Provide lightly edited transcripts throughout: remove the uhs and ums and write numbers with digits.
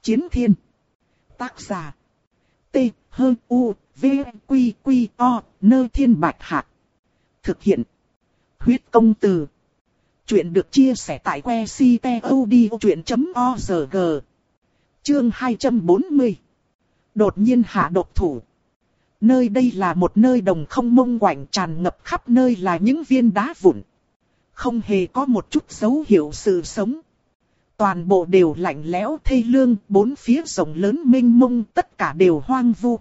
Chiến Thiên. Tác giả. T-H-U-V-Q-Q-O, Nơ Thiên Bạch Hạc. Thực hiện. Huyết Công Từ. Chuyện được chia sẻ tại que ctod.org. Chương 240. Đột nhiên hạ độc thủ. Nơi đây là một nơi đồng không mông quạnh, tràn ngập khắp nơi là những viên đá vụn. Không hề có một chút dấu hiệu sự sống. Toàn bộ đều lạnh lẽo thê lương, bốn phía rộng lớn mênh mông, tất cả đều hoang vu.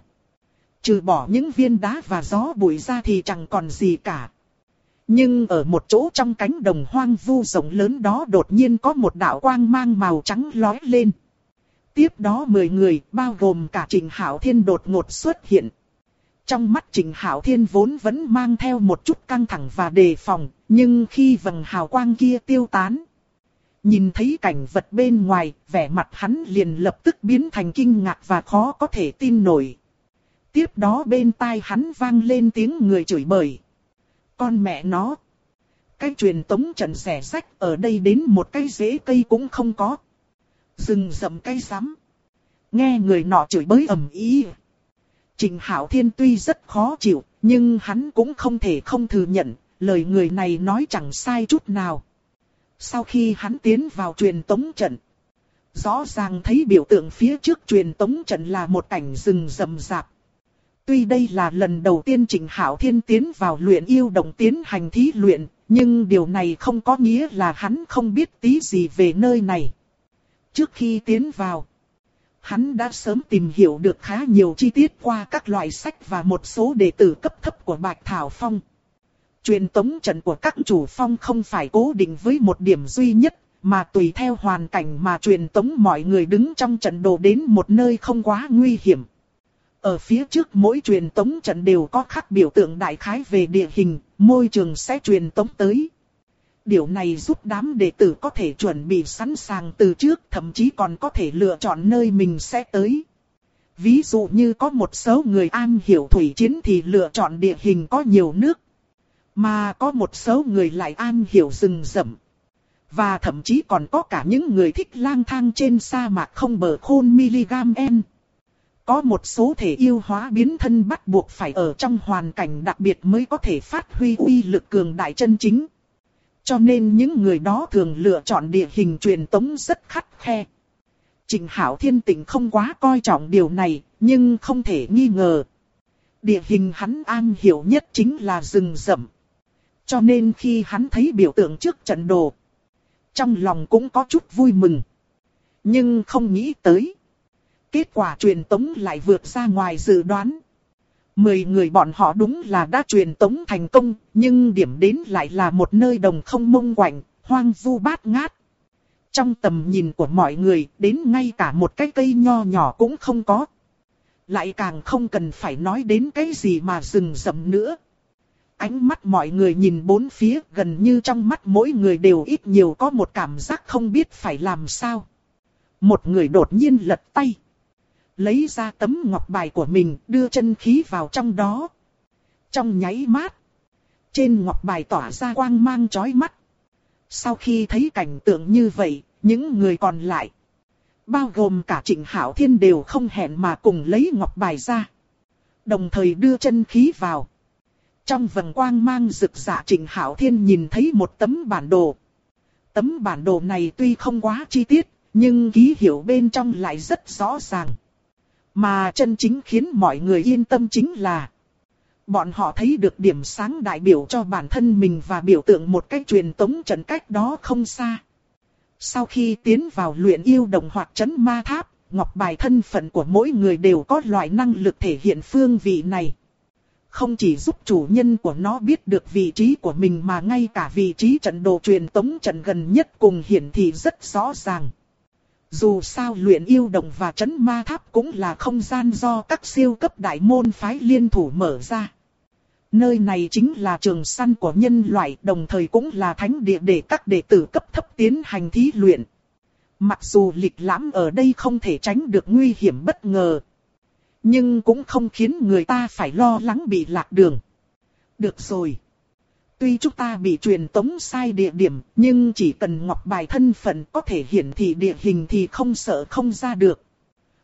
Trừ bỏ những viên đá và gió bụi ra thì chẳng còn gì cả. Nhưng ở một chỗ trong cánh đồng hoang vu rộng lớn đó đột nhiên có một đạo quang mang màu trắng lóe lên. Tiếp đó 10 người, bao gồm cả Trịnh Hạo Thiên đột ngột xuất hiện. Trong mắt Trịnh Hạo Thiên vốn vẫn mang theo một chút căng thẳng và đề phòng, nhưng khi vầng hào quang kia tiêu tán, nhìn thấy cảnh vật bên ngoài, vẻ mặt hắn liền lập tức biến thành kinh ngạc và khó có thể tin nổi. Tiếp đó bên tai hắn vang lên tiếng người chửi bới. Con mẹ nó! Cái truyền tống trận rẻ rách ở đây đến một cái rễ cây cũng không có. Rừng rậm cây rắm. Nghe người nọ chửi bới ầm ĩ. Trịnh Hạo Thiên tuy rất khó chịu, nhưng hắn cũng không thể không thừa nhận, lời người này nói chẳng sai chút nào. Sau khi hắn tiến vào truyền tống trận, rõ ràng thấy biểu tượng phía trước truyền tống trận là một cảnh rừng rậm rạp. Tuy đây là lần đầu tiên Trịnh Hạo Thiên tiến vào luyện yêu động tiến hành thí luyện, nhưng điều này không có nghĩa là hắn không biết tí gì về nơi này. Trước khi tiến vào, hắn đã sớm tìm hiểu được khá nhiều chi tiết qua các loại sách và một số đệ tử cấp thấp của Bạch Thảo Phong. Truyền tống trận của các chủ phong không phải cố định với một điểm duy nhất, mà tùy theo hoàn cảnh mà truyền tống mọi người đứng trong trận đồ đến một nơi không quá nguy hiểm. Ở phía trước mỗi truyền tống trận đều có khắc biểu tượng đại khái về địa hình, môi trường sẽ truyền tống tới. Điều này giúp đám đệ tử có thể chuẩn bị sẵn sàng từ trước, thậm chí còn có thể lựa chọn nơi mình sẽ tới. Ví dụ như có một số người am hiểu thủy chiến thì lựa chọn địa hình có nhiều nước. Mà có một số người lại am hiểu rừng rậm. Và thậm chí còn có cả những người thích lang thang trên sa mạc không bờ khôn miligam. Có một số thể yêu hóa biến thân bắt buộc phải ở trong hoàn cảnh đặc biệt mới có thể phát huy uy lực cường đại chân chính. Cho nên những người đó thường lựa chọn địa hình truyền tống rất khắt khe. Trịnh Hạo Thiên Tịnh không quá coi trọng điều này, nhưng không thể nghi ngờ. Địa hình hắn am hiểu nhất chính là rừng rậm. Cho nên khi hắn thấy biểu tượng trước trận đồ, trong lòng cũng có chút vui mừng. Nhưng không nghĩ tới, kết quả truyền tống lại vượt ra ngoài dự đoán. 10 người bọn họ đúng là đã truyền tống thành công, nhưng điểm đến lại là một nơi đồng không mông quạnh, hoang vu bát ngát. Trong tầm nhìn của mọi người, đến ngay cả một cái cây nho nhỏ cũng không có. Lại càng không cần phải nói đến cái gì mà rừng rậm nữa. Ánh mắt mọi người nhìn bốn phía, gần như trong mắt mỗi người đều ít nhiều có một cảm giác không biết phải làm sao. Một người đột nhiên lật tay, lấy ra tấm ngọc bài của mình, đưa chân khí vào trong đó. Trong nháy mắt, trên ngọc bài tỏa ra quang mang chói mắt. Sau khi thấy cảnh tượng như vậy, những người còn lại, bao gồm cả Trịnh Hạo Thiên đều không hẹn mà cùng lấy ngọc bài ra. Đồng thời đưa chân khí vào. Trong vầng quang mang rực rỡ, Trịnh Hạo Thiên nhìn thấy một tấm bản đồ. Tấm bản đồ này tuy không quá chi tiết, nhưng ký hiệu bên trong lại rất rõ ràng. Mà chân chính khiến mọi người yên tâm chính là bọn họ thấy được điểm sáng đại biểu cho bản thân mình và biểu tượng một cái truyền tống trận cách đó không xa. Sau khi tiến vào luyện yêu đồng hoặc trấn ma tháp, ngọc bài thân phận của mỗi người đều có loại năng lực thể hiện phương vị này. Không chỉ giúp chủ nhân của nó biết được vị trí của mình mà ngay cả vị trí trận đồ truyền tống trận gần nhất cùng hiển thị rất rõ ràng. Dù sao luyện yêu đồng và trấn ma tháp cũng là không gian do các siêu cấp đại môn phái liên thủ mở ra. Nơi này chính là trường săn của nhân loại, đồng thời cũng là thánh địa để các đệ tử cấp thấp tiến hành thí luyện. Mặc dù lịch lãm ở đây không thể tránh được nguy hiểm bất ngờ, nhưng cũng không khiến người ta phải lo lắng bị lạc đường. Được rồi. Tuy chúng ta bị truyền tống sai địa điểm, nhưng chỉ cần ngọc bài thân phận có thể hiển thị địa hình thì không sợ không ra được.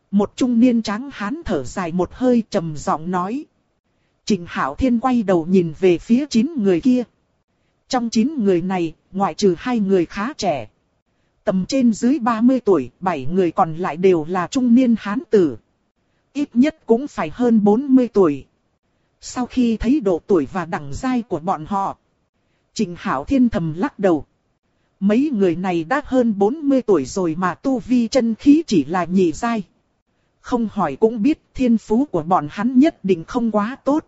Một trung niên tráng hán thở dài một hơi trầm giọng nói. Trình Hạo Thiên quay đầu nhìn về phía 9 người kia. Trong 9 người này, ngoại trừ 2 người khá trẻ. Tầm trên dưới 30 tuổi, 7 người còn lại đều là trung niên hán tử. Ít nhất cũng phải hơn 40 tuổi. Sau khi thấy độ tuổi và đẳng giai của bọn họ, Trình Hạo Thiên thầm lắc đầu. Mấy người này đã hơn 40 tuổi rồi mà tu vi chân khí chỉ là nhị giai. Không hỏi cũng biết thiên phú của bọn hắn nhất định không quá tốt.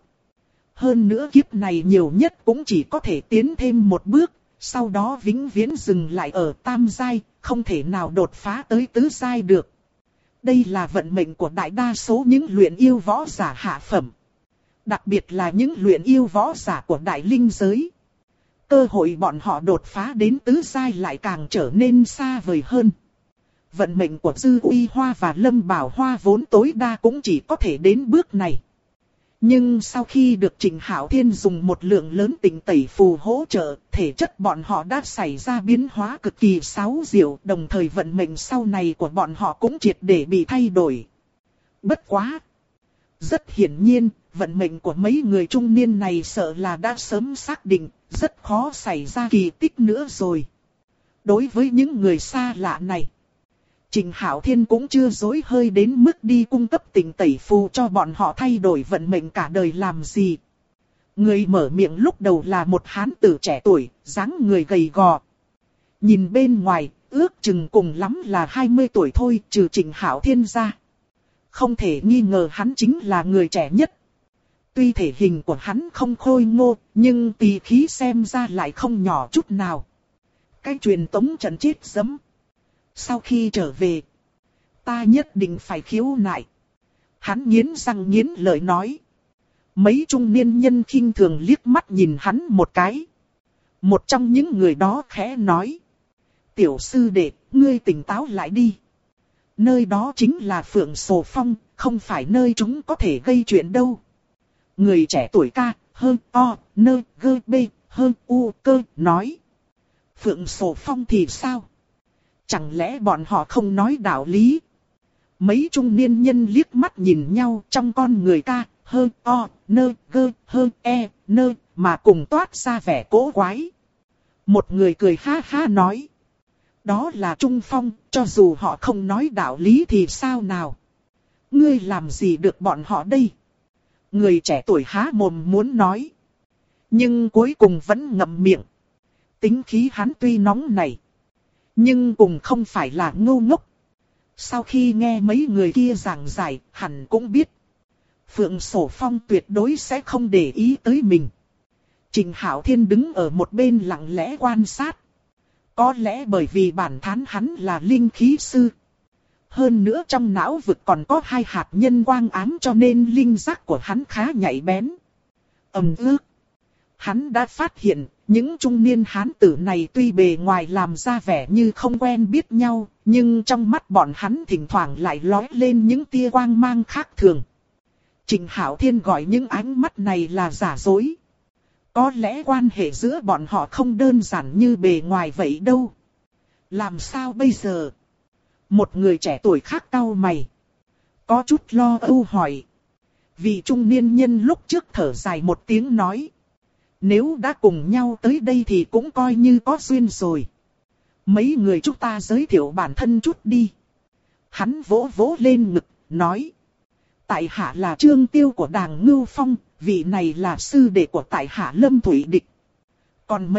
Hơn nữa kiếp này nhiều nhất cũng chỉ có thể tiến thêm một bước, sau đó vĩnh viễn dừng lại ở tam giai, không thể nào đột phá tới tứ giai được. Đây là vận mệnh của đại đa số những luyện yêu võ giả hạ phẩm. Đặc biệt là những luyện yêu võ giả của đại linh giới. Cơ hội bọn họ đột phá đến tứ giai lại càng trở nên xa vời hơn. Vận mệnh của Dư Uy Hoa và Lâm Bảo Hoa vốn tối đa cũng chỉ có thể đến bước này. Nhưng sau khi được Trình Hạo Thiên dùng một lượng lớn tịnh tẩy phù hỗ trợ, thể chất bọn họ đã xảy ra biến hóa cực kỳ xáo diệu, đồng thời vận mệnh sau này của bọn họ cũng triệt để bị thay đổi. Bất quá! Rất hiển nhiên, vận mệnh của mấy người trung niên này sợ là đã sớm xác định, rất khó xảy ra kỳ tích nữa rồi. Đối với những người xa lạ này, Trình Hạo Thiên cũng chưa dối hơi đến mức đi cung cấp tịnh tẩy phù cho bọn họ thay đổi vận mệnh cả đời làm gì. Người mở miệng lúc đầu là một hán tử trẻ tuổi, dáng người gầy gò. Nhìn bên ngoài, ước chừng cùng lắm là 20 tuổi thôi, trừ Trình Hạo Thiên ra. Không thể nghi ngờ hắn chính là người trẻ nhất. Tuy thể hình của hắn không khôi ngô, nhưng tỳ khí xem ra lại không nhỏ chút nào. Cái truyền tống trận chết dẫm. Sau khi trở về, ta nhất định phải khiếu nại. Hắn nghiến răng nghiến lợi nói. Mấy trung niên nhân khinh thường liếc mắt nhìn hắn một cái. Một trong những người đó khẽ nói. Tiểu sư đệ, ngươi tỉnh táo lại đi. Nơi đó chính là Phượng Sồ Phong, không phải nơi chúng có thể gây chuyện đâu. Người trẻ tuổi ca, hơn o, nơ, gơ bê, hơn u, cơ, nói. Phượng Sồ Phong thì sao? Chẳng lẽ bọn họ không nói đạo lý? Mấy trung niên nhân liếc mắt nhìn nhau trong con người ca, hơn o, nơ, gơ, hơn e, nơ, mà cùng toát ra vẻ cố quái. Một người cười ha ha nói. Đó là Trung Phong, cho dù họ không nói đạo lý thì sao nào? Ngươi làm gì được bọn họ đây? Người trẻ tuổi há mồm muốn nói. Nhưng cuối cùng vẫn ngậm miệng. Tính khí hắn tuy nóng nảy, nhưng cùng không phải là ngu ngốc. Sau khi nghe mấy người kia giảng giải, hẳn cũng biết. Phượng Sổ Phong tuyệt đối sẽ không để ý tới mình. Trình Hạo Thiên đứng ở một bên lặng lẽ quan sát. Có lẽ bởi vì bản thân hắn là linh khí sư. Hơn nữa trong não vực còn có 2 hạt nhân quang ám cho nên linh giác của hắn khá nhạy bén. Ước. Hắn đã phát hiện, những trung niên hán tử này tuy bề ngoài làm ra vẻ như không quen biết nhau, nhưng trong mắt bọn hắn thỉnh thoảng lại lóe lên những tia quang mang khác thường. Trình Hạo Thiên gọi những ánh mắt này là giả dối. Có lẽ quan hệ giữa bọn họ không đơn giản như bề ngoài vậy đâu. Làm sao bây giờ? Một người trẻ tuổi khác cau mày. Có chút lo âu hỏi. Vị trung niên nhân lúc trước thở dài một tiếng nói. Nếu đã cùng nhau tới đây thì cũng coi như có duyên rồi. Mấy người chúng ta giới thiệu bản thân chút đi. Hắn vỗ vỗ lên ngực, nói. Tại hạ là Trương Tiêu của Đàng Ngưu Phong, vị này là sư đệ của tại hạ Lâm Thủy Địch. Còn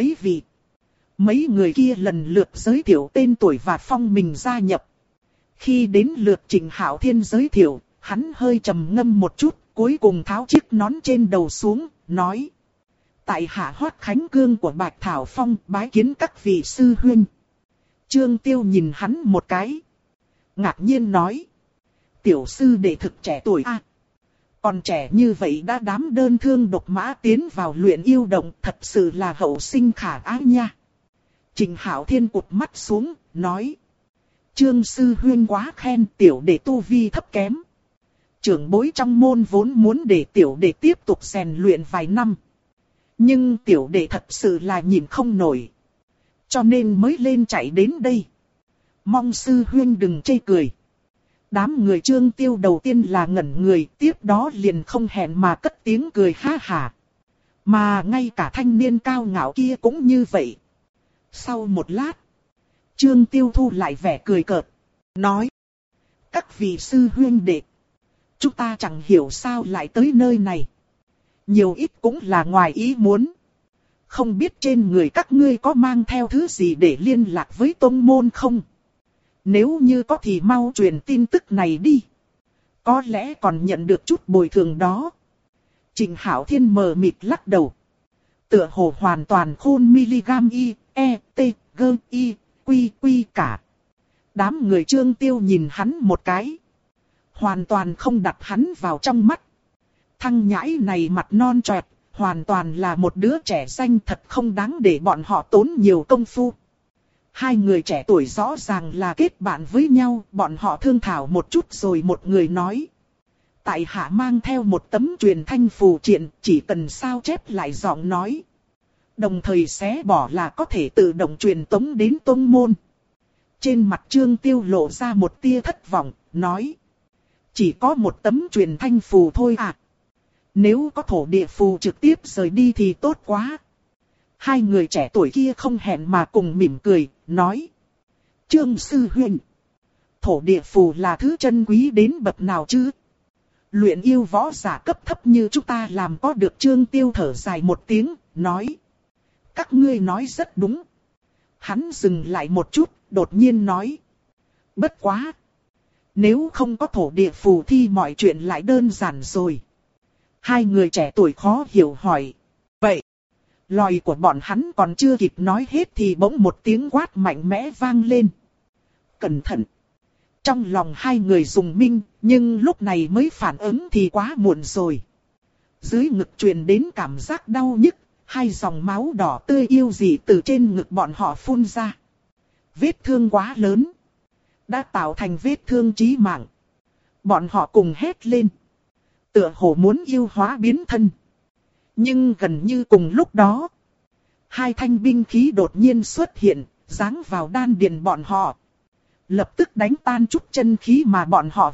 mấy người kia lần lượt giới thiệu tên tuổi và phong mình gia nhập. Khi đến lượt Trình Hạo Thiên giới thiệu, hắn hơi trầm ngâm một chút, cuối cùng tháo chiếc nón trên đầu xuống, nói. Tại hạ Hoát Khánh Cương của Bạch Thảo Phong bái kiến các vị sư huynh. Trương Tiêu nhìn hắn một cái. Ngạc nhiên nói. Tiểu sư đệ thực trẻ tuổi a, còn trẻ như vậy đã đám đơn thương độc mã tiến vào luyện yêu động, thật sự là hậu sinh khả ái nha. Trình Hạo Thiên cụp mắt xuống, nói. Trương sư huynh quá khen, tiểu đệ tu vi thấp kém. Trưởng bối trong môn vốn muốn để tiểu đệ tiếp tục rèn luyện vài năm. Nhưng tiểu đệ thật sự là nhìn không nổi. Cho nên mới lên chạy đến đây. Mong sư huynh đừng chê cười. Đám người Trương Tiêu đầu tiên là ngẩn người, tiếp đó liền không hẹn mà cất tiếng cười ha hả. Mà ngay cả thanh niên cao ngạo kia cũng như vậy. Sau một lát, Trương Tiêu thu lại vẻ cười cợt, nói: các vị sư huynh đệ, chúng ta chẳng hiểu sao lại tới nơi này. Nhiều ít cũng là ngoài ý muốn. Không biết trên người các ngươi có mang theo thứ gì để liên lạc với tông môn không? Nếu như có thì mau truyền tin tức này đi. Có lẽ còn nhận được chút bồi thường đó. Trịnh Hạo Thiên mờ mịt lắc đầu. Tựa hồ hoàn toàn khôn miligam y, e, t, g, y, quy, quy cả. Đám người Trương Tiêu nhìn hắn một cái. Hoàn toàn không đặt hắn vào trong mắt. Thằng nhãi này mặt non choẹt, hoàn toàn là một đứa trẻ xanh, thật không đáng để bọn họ tốn nhiều công phu. Hai người trẻ tuổi rõ ràng là kết bạn với nhau, bọn họ thương thảo một chút rồi một người nói: tại hạ mang theo một tấm truyền thanh phù triện, chỉ cần sao chép lại giọng nói, đồng thời xé bỏ là có thể tự động truyền tống đến tông môn. Trên mặt Trương Tiêu lộ ra một tia thất vọng, nói: chỉ có một tấm truyền thanh phù thôi à? Nếu có thổ địa phù trực tiếp rời đi thì tốt quá. Hai người trẻ tuổi kia không hẹn mà cùng mỉm cười, nói: Trương sư huynh, thổ địa phù là thứ chân quý đến bậc nào chứ? Luyện yêu võ giả cấp thấp như chúng ta làm có được. Trương Tiêu thở dài một tiếng, nói: các ngươi nói rất đúng. Hắn dừng lại một chút, đột nhiên nói: bất quá, nếu không có thổ địa phù thì mọi chuyện lại đơn giản rồi. Hai người trẻ tuổi khó hiểu hỏi: vậy? Lời của bọn hắn còn chưa kịp nói hết thì bỗng một tiếng quát mạnh mẽ vang lên: cẩn thận! Trong lòng hai người rùng mình, nhưng lúc này mới phản ứng thì quá muộn rồi. Dưới ngực truyền đến cảm giác đau nhức, hai dòng máu đỏ tươi yêu dị từ trên ngực bọn họ phun ra. Vết thương quá lớn, đã tạo thành vết thương chí mạng. Bọn họ cùng hét lên, tựa hồ muốn yêu hóa biến thân. Nhưng gần như cùng lúc đó, hai thanh binh khí đột nhiên xuất hiện, giáng vào đan điền bọn họ. Lập tức đánh tan chút chân khí mà bọn họ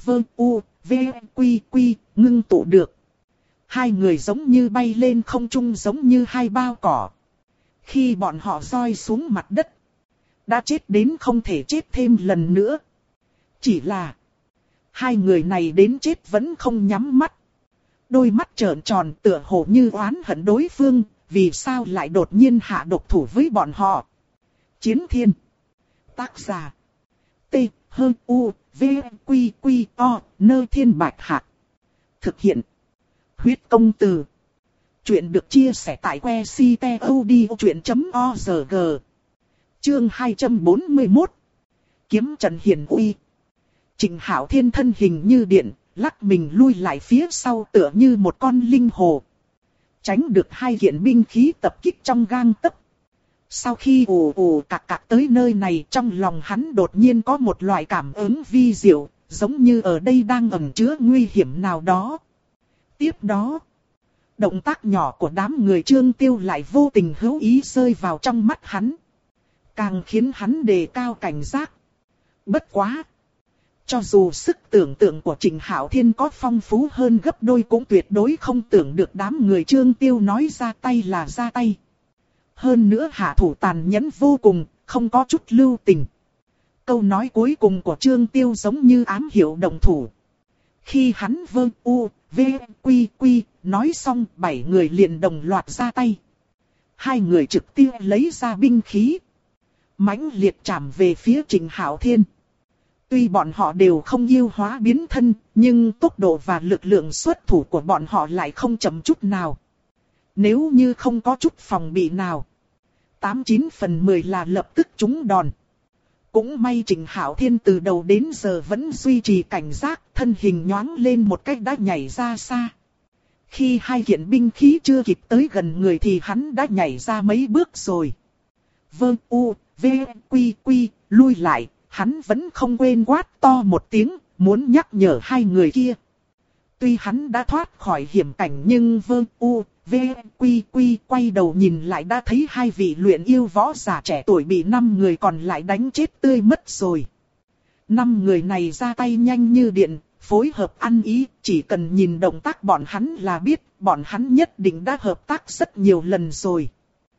quy ngưng tụ được. Hai người giống như bay lên không trung, giống như hai bao cỏ. Khi bọn họ rơi xuống mặt đất, đã chết đến không thể chết thêm lần nữa. Chỉ là hai người này đến chết vẫn không nhắm mắt. Đôi mắt trợn tròn tựa hồ như oán hận đối phương, vì sao lại đột nhiên hạ độc thủ với bọn họ. Chiến Thiên. Tác giả: T, H, U, V, Q, Q, O, Nơ Thiên Bạch Hạc. Thực hiện: Huyết Công Từ. Chuyện được chia sẻ tại que ctod.org. Chương 241. Kiếm trận hiển uy. Trịnh Hạo Thiên thân hình như điện, lắc mình lui lại phía sau tựa như một con linh hồ. Tránh được hai kiện binh khí tập kích trong gang tấc. Sau khi ù ù cạc cạc tới nơi này, trong lòng hắn đột nhiên có một loại cảm ứng vi diệu, giống như ở đây đang ẩn chứa nguy hiểm nào đó. Tiếp đó, động tác nhỏ của đám người Trương Tiêu lại vô tình hữu ý rơi vào trong mắt hắn, càng khiến hắn đề cao cảnh giác. Bất quá, cho dù sức tưởng tượng của Trịnh Hạo Thiên có phong phú hơn gấp đôi, cũng tuyệt đối không tưởng được đám người Trương Tiêu nói ra tay là ra tay. Hơn nữa hạ thủ tàn nhẫn vô cùng, không có chút lưu tình. Câu nói cuối cùng của Trương Tiêu giống như ám hiệu động thủ. Khi hắn nói xong, 7 người liền đồng loạt ra tay. Hai người trực tiếp lấy ra binh khí, mãnh liệt chạm về phía Trịnh Hạo Thiên. Tuy bọn họ đều không yêu hóa biến thân, nhưng tốc độ và lực lượng xuất thủ của bọn họ lại không chậm chút nào. Nếu như không có chút phòng bị nào, 89 phần 10 là lập tức trúng đòn. Cũng may Trịnh Hạo Thiên từ đầu đến giờ vẫn duy trì cảnh giác, thân hình nhoáng lên một cách đã nhảy ra xa. Khi hai kiện binh khí chưa kịp tới gần người thì hắn đã nhảy ra mấy bước rồi. Lui lại, hắn vẫn không quên quát to một tiếng, muốn nhắc nhở hai người kia. Tuy hắn đã thoát khỏi hiểm cảnh nhưng quay đầu nhìn lại đã thấy hai vị luyện yêu võ giả trẻ tuổi bị 5 người còn lại đánh chết tươi mất rồi. Năm người này ra tay nhanh như điện, phối hợp ăn ý, chỉ cần nhìn động tác bọn hắn là biết, bọn hắn nhất định đã hợp tác rất nhiều lần rồi.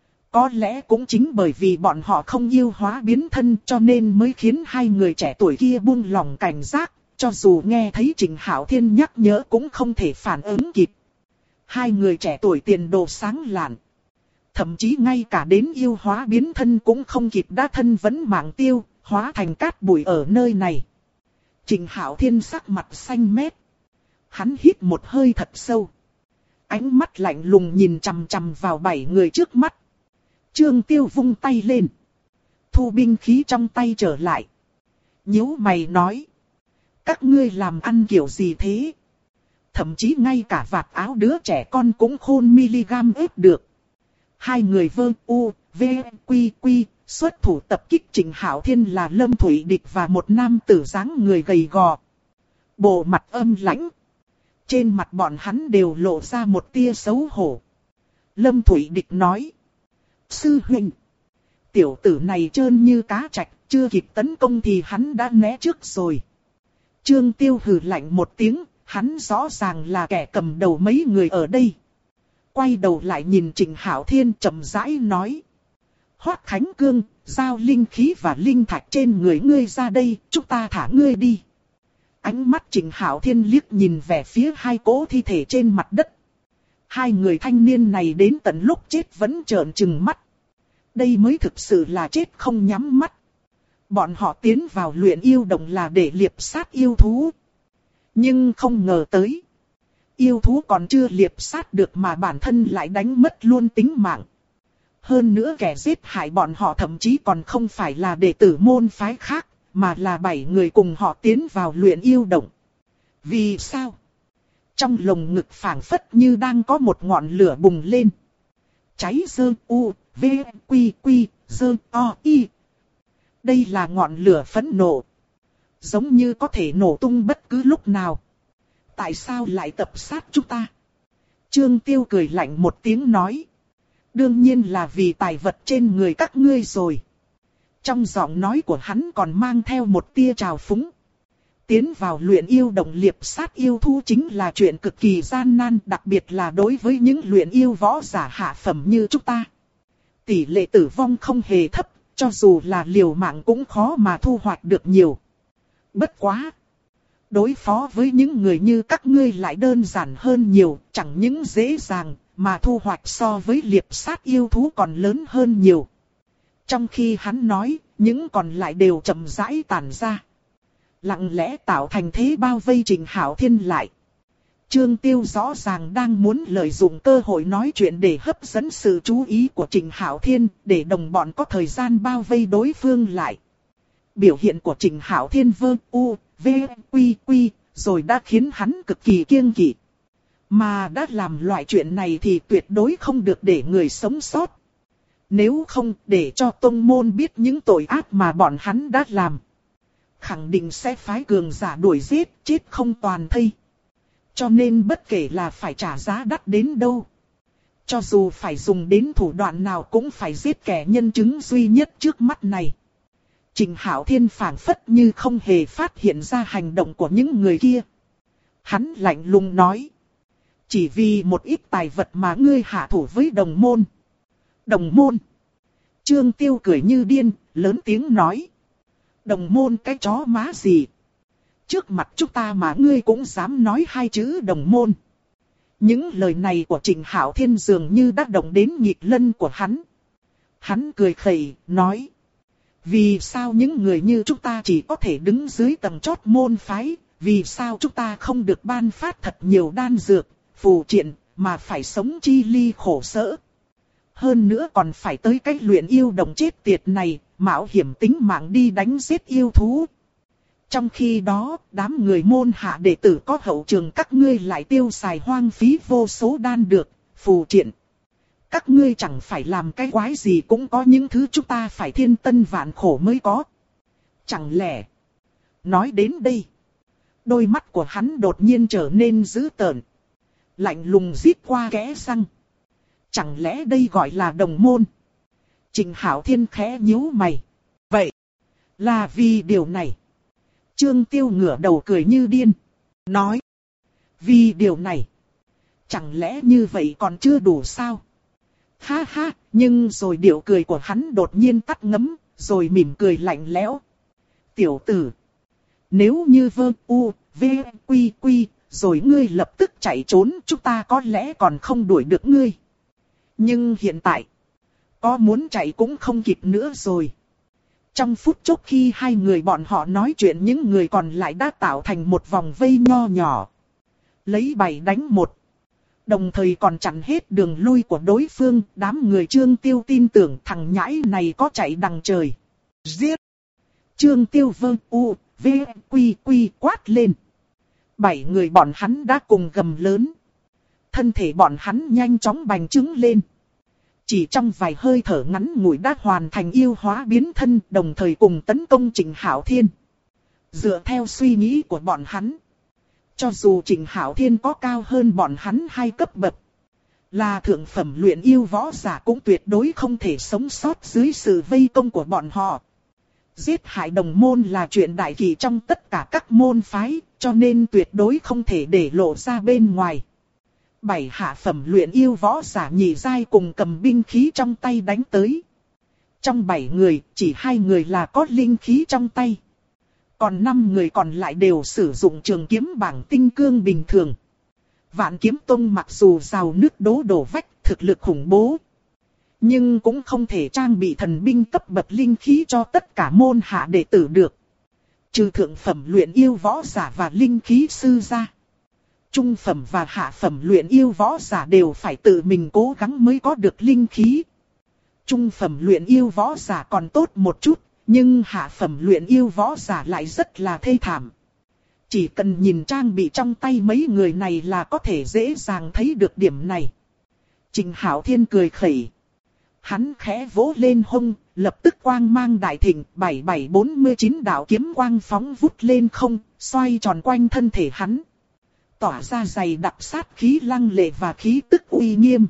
Có lẽ cũng chính bởi vì bọn họ không yêu hóa biến thân cho nên mới khiến hai người trẻ tuổi kia buông lòng cảnh giác, cho dù nghe thấy Trình Hạo Thiên nhắc nhở cũng không thể phản ứng kịp. Hai người trẻ tuổi tiền đồ sáng lạn. Thậm chí ngay cả đến yêu hóa biến thân cũng không kịp đã thân vẫn mạng tiêu, hóa thành cát bụi ở nơi này. Trình Hạo Thiên sắc mặt xanh mét. Hắn hít một hơi thật sâu. Ánh mắt lạnh lùng nhìn chằm chằm vào 7 người trước mắt. Trương Tiêu vung tay lên. Thu binh khí trong tay trở lại. Nhíu mày nói. Các ngươi làm ăn kiểu gì thế? Thậm chí ngay cả vạt áo đứa trẻ con cũng khôn miligam ép được. Hai người vơ u, v, quy quy, xuất thủ tập kích Trình Hạo Thiên là Lâm Thủy Địch và một nam tử dáng người gầy gò. Bộ mặt âm lãnh. Trên mặt bọn hắn đều lộ ra một tia xấu hổ. Lâm Thủy Địch nói. Sư huynh. Tiểu tử này trơn như cá trạch, chưa kịp tấn công thì hắn đã né trước rồi. Trương Tiêu hừ lạnh một tiếng, hắn rõ ràng là kẻ cầm đầu mấy người ở đây. Quay đầu lại nhìn Trình Hạo Thiên chậm rãi nói. Hoắc Khánh Cương, giao linh khí và linh thạch trên người ngươi ra đây, chúng ta thả ngươi đi. Ánh mắt Trình Hạo Thiên liếc nhìn về phía hai cỗ thi thể trên mặt đất. Hai người thanh niên này đến tận lúc chết vẫn trợn trừng mắt. Đây mới thực sự là chết không nhắm mắt. Bọn họ tiến vào luyện yêu động là để liệp sát yêu thú. Nhưng không ngờ tới. Yêu thú còn chưa liệp sát được mà bản thân lại đánh mất luôn tính mạng. Hơn nữa kẻ giết hại bọn họ thậm chí còn không phải là đệ tử môn phái khác, mà là 7 người cùng họ tiến vào luyện yêu động. Vì sao? Trong lồng ngực phảng phất như đang có một ngọn lửa bùng lên. Cháy dơ u, v, quy quy, dơ o, y. Đây là ngọn lửa phẫn nộ. Giống như có thể nổ tung bất cứ lúc nào. Tại sao lại tập sát chúng ta? Trương Tiêu cười lạnh một tiếng nói. Đương nhiên là vì tài vật trên người các ngươi rồi. Trong giọng nói của hắn còn mang theo một tia trào phúng. Tiến vào luyện yêu động liệp sát yêu thú chính là chuyện cực kỳ gian nan, đặc biệt là đối với những luyện yêu võ giả hạ phẩm như chúng ta. Tỷ lệ tử vong không hề thấp, cho dù là liều mạng cũng khó mà thu hoạch được nhiều. Bất quá! Đối phó với những người như các ngươi lại đơn giản hơn nhiều, chẳng những dễ dàng, mà thu hoạch so với liệp sát yêu thú còn lớn hơn nhiều. Trong khi hắn nói, những còn lại đều chậm rãi tản ra. Lặng lẽ tạo thành thế bao vây Trình Hạo Thiên lại. Trương Tiêu rõ ràng đang muốn lợi dụng cơ hội nói chuyện để hấp dẫn sự chú ý của Trình Hạo Thiên, để đồng bọn có thời gian bao vây đối phương lại. Biểu hiện của Trình Hạo Thiên vơ u, v, quy quy, rồi đã khiến hắn cực kỳ kiêng kỵ. Mà đã làm loại chuyện này thì tuyệt đối không được để người sống sót. Nếu không để cho tông môn biết những tội ác mà bọn hắn đã làm, khẳng định sẽ phái cường giả đuổi giết, chết không toàn thây. Cho nên bất kể là phải trả giá đắt đến đâu, cho dù phải dùng đến thủ đoạn nào cũng phải giết kẻ nhân chứng duy nhất trước mắt này. Trình Hạo Thiên phảng phất như không hề phát hiện ra hành động của những người kia. Hắn lạnh lùng nói. Chỉ vì một ít tài vật mà ngươi hạ thủ với đồng môn. Đồng môn. Trương Tiêu cười như điên, lớn tiếng nói. Đồng môn cái chó má gì? Trước mặt chúng ta mà ngươi cũng dám nói hai chữ đồng môn. Những lời này của Trình Hạo Thiên dường như đã động đến nhịp lân của hắn. Hắn cười khẩy, nói. Vì sao những người như chúng ta chỉ có thể đứng dưới tầng chót môn phái? Vì sao chúng ta không được ban phát thật nhiều đan dược, phù triện, mà phải sống chi ly khổ sở? Hơn nữa còn phải tới cái luyện yêu đồng chết tiệt này, mạo hiểm tính mạng đi đánh giết yêu thú. Trong khi đó, đám người môn hạ đệ tử có hậu trường các ngươi lại tiêu xài hoang phí vô số đan dược, phù triện. Các ngươi chẳng phải làm cái quái gì cũng có những thứ chúng ta phải thiên tân vạn khổ mới có. Chẳng lẽ... Nói đến đây, đôi mắt của hắn đột nhiên trở nên dữ tợn. Lạnh lùng rít qua kẽ răng. Chẳng lẽ đây gọi là đồng môn? Trình Hạo Thiên khẽ nhíu mày. Vậy, là vì điều này. Trương Tiêu ngửa đầu cười như điên. Nói. Vì điều này. Chẳng lẽ như vậy còn chưa đủ sao? Ha ha, nhưng rồi điệu cười của hắn đột nhiên tắt ngấm, rồi mỉm cười lạnh lẽo. Tiểu tử. Nếu như vơ u, v, quy quy, rồi ngươi lập tức chạy trốn, chúng ta có lẽ còn không đuổi được ngươi. Nhưng hiện tại, có muốn chạy cũng không kịp nữa rồi. Trong phút chốc khi hai người bọn họ nói chuyện, những người còn lại đã tạo thành một vòng vây nho nhỏ. Lấy 7 đánh 1. Đồng thời còn chặn hết đường lui của đối phương, đám người Trương Tiêu tin tưởng thằng nhãi này có chạy đằng trời. Giết! Trương Tiêu vơ u, v, quy quy quát lên. 7 người bọn hắn đã cùng gầm lớn. Thân thể bọn hắn nhanh chóng bành trướng lên. Chỉ trong vài hơi thở ngắn ngủi đã hoàn thành yêu hóa biến thân, đồng thời cùng tấn công Trịnh Hạo Thiên. Dựa theo suy nghĩ của bọn hắn, cho dù Trịnh Hạo Thiên có cao hơn bọn hắn 2 cấp bậc, là thượng phẩm luyện yêu võ giả cũng tuyệt đối không thể sống sót dưới sự vây công của bọn họ. Giết hại đồng môn là chuyện đại kỵ trong tất cả các môn phái, cho nên tuyệt đối không thể để lộ ra bên ngoài. 7 hạ phẩm luyện yêu võ giả nhị giai cùng cầm binh khí trong tay đánh tới. Trong 7 người, chỉ 2 người là có linh khí trong tay. Còn 5 người còn lại đều sử dụng trường kiếm bảng tinh cương bình thường. Vạn Kiếm Tông mặc dù rào nước đổ vách, thực lực khủng bố, nhưng cũng không thể trang bị thần binh cấp bậc linh khí cho tất cả môn hạ đệ tử được. Trừ thượng phẩm luyện yêu võ giả và linh khí sư ra, trung phẩm và hạ phẩm luyện yêu võ giả đều phải tự mình cố gắng mới có được linh khí. Trung phẩm luyện yêu võ giả còn tốt một chút, nhưng hạ phẩm luyện yêu võ giả lại rất là thê thảm. Chỉ cần nhìn trang bị trong tay mấy người này là có thể dễ dàng thấy được điểm này. Trịnh Hạo Thiên cười khẩy. Hắn khẽ vỗ lên hông, lập tức quang mang đại thịnh, 7749 đạo kiếm quang phóng vút lên không, xoay tròn quanh thân thể hắn. Tỏa ra dày đặc sát khí lăng lệ và khí tức uy nghiêm.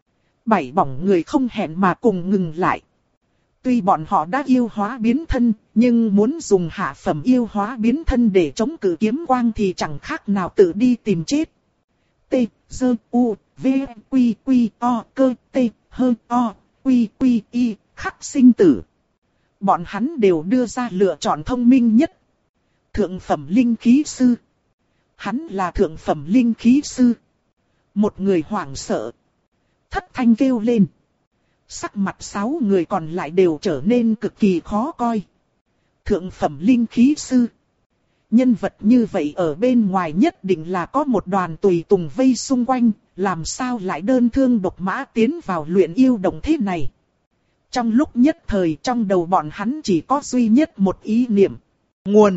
7 bóng người không hẹn mà cùng ngừng lại. Tuy bọn họ đã yêu hóa biến thân, nhưng muốn dùng hạ phẩm yêu hóa biến thân để chống cự kiếm quang thì chẳng khác nào tự đi tìm chết. T, D, U, V, Quy, Quy, O, Cơ, T, H, O, Quy, Quy, Y, khắc sinh tử. Bọn hắn đều đưa ra lựa chọn thông minh nhất. Thượng phẩm linh khí sư. Hắn là thượng phẩm linh khí sư. Một người hoảng sợ, thất thanh kêu lên. Sắc mặt 6 người còn lại đều trở nên cực kỳ khó coi. Thượng phẩm linh khí sư. Nhân vật như vậy ở bên ngoài nhất định là có một đoàn tùy tùng vây xung quanh, làm sao lại đơn thương độc mã tiến vào luyện yêu đồng thế này. Trong lúc nhất thời trong đầu bọn hắn chỉ có duy nhất một ý niệm. Nguồn.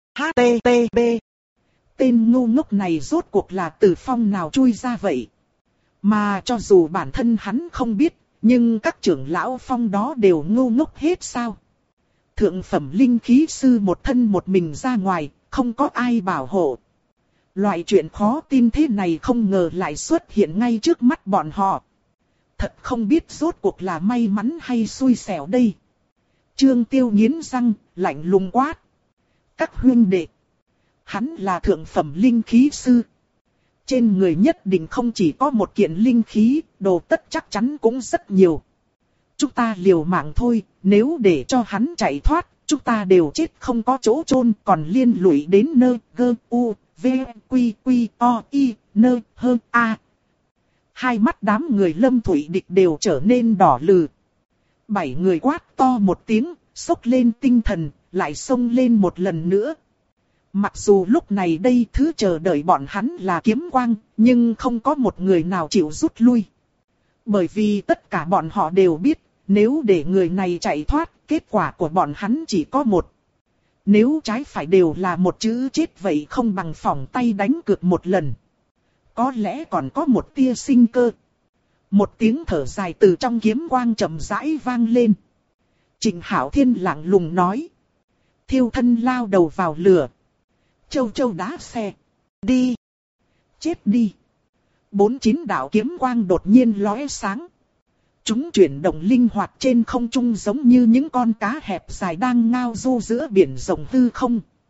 HTTP. Tên ngu ngốc này rốt cuộc là từ phong nào chui ra vậy. Mà cho dù bản thân hắn không biết, nhưng các trưởng lão phong đó đều ngu ngốc hết sao. Thượng phẩm linh khí sư một thân một mình ra ngoài, không có ai bảo hộ. Loại chuyện khó tin thế này không ngờ lại xuất hiện ngay trước mắt bọn họ. Thật không biết rốt cuộc là may mắn hay xui xẻo đây. Trương Tiêu nghiến răng, lạnh lùng quát. Các huynh đệ. Hắn là thượng phẩm linh khí sư. Trên người nhất định không chỉ có một kiện linh khí, đồ tất chắc chắn cũng rất nhiều. Chúng ta liều mạng thôi, nếu để cho hắn chạy thoát, chúng ta đều chết không có chỗ chôn, còn liên lụy đến nơi gơ u, v, quy quy, o, y, nơ, hơ, a. Hai mắt đám người Lâm Thụy Địch đều trở nên đỏ lừ. 7 người quát to một tiếng, xốc lên tinh thần, lại xông lên một lần nữa. Mặc dù lúc này đây thứ chờ đợi bọn hắn là kiếm quang, nhưng không có một người nào chịu rút lui. Bởi vì tất cả bọn họ đều biết, nếu để người này chạy thoát, kết quả của bọn hắn chỉ có một. Nếu trái phải đều là một chữ chết vậy không bằng phỏng tay đánh cược một lần. Có lẽ còn có một tia sinh cơ. Một tiếng thở dài từ trong kiếm quang chậm rãi vang lên. Trịnh Hạo Thiên lạnh lùng nói. Thiêu thân lao đầu vào lửa. Châu châu đá xe. Đi. Chết đi. 49 đạo kiếm quang đột nhiên lóe sáng. Chúng chuyển động linh hoạt trên không trung giống như những con cá hẹp dài đang ngao du giữa biển rộng hư không.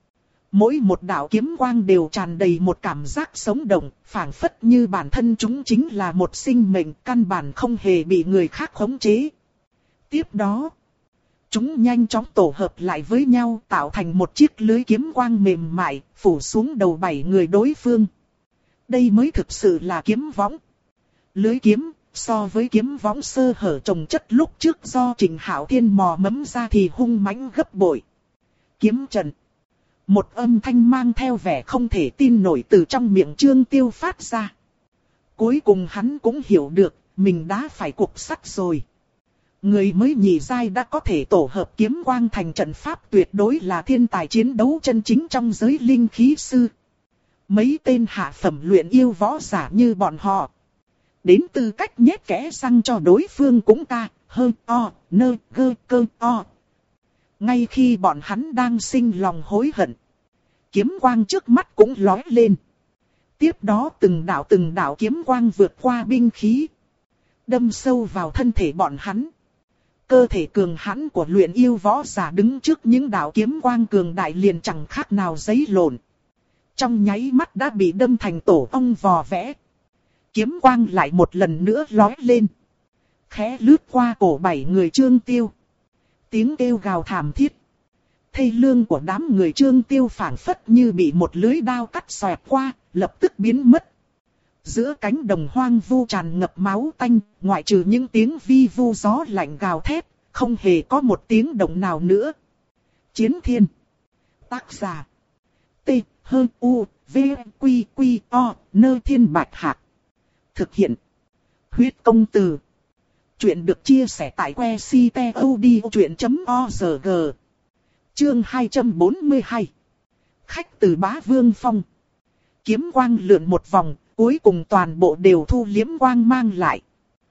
Mỗi một đạo kiếm quang đều tràn đầy một cảm giác sống động, phảng phất như bản thân chúng chính là một sinh mệnh, căn bản không hề bị người khác khống chế. Tiếp đó, chúng nhanh chóng tổ hợp lại với nhau tạo thành một chiếc lưới kiếm quang mềm mại, phủ xuống đầu 7 người đối phương. Đây mới thực sự là kiếm võng. Lưới kiếm, so với kiếm võng sơ hở trồng chất lúc trước do Trình Hạo Thiên mò mẫm ra thì hung mãnh gấp bội. Kiếm trận. Một âm thanh mang theo vẻ không thể tin nổi từ trong miệng Trương Tiêu phát ra. Cuối cùng hắn cũng hiểu được, mình đã phải cục sắt rồi. Người mới nhị giai đã có thể tổ hợp kiếm quang thành trận pháp, tuyệt đối là thiên tài chiến đấu chân chính trong giới linh khí sư. Mấy tên hạ phẩm luyện yêu võ giả như bọn họ, đến tư cách nhét kẽ răng cho đối phương cũng ta, hơn o, nơ, gơ, cơ, o. Ngay khi bọn hắn đang sinh lòng hối hận, kiếm quang trước mắt cũng lóe lên. Tiếp đó từng đạo kiếm quang vượt qua binh khí, đâm sâu vào thân thể bọn hắn. Cơ thể cường hãn của luyện yêu võ giả đứng trước những đạo kiếm quang cường đại liền chẳng khác nào giấy lộn. Trong nháy mắt đã bị đâm thành tổ ong vò vẽ. Kiếm quang lại một lần nữa lóe lên, khẽ lướt qua cổ 7 người Trương Tiêu. Tiếng kêu gào thảm thiết, thê lương của đám người Trương Tiêu phảng phất như bị một lưới đao cắt xoẹt qua, lập tức biến mất. Giữa cánh đồng hoang vu tràn ngập máu tanh, ngoại trừ những tiếng vi vu gió lạnh gào thét, không hề có một tiếng động nào nữa. Chiến Thiên. Tác giả: T, H, U, V, Quy, Quy, O, Nơ Thiên Bạch Hạc. Thực hiện: Huyết Công Từ. Chuyện được chia sẻ tại website.odchuyện.org. Chương 242. Khách từ Bá Vương Phong. Kiếm quang lượn một vòng, cuối cùng toàn bộ đều thu liếm quang mang lại,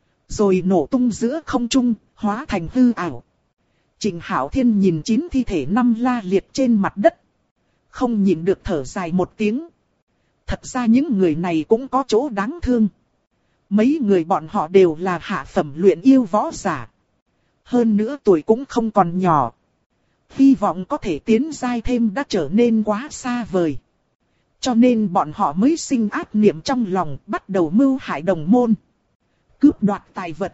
rồi nổ tung giữa không trung, hóa thành hư ảo. Trình Hạo Thiên nhìn 9 thi thể năm la liệt trên mặt đất, không nhịn được thở dài một tiếng. Thật ra những người này cũng có chỗ đáng thương. Mấy người bọn họ đều là hạ phẩm luyện yêu võ giả. Hơn nữa tuổi cũng không còn nhỏ. Hy vọng có thể tiến giai thêm đã trở nên quá xa vời. Cho nên bọn họ mới sinh ác niệm trong lòng, bắt đầu mưu hại đồng môn, cướp đoạt tài vật.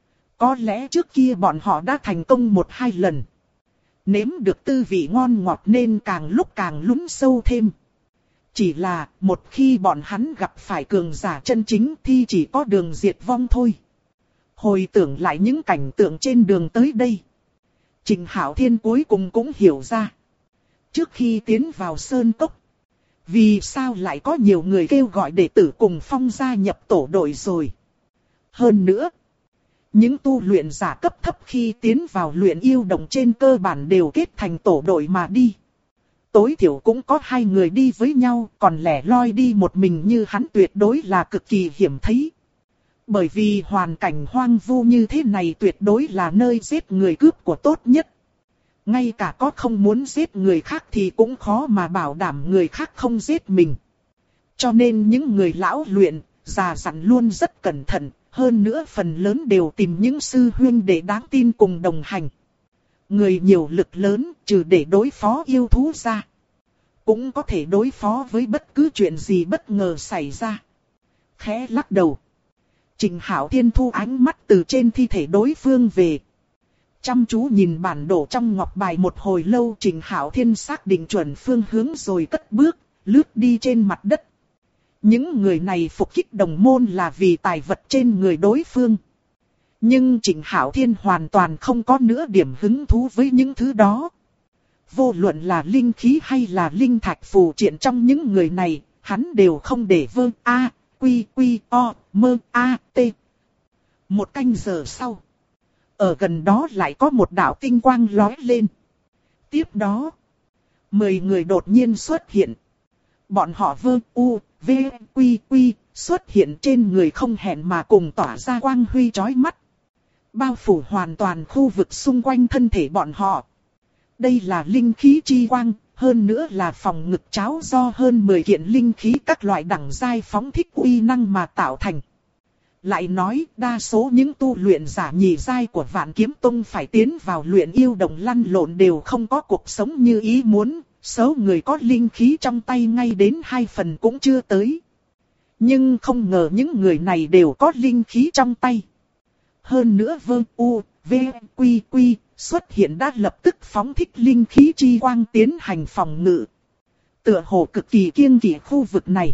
Có lẽ trước kia bọn họ đã thành công 1-2 lần, nếm được tư vị ngon ngọt nên càng lúc càng lún sâu thêm. Chỉ là một khi bọn hắn gặp phải cường giả chân chính thì chỉ có đường diệt vong thôi. Hồi tưởng lại những cảnh tượng trên đường tới đây, Trình Hạo Thiên cuối cùng cũng hiểu ra. Trước khi tiến vào sơn cốc, vì sao lại có nhiều người kêu gọi đệ tử cùng Phong gia nhập tổ đội rồi. Hơn nữa, những tu luyện giả cấp thấp khi tiến vào luyện yêu đồng trên cơ bản đều kết thành tổ đội mà đi. Tối thiểu cũng có 2 người đi với nhau, còn lẻ loi đi một mình như hắn tuyệt đối là cực kỳ hiếm thấy. Bởi vì hoàn cảnh hoang vu như thế này tuyệt đối là nơi giết người cướp của tốt nhất. Ngay cả có không muốn giết người khác thì cũng khó mà bảo đảm người khác không giết mình. Cho nên những người lão luyện, già dặn luôn rất cẩn thận, hơn nữa phần lớn đều tìm những sư huynh đệ đáng tin cùng đồng hành. Người nhiều lực lớn, trừ để đối phó yêu thú ra, cũng có thể đối phó với bất cứ chuyện gì bất ngờ xảy ra. Khẽ lắc đầu, Trình Hạo Thiên thu ánh mắt từ trên thi thể đối phương về. Chăm chú nhìn bản đồ trong ngọc bài một hồi lâu, Trình Hạo Thiên xác định chuẩn phương hướng rồi cất bước, lướt đi trên mặt đất. Những người này phục kích đồng môn là vì tài vật trên người đối phương. Nhưng Trình Hạo Thiên hoàn toàn không có nửa điểm hứng thú với những thứ đó. Vô luận là linh khí hay là linh thạch phù triện trong những người này, hắn đều không để vơ a, quy quy o, mơ a, t. Một canh giờ sau, ở gần đó lại có một đạo tinh quang lóe lên. Tiếp đó, 10 người đột nhiên xuất hiện. Bọn họ vơ u, v, quy quy, xuất hiện trên người không hẹn mà cùng tỏa ra quang huy chói mắt, bao phủ hoàn toàn khu vực xung quanh thân thể bọn họ. Đây là linh khí chi quang, hơn nữa là phòng ngực cháo do hơn 10 kiện linh khí các loại đẳng giai phóng thích uy năng mà tạo thành. Lại nói, đa số những tu luyện giả nhị giai của Vạn Kiếm Tông phải tiến vào luyện yêu đồng lăn lộn đều không có cuộc sống như ý muốn, Số người có linh khí trong tay ngay đến 2 phần cũng chưa tới. Nhưng không ngờ những người này đều có linh khí trong tay. Hơn nữa Vương U, V, Quy Quy xuất hiện đã lập tức phóng thích linh khí chi quang tiến hành phòng ngự. Tựa hồ cực kỳ kiêng kỵ khu vực này.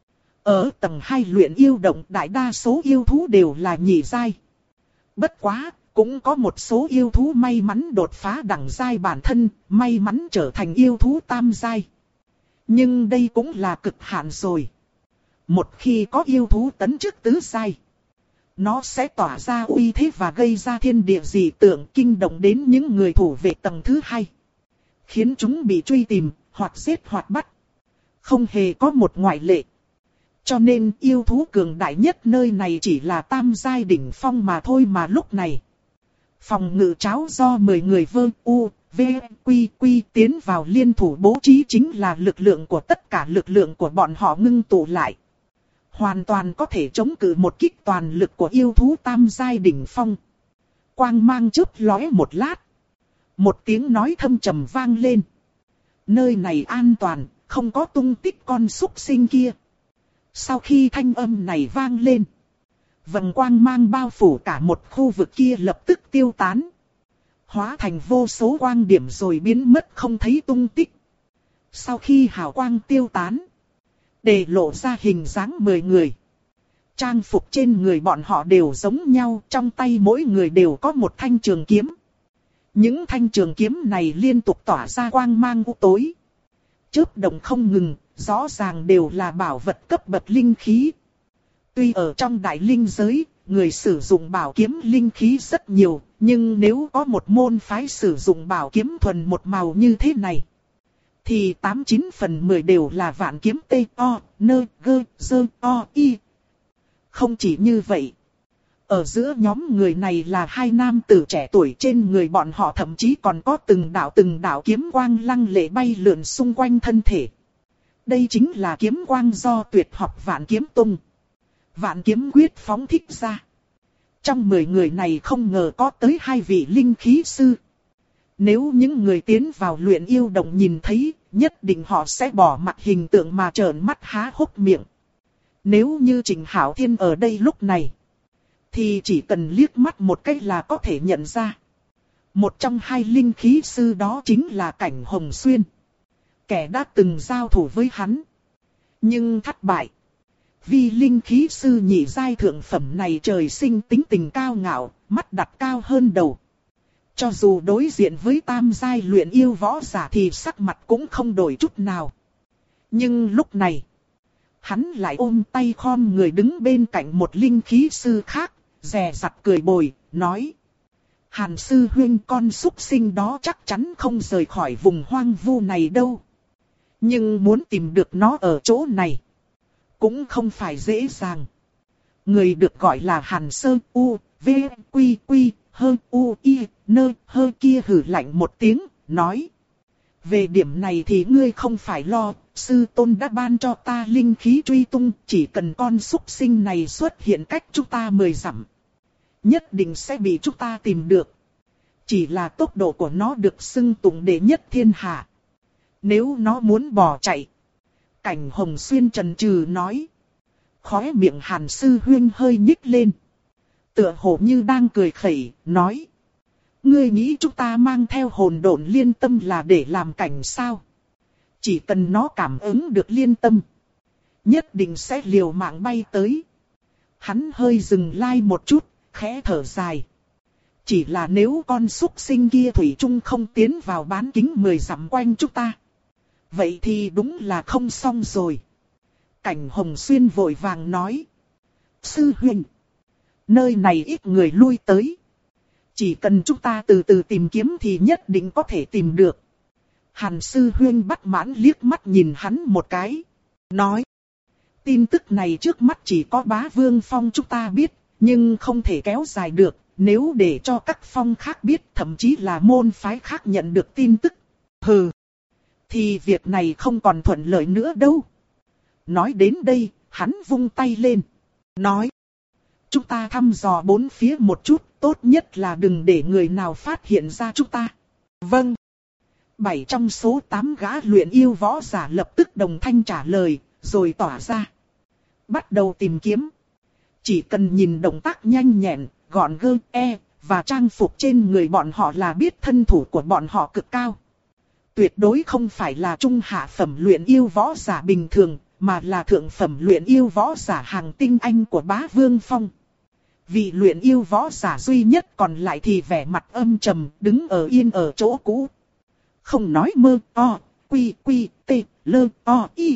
Ở tầng 2 luyện yêu động đại đa số yêu thú đều là nhị giai. Bất quá, cũng có một số yêu thú may mắn đột phá đẳng giai bản thân, may mắn trở thành yêu thú tam giai. Nhưng đây cũng là cực hạn rồi. Một khi có yêu thú tấn chức tứ giai, nó sẽ tỏa ra uy thế và gây ra thiên địa dị tượng kinh động đến những người thủ vệ tầng thứ 2. Khiến chúng bị truy tìm, hoặc giết hoặc bắt. Không hề có một ngoại lệ. Cho nên yêu thú cường đại nhất nơi này chỉ là tam giai đỉnh phong mà thôi mà lúc này. Phòng ngự tráo do 10 người Vương U, V, Quy Quy tiến vào liên thủ bố trí chính là lực lượng của tất cả lực lượng của bọn họ ngưng tụ lại. Hoàn toàn có thể chống cự một kích toàn lực của yêu thú tam giai đỉnh phong. Quang mang chớp lóe một lát. Một tiếng nói thâm trầm vang lên. Nơi này an toàn, không có tung tích con súc sinh kia. Sau khi thanh âm này vang lên, vầng quang mang bao phủ cả một khu vực kia lập tức tiêu tán. Hóa thành vô số quang điểm rồi biến mất không thấy tung tích. Sau khi hào quang tiêu tán, để lộ ra hình dáng 10 người. Trang phục trên người bọn họ đều giống nhau, trong tay mỗi người đều có một thanh trường kiếm. Những thanh trường kiếm này liên tục tỏa ra quang mang u tối. Chớp động không ngừng, rõ ràng đều là bảo vật cấp bậc linh khí. Tuy ở trong đại linh giới, người sử dụng bảo kiếm linh khí rất nhiều, nhưng nếu có một môn phái sử dụng bảo kiếm thuần một màu như thế này, thì 89 phần 10 đều là vạn kiếm T-O-N-G-Z-O-I. Không chỉ như vậy, ở giữa nhóm người này là 2 nam tử trẻ tuổi, trên người bọn họ thậm chí còn có từng đạo kiếm quang lăng lệ bay lượn xung quanh thân thể. Đây chính là kiếm quang do tuyệt học Vạn Kiếm Tông, Vạn Kiếm Quyết phóng thích ra. Trong 10 người này không ngờ có tới 2 vị linh khí sư. Nếu những người tiến vào luyện yêu động nhìn thấy, nhất định họ sẽ bỏ mặt hình tượng mà trợn mắt há hốc miệng. Nếu như Trình Hảo Thiên ở đây lúc này, thì chỉ cần liếc mắt một cái là có thể nhận ra. Một trong 2 linh khí sư đó chính là Cảnh Hồng Xuyên. Kẻ đã từng giao thủ với hắn, nhưng thất bại. Vì linh khí sư nhị giai thượng phẩm này trời sinh tính tình cao ngạo, mắt đặt cao hơn đầu. Cho dù đối diện với tam giai luyện yêu võ giả thì sắc mặt cũng không đổi chút nào. Nhưng lúc này, hắn lại ôm tay khom người đứng bên cạnh một linh khí sư khác, dè dặt cười bồi, nói: Hàn sư huynh, con súc sinh đó chắc chắn không rời khỏi vùng hoang vu này đâu. Nhưng muốn tìm được nó ở chỗ này, cũng không phải dễ dàng. Người được gọi là Hàn Sơ U, V, Quy Quy, Hơ U, I, Nơ, Hơ kia hử lạnh một tiếng, nói: Về điểm này thì ngươi không phải lo, sư tôn đã ban cho ta linh khí truy tung, chỉ cần con súc sinh này xuất hiện cách chúng ta 10 dặm, nhất định sẽ bị chúng ta tìm được. Chỉ là tốc độ của nó được xưng tụng đệ nhất thiên hạ. Nếu nó muốn bỏ chạy, Cảnh Hồng Xuyên chần chừ nói. Khóe miệng Hàn sư huynh hơi nhích lên, tựa hồ như đang cười khẩy, nói: Ngươi nghĩ chúng ta mang theo hồn độn liên tâm là để làm cảnh sao? Chỉ cần nó cảm ứng được liên tâm, nhất định sẽ liều mạng bay tới. Hắn hơi dừng lại một chút, khẽ thở dài. Chỉ là nếu con súc sinh kia thủy chung không tiến vào bán kính 10 dặm quanh chúng ta, vậy thì đúng là không xong rồi. Cảnh Hồng Xuyên vội vàng nói: Sư huynh, nơi này ít người lui tới. Chỉ cần chúng ta từ từ tìm kiếm thì nhất định có thể tìm được. Hàn sư huynh bất mãn liếc mắt nhìn hắn một cái, nói: Tin tức này trước mắt chỉ có Bá Vương Phong chúng ta biết, nhưng không thể kéo dài được. Nếu để cho các phong khác biết, thậm chí là môn phái khác nhận được tin tức, thì việc này không còn thuận lợi nữa đâu. Nói đến đây, hắn vung tay lên, nói: Chúng ta thăm dò bốn phía một chút, tốt nhất là đừng để người nào phát hiện ra chúng ta. Vâng. 7 trong số 8 gã luyện yêu võ giả lập tức đồng thanh trả lời, rồi tỏa ra. Bắt đầu tìm kiếm. Chỉ cần nhìn động tác nhanh nhẹn, gọn gơ, và trang phục trên người bọn họ là biết thân thủ của bọn họ cực cao. Tuyệt đối không phải là trung hạ phẩm luyện yêu võ giả bình thường, mà là thượng phẩm luyện yêu võ giả hàng tinh anh của Bá Vương Phong. Vị luyện yêu võ giả duy nhất còn lại thì vẻ mặt âm trầm, đứng yên ở chỗ cũ. Không nói mơ, quy, tê, lơ, y.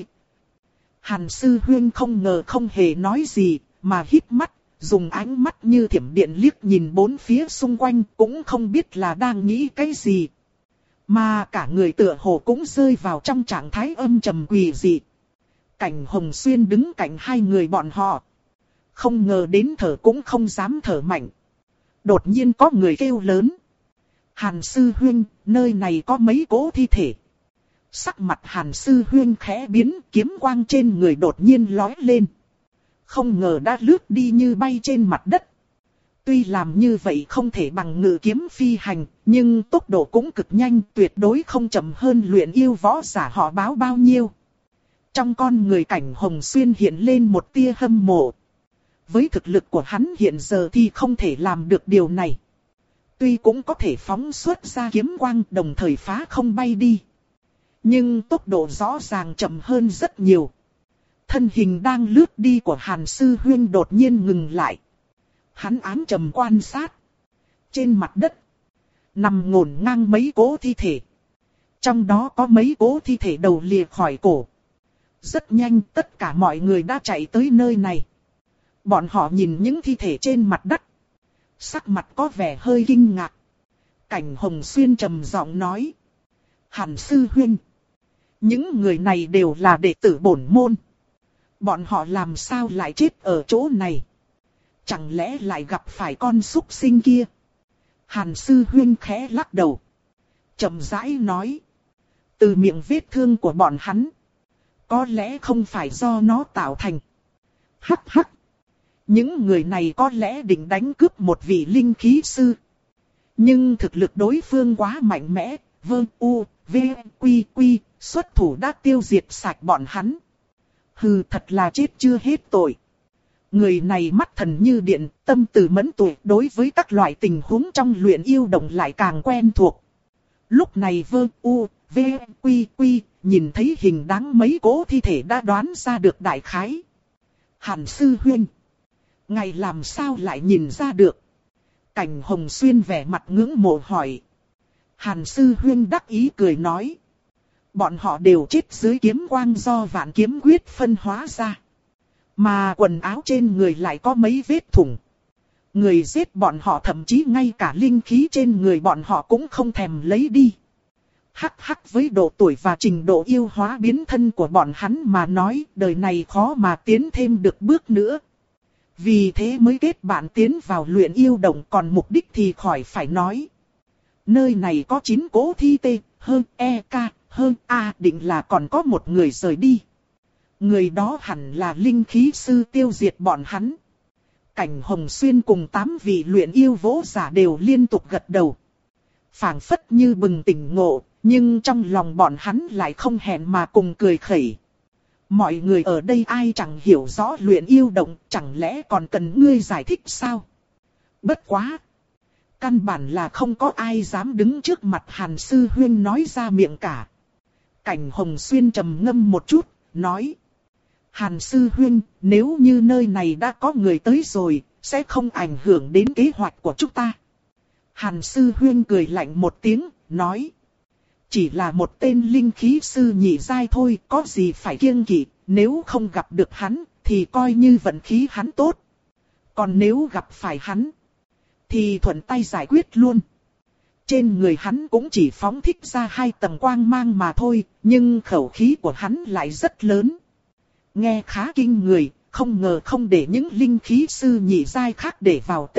Hàn Sư Huyên không ngờ không hề nói gì, mà híp mắt, dùng ánh mắt như thiểm điện liếc nhìn bốn phía xung quanh, cũng không biết là đang nghĩ cái gì. Mà cả người tựa hồ cũng rơi vào trong trạng thái âm trầm quỷ dị. Cảnh Hồng Xuyên đứng cạnh hai người bọn họ. Không ngờ đến thở cũng không dám thở mạnh. Đột nhiên có người kêu lớn. Hàn Sư Huyên, nơi này có mấy cỗ thi thể. Sắc mặt Hàn Sư Huyên khẽ biến, kiếm quang trên người đột nhiên lói lên. Không ngờ đã lướt đi như bay trên mặt đất. Tuy làm như vậy không thể bằng ngự kiếm phi hành, nhưng tốc độ cũng cực nhanh, tuyệt đối không chậm hơn luyện yêu võ giả họ báo bao nhiêu. Trong con người Cảnh Hồng Xuyên hiện lên một tia hâm mộ. Với thực lực của hắn hiện giờ thì không thể làm được điều này. Tuy cũng có thể phóng xuất ra kiếm quang đồng thời phá không bay đi. Nhưng tốc độ rõ ràng chậm hơn rất nhiều. Thân hình đang lướt đi của Hàn Sư Huyên đột nhiên ngừng lại. Hắn ám trầm quan sát. Trên mặt đất, nằm ngổn ngang mấy cỗ thi thể. Trong đó có mấy cỗ thi thể đầu lìa khỏi cổ. Rất nhanh tất cả mọi người đã chạy tới nơi này. Bọn họ nhìn những thi thể trên mặt đất. Sắc mặt có vẻ hơi kinh ngạc. Cảnh Hồng Xuyên trầm giọng nói. Hàn Sư Huyên. Những người này đều là đệ tử bổn môn. Bọn họ làm sao lại chết ở chỗ này? Chẳng lẽ lại gặp phải con súc sinh kia? Hàn Sư Huyên khẽ lắc đầu. Chậm rãi nói. Từ miệng vết thương của bọn hắn. Có lẽ không phải do nó tạo thành. Hắc hắc. Những người này có lẽ định đánh cướp một vị linh khí sư. Nhưng thực lực đối phương quá mạnh mẽ. Quy, xuất thủ đã tiêu diệt sạch bọn hắn. Hừ, thật là chết chưa hết tội. Người này mắt thần như điện, tâm từ mẫn tuệ, đối với các loại tình huống trong luyện yêu động lại càng quen thuộc. Lúc này Quy, nhìn thấy hình dáng mấy cỗ thi thể đã đoán ra được đại khái. Hàn Sư Huyên, ngài làm sao lại nhìn ra được? Cảnh Hồng Xuyên vẻ mặt ngưỡng mộ hỏi. Hàn Sư Huyên đắc ý cười nói. Bọn họ đều chết dưới kiếm quang do vạn kiếm quyết phân hóa ra. Mà quần áo trên người lại có mấy vết thủng. Người giết bọn họ thậm chí ngay cả linh khí trên người bọn họ cũng không thèm lấy đi. Hắc với độ tuổi và trình độ yêu hóa biến thân của bọn hắn mà nói, đời này khó mà tiến thêm được bước nữa. Vì thế mới kết bạn tiến vào luyện yêu động, còn mục đích thì khỏi phải nói. Nơi này có 9 cỗ thi tê, hơn định là còn có một người rời đi. Người đó hẳn là linh khí sư tiêu diệt bọn hắn. Cảnh Hồng Xuyên cùng 8 vị luyện yêu võ giả đều liên tục gật đầu. Phảng phất như bừng tỉnh ngộ, nhưng trong lòng bọn hắn lại không hẹn mà cùng cười khẩy. Mọi người ở đây ai chẳng hiểu rõ luyện yêu động, chẳng lẽ còn cần ngươi giải thích sao? Bất quá! Căn bản là không có ai dám đứng trước mặt Hàn Sư Huyên nói ra miệng cả. Cảnh Hồng Xuyên trầm ngâm một chút, nói. Hàn Sư Huyên, nếu như nơi này đã có người tới rồi, sẽ không ảnh hưởng đến kế hoạch của chúng ta. Hàn Sư Huyên cười lạnh một tiếng, nói. Chỉ là một tên linh khí sư nhị giai thôi, có gì phải kiêng kỵ, nếu không gặp được hắn, thì coi như vận khí hắn tốt. Còn nếu gặp phải hắn, thì thuận tay giải quyết luôn. Trên người hắn cũng chỉ phóng thích ra 2 tầng quang mang mà thôi, nhưng khẩu khí của hắn lại rất lớn. Nghe khá kinh người, không ngờ không để những linh khí sư nhị giai khác để vào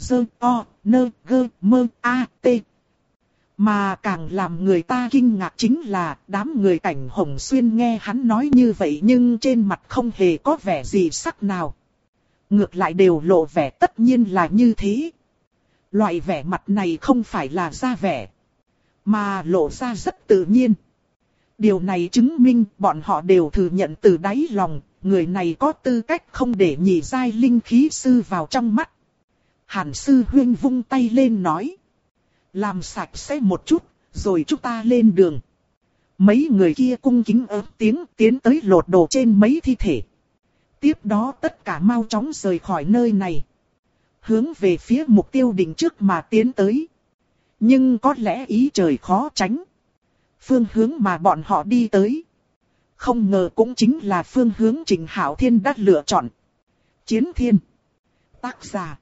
T. Mà càng làm người ta kinh ngạc chính là đám người Cảnh Hồng Xuyên nghe hắn nói như vậy nhưng trên mặt không hề có vẻ gì sắc nào. Ngược lại đều lộ vẻ tất nhiên là như thế. Loại vẻ mặt này không phải là ra vẻ, mà lộ ra rất tự nhiên. Điều này chứng minh bọn họ đều thừa nhận từ đáy lòng, người này có tư cách không để nhị giai linh khí sư vào trong mắt. Hàn sư huynh vung tay lên nói. Làm sạch sẽ một chút, rồi chúng ta lên đường. Mấy người kia cung kính ớt tiếng tiến tới lột đồ trên mấy thi thể. Tiếp đó tất cả mau chóng rời khỏi nơi này. Hướng về phía mục tiêu định trước mà tiến tới. Nhưng có lẽ ý trời khó tránh. Phương hướng mà bọn họ đi tới, không ngờ cũng chính là phương hướng Trịnh Hạo Thiên đã lựa chọn. Chiến Thiên. Tác giả.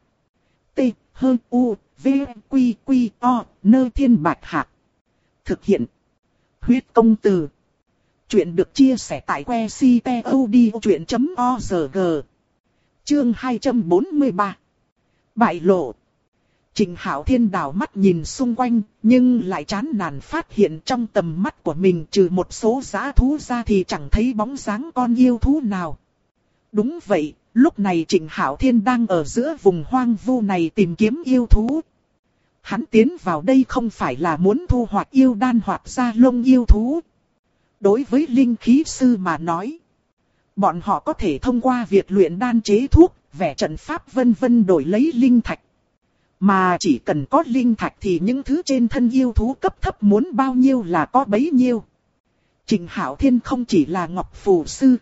T-H-U-V-Q-Q-O Nơ Thiên Bạch Hạc. Thực hiện. Huyết Công Từ. Chuyện được chia sẻ tại que ctod.org. Chương 243. Bại lộ. Trịnh Hạo Thiên đảo mắt nhìn xung quanh, nhưng lại chán nản phát hiện trong tầm mắt của mình trừ một số dã thú ra thì chẳng thấy bóng dáng con yêu thú nào. Đúng vậy, lúc này Trịnh Hạo Thiên đang ở giữa vùng hoang vu này tìm kiếm yêu thú. Hắn tiến vào đây không phải là muốn thu hoạch yêu đan hoặc ra lông yêu thú. Đối với linh khí sư mà nói, bọn họ có thể thông qua việc luyện đan chế thuốc, vẽ trận pháp vân vân đổi lấy linh thạch. Mà chỉ cần có linh thạch thì những thứ trên thân yêu thú cấp thấp muốn bao nhiêu là có bấy nhiêu. Trịnh Hạo Thiên không chỉ là ngọc phù sư,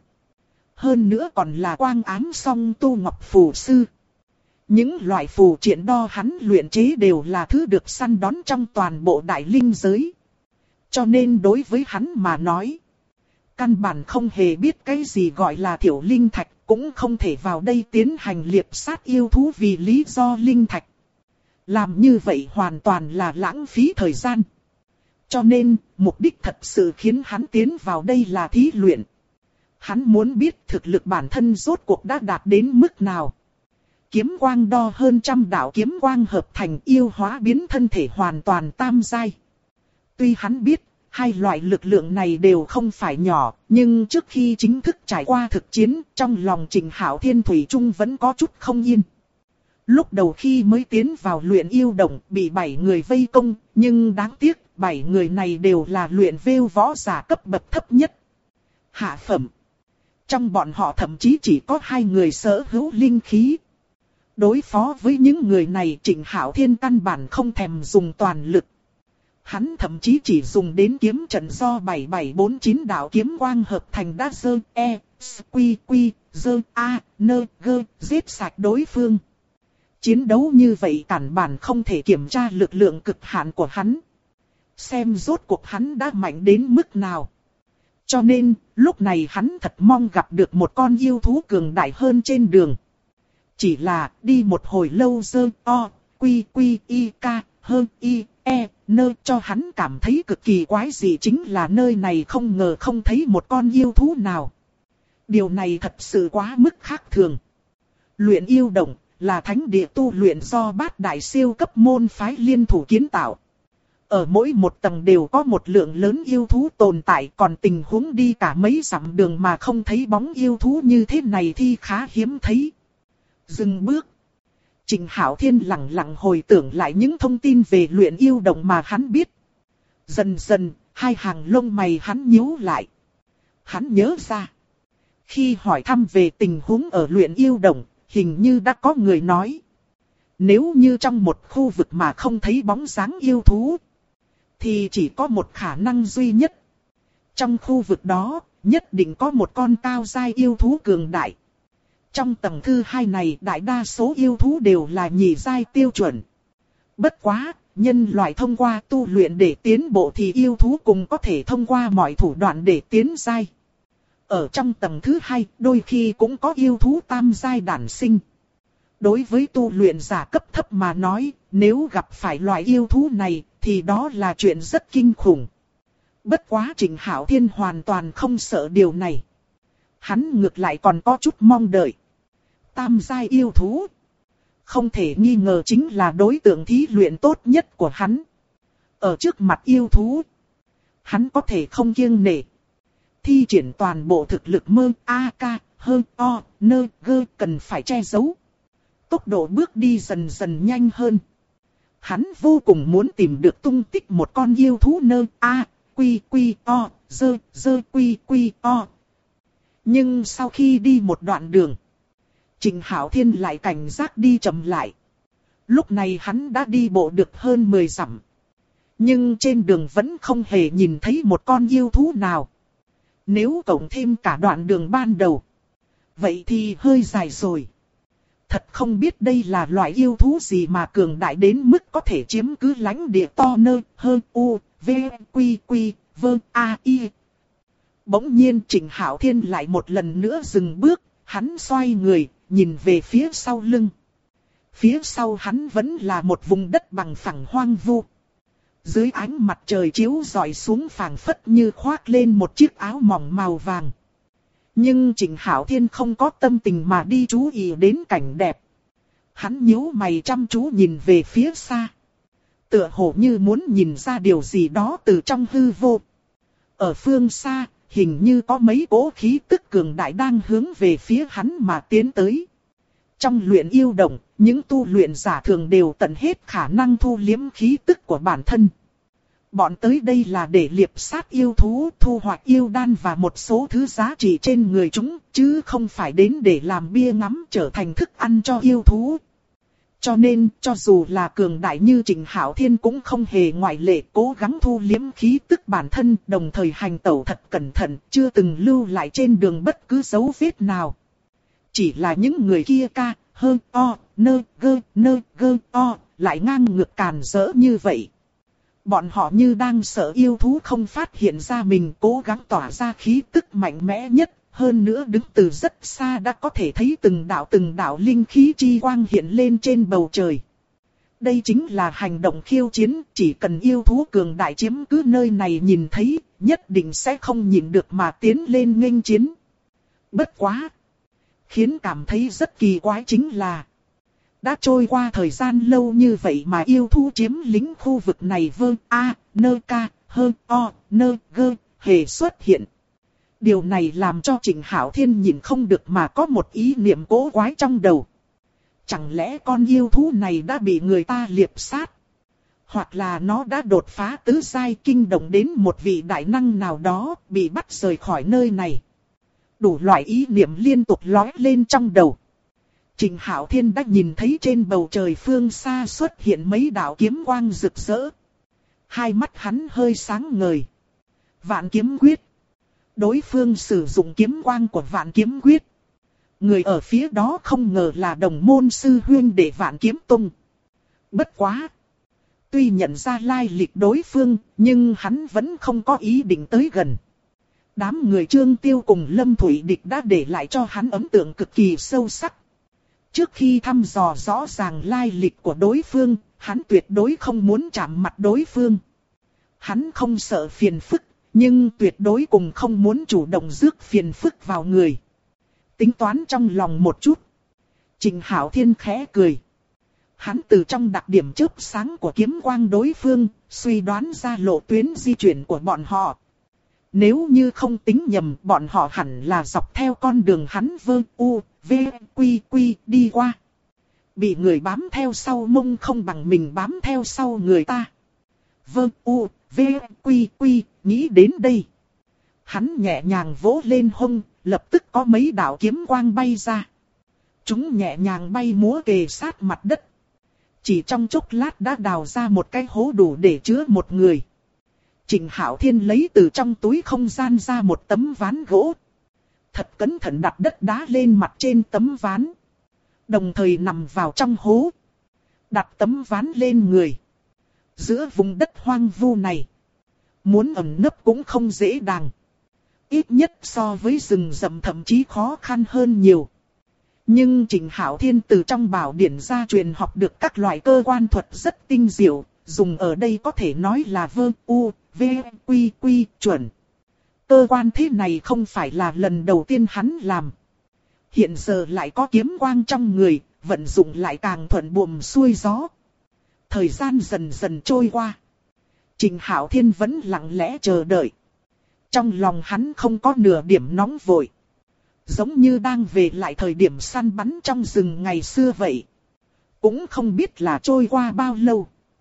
hơn nữa còn là quang ám song tu ngọc phù sư. Những loại phù triện đo hắn luyện chế đều là thứ được săn đón trong toàn bộ đại linh giới. Cho nên đối với hắn mà nói, căn bản không hề biết cái gì gọi là thiểu linh thạch, cũng không thể vào đây tiến hành liệp sát yêu thú vì lý do linh thạch. Làm như vậy hoàn toàn là lãng phí thời gian. Cho nên, mục đích thật sự khiến hắn tiến vào đây là thí luyện. Hắn muốn biết thực lực bản thân rốt cuộc đã đạt đến mức nào. Kiếm quang đo hơn 100 đạo kiếm quang hợp thành yêu hóa biến thân thể hoàn toàn tam giai. Tuy hắn biết, hai loại lực lượng này đều không phải nhỏ, nhưng trước khi chính thức trải qua thực chiến, trong lòng Trịnh Hạo Thiên thủy chung vẫn có chút không yên. Lúc đầu khi mới tiến vào luyện yêu động bị 7 người vây công, nhưng đáng tiếc 7 người này đều là luyện vêu võ giả cấp bậc thấp nhất. Hạ phẩm. Trong bọn họ thậm chí chỉ có 2 người sở hữu linh khí. Đối phó với những người này Trịnh Hạo Thiên căn bản không thèm dùng toàn lực. Hắn thậm chí chỉ dùng đến kiếm trận do 7749 đạo kiếm quang hợp thành đã dơ e, quy quy, dơ a, nơ, gơ, giết sạch đối phương. Chiến đấu như vậy căn bản không thể kiểm tra lực lượng cực hạn của hắn. Xem rốt cuộc hắn đã mạnh đến mức nào. Cho nên, lúc này hắn thật mong gặp được một con yêu thú cường đại hơn trên đường. Chỉ là, đi một hồi lâu dơ o, quy quy y ca, hơn y, e, nơi cho hắn cảm thấy cực kỳ quái dị chính là nơi này không ngờ không thấy một con yêu thú nào. Điều này thật sự quá mức khác thường. Luyện yêu động là thánh địa tu luyện do bát đại siêu cấp môn phái liên thủ kiến tạo. Ở mỗi một tầng đều có một lượng lớn yêu thú tồn tại, còn tình huống đi cả mấy dặm đường mà không thấy bóng yêu thú như thế này thì khá hiếm thấy. Dừng bước. Trịnh Hạo Thiên lặng lặng hồi tưởng lại những thông tin về luyện yêu động mà hắn biết. Dần dần, hai hàng lông mày hắn nhíu lại. Hắn nhớ ra. Khi hỏi thăm về tình huống ở luyện yêu động, hình như đã có người nói. Nếu như trong một khu vực mà không thấy bóng dáng yêu thú, thì chỉ có một khả năng duy nhất. Trong khu vực đó, nhất định có một con cao giai yêu thú cường đại. Trong tầng thứ 2 này đại đa số yêu thú đều là nhị giai tiêu chuẩn. Bất quá, nhân loại thông qua tu luyện để tiến bộ thì yêu thú cũng có thể thông qua mọi thủ đoạn để tiến giai. Ở trong tầng thứ 2, đôi khi cũng có yêu thú tam giai đản sinh. Đối với tu luyện giả cấp thấp mà nói, nếu gặp phải loại yêu thú này, thì đó là chuyện rất kinh khủng. Bất quá Trịnh Hạo Thiên hoàn toàn không sợ điều này. Hắn ngược lại còn có chút mong đợi. Tam giai yêu thú, không thể nghi ngờ chính là đối tượng thí luyện tốt nhất của hắn. Ở trước mặt yêu thú, hắn có thể không kiêng nể. Thi triển toàn bộ thực lực mơ a ca, hơn o, nơ, gơ cần phải che giấu. Tốc độ bước đi dần dần nhanh hơn. Hắn vô cùng muốn tìm được tung tích một con yêu thú nơ a quy quy o dơ dơ quy quy o. Nhưng sau khi đi một đoạn đường, Trịnh Hạo Thiên lại cảnh giác đi chậm lại. Lúc này hắn đã đi bộ được hơn 10 dặm. Nhưng trên đường vẫn không hề nhìn thấy một con yêu thú nào. Nếu cộng thêm cả đoạn đường ban đầu, vậy thì hơi dài rồi. Thật không biết đây là loại yêu thú gì mà cường đại đến mức có thể chiếm cứ lãnh địa to nơ hơn u, v, quy quy, vơ, a, y. Bỗng nhiên Trịnh Hạo Thiên lại một lần nữa dừng bước, hắn xoay người, nhìn về phía sau lưng. Phía sau hắn vẫn là một vùng đất bằng phẳng hoang vu. Dưới ánh mặt trời chiếu rọi xuống phảng phất như khoác lên một chiếc áo mỏng màu vàng. Nhưng Trịnh Hạo Thiên không có tâm tình mà đi chú ý đến cảnh đẹp. Hắn nhíu mày chăm chú nhìn về phía xa. Tựa hồ như muốn nhìn ra điều gì đó từ trong hư vô. Ở phương xa, hình như có mấy cỗ khí tức cường đại đang hướng về phía hắn mà tiến tới. Trong luyện yêu động, những tu luyện giả thường đều tận hết khả năng thu liếm khí tức của bản thân. Bọn tới đây là để liệp sát yêu thú, thu hoạch yêu đan và một số thứ giá trị trên người chúng, chứ không phải đến để làm bia ngắm trở thành thức ăn cho yêu thú. Cho nên, cho dù là cường đại như Trịnh Hạo Thiên cũng không hề ngoại lệ, cố gắng thu liếm khí tức bản thân, đồng thời hành tẩu thật cẩn thận, chưa từng lưu lại trên đường bất cứ dấu vết nào. Chỉ là những người kia ca, hơ, o, nơ, gơ, o, lại ngang ngược càn rỡ như vậy. Bọn họ như đang sợ yêu thú không phát hiện ra mình, cố gắng tỏa ra khí tức mạnh mẽ nhất. Hơn nữa đứng từ rất xa đã có thể thấy từng đạo linh khí chi quang hiện lên trên bầu trời. Đây chính là hành động khiêu chiến, chỉ cần yêu thú cường đại chiếm cứ nơi này nhìn thấy, nhất định sẽ không nhịn được mà tiến lên nghênh chiến. Bất quá! Khiến cảm thấy rất kỳ quái chính là đã trôi qua thời gian lâu như vậy mà yêu thú chiếm lĩnh khu vực này vơ a, nơ ca, hơ, o, nơ, gơ, hề xuất hiện. Điều này làm cho Trịnh Hạo Thiên nhìn không được mà có một ý niệm cố quái trong đầu. Chẳng lẽ con yêu thú này đã bị người ta liệp sát? Hoặc là nó đã đột phá tứ giai kinh động đến một vị đại năng nào đó bị bắt rời khỏi nơi này. Đủ loại ý niệm liên tục lóe lên trong đầu. Trịnh Hạo Thiên đã nhìn thấy trên bầu trời phương xa xuất hiện mấy đạo kiếm quang rực rỡ. Hai mắt hắn hơi sáng ngời. Vạn kiếm quyết. Đối phương sử dụng kiếm quang của Vạn Kiếm Quyết. Người ở phía đó không ngờ là đồng môn sư huynh đệ Vạn Kiếm Tông. Bất quá! Tuy nhận ra lai lịch đối phương, nhưng hắn vẫn không có ý định tới gần. Đám người Trương Tiêu cùng Lâm Thủy Địch đã để lại cho hắn ấn tượng cực kỳ sâu sắc. Trước khi thăm dò rõ ràng lai lịch của đối phương, hắn tuyệt đối không muốn chạm mặt đối phương. Hắn không sợ phiền phức. Nhưng tuyệt đối cùng không muốn chủ động rước phiền phức vào người. Tính toán trong lòng một chút. Trịnh Hạo Thiên khẽ cười. Hắn từ trong đặc điểm chớp sáng của kiếm quang đối phương, suy đoán ra lộ tuyến di chuyển của bọn họ. Nếu như không tính nhầm, bọn họ hẳn là dọc theo con đường hắn vơ u, v, quy quy đi qua. Bị người bám theo sau mông không bằng mình bám theo sau người ta. Vơ u, v, quy quy, nghĩ đến đây. Hắn nhẹ nhàng vỗ lên hông, lập tức có mấy đạo kiếm quang bay ra. Chúng nhẹ nhàng bay múa kề sát mặt đất. Chỉ trong chốc lát đã đào ra một cái hố đủ để chứa một người. Trịnh Hạo Thiên lấy từ trong túi không gian ra một tấm ván gỗ. Thật cẩn thận đặt đất đá lên mặt trên tấm ván. Đồng thời nằm vào trong hố. Đặt tấm ván lên người. Giữa vùng đất hoang vu này, muốn ẩn nấp cũng không dễ dàng. Ít nhất so với rừng rậm thậm chí khó khăn hơn nhiều. Nhưng Trịnh Hạo Thiên từ trong bảo điển gia truyền học được các loại cơ quan thuật rất tinh diệu, dùng ở đây có thể nói là vơ u, v, quy quy, chuẩn. Cơ quan thế này không phải là lần đầu tiên hắn làm. Hiện giờ lại có kiếm quang trong người, vận dụng lại càng thuận buồm xuôi gió. Thời gian dần dần trôi qua. Trịnh Hạo Thiên vẫn lặng lẽ chờ đợi. Trong lòng hắn không có nửa điểm nóng vội. Giống như đang về lại thời điểm săn bắn trong rừng ngày xưa vậy. Cũng không biết là trôi qua bao lâu.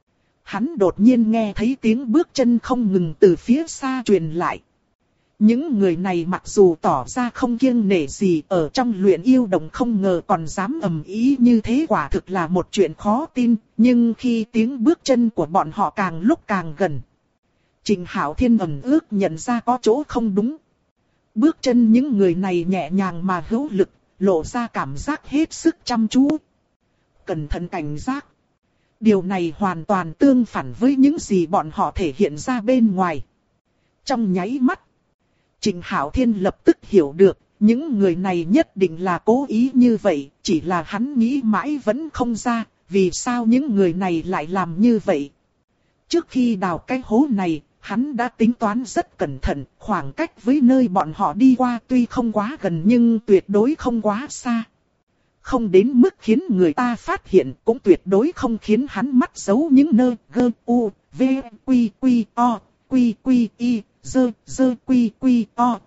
Hắn đột nhiên nghe thấy tiếng bước chân không ngừng từ phía xa truyền lại. Những người này mặc dù tỏ ra không kiêng nể gì, ở trong luyện yêu đồng không ngờ còn dám ầm ĩ như thế, quả thực là một chuyện khó tin. Nhưng khi tiếng bước chân của bọn họ càng lúc càng gần, Trình Hạo Thiên ẩn ước nhận ra có chỗ không đúng. Bước chân những người này nhẹ nhàng mà hữu lực, lộ ra cảm giác hết sức chăm chú. Cẩn thận cảnh giác. Điều này hoàn toàn tương phản với những gì bọn họ thể hiện ra bên ngoài. Trong nháy mắt, Trình Hạo Thiên lập tức hiểu được, những người này nhất định là cố ý như vậy, chỉ là hắn nghĩ mãi vẫn không ra, vì sao những người này lại làm như vậy. Trước khi đào cái hố này, hắn đã tính toán rất cẩn thận, khoảng cách với nơi bọn họ đi qua tuy không quá gần nhưng tuyệt đối không quá xa. Không đến mức khiến người ta phát hiện, cũng tuyệt đối không khiến hắn mắt giấu những nơi gơ u, v, quy quy o, quy quy y, dơ dơ quy quy o.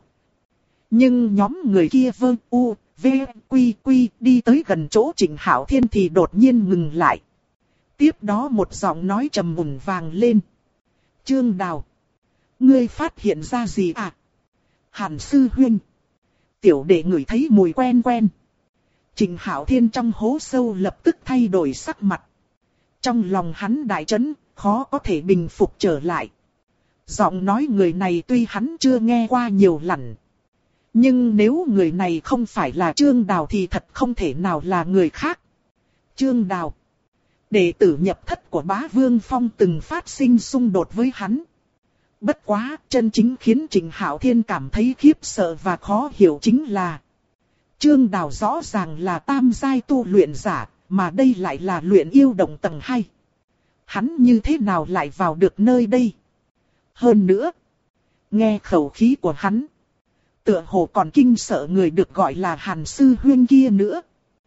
Nhưng nhóm người kia vơ u, v, quy quy đi tới gần chỗ Trình Hạo Thiên thì đột nhiên ngừng lại. Tiếp đó một giọng nói trầm mùng vang lên. Trương Đào, ngươi phát hiện ra gì à? Hàn sư huynh. Tiểu đệ ngửi thấy mùi quen quen. Trình Hạo Thiên trong hố sâu lập tức thay đổi sắc mặt. Trong lòng hắn đại chấn, khó có thể bình phục trở lại. Giọng nói người này tuy hắn chưa nghe qua nhiều lần, nhưng nếu người này không phải là Trương Đào thì thật không thể nào là người khác. Trương Đào, đệ tử nhập thất của Bá Vương Phong từng phát sinh xung đột với hắn. Bất quá, chân chính khiến Trình Hạo Thiên cảm thấy khiếp sợ và khó hiểu chính là Trương Đào rõ ràng là tam giai tu luyện giả, mà đây lại là luyện yêu động tầng 2. Hắn như thế nào lại vào được nơi đây? Hơn nữa, nghe khẩu khí của hắn, tựa hồ còn kinh sợ người được gọi là Hàn sư huynh kia nữa.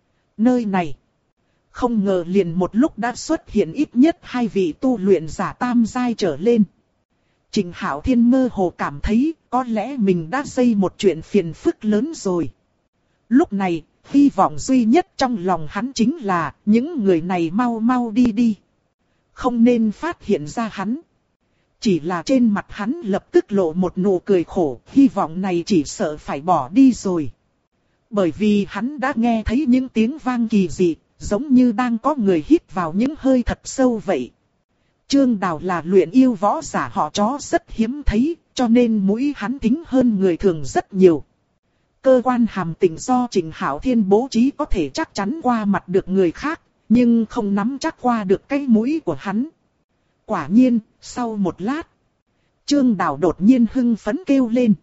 Nơi này, không ngờ liền một lúc đã xuất hiện ít nhất 2 vị tu luyện giả tam giai trở lên. Trình Hạo Thiên mơ hồ cảm thấy có lẽ mình đã gây một chuyện phiền phức lớn rồi. Lúc này, hy vọng duy nhất trong lòng hắn chính là những người này mau mau đi đi. Không nên phát hiện ra hắn. Chỉ là trên mặt hắn lập tức lộ một nụ cười khổ, hy vọng này chỉ sợ phải bỏ đi rồi. Bởi vì hắn đã nghe thấy những tiếng vang kỳ dị, giống như đang có người hít vào những hơi thật sâu vậy. Trương Đào là luyện yêu võ giả họ chó rất hiếm thấy, cho nên mũi hắn thính hơn người thường rất nhiều. Cơ quan hàm tình do Trình Hạo Thiên bố trí có thể chắc chắn qua mặt được người khác, nhưng không nắm chắc qua được cái mũi của hắn. Quả nhiên, sau một lát, Trương Đào đột nhiên hưng phấn kêu lên.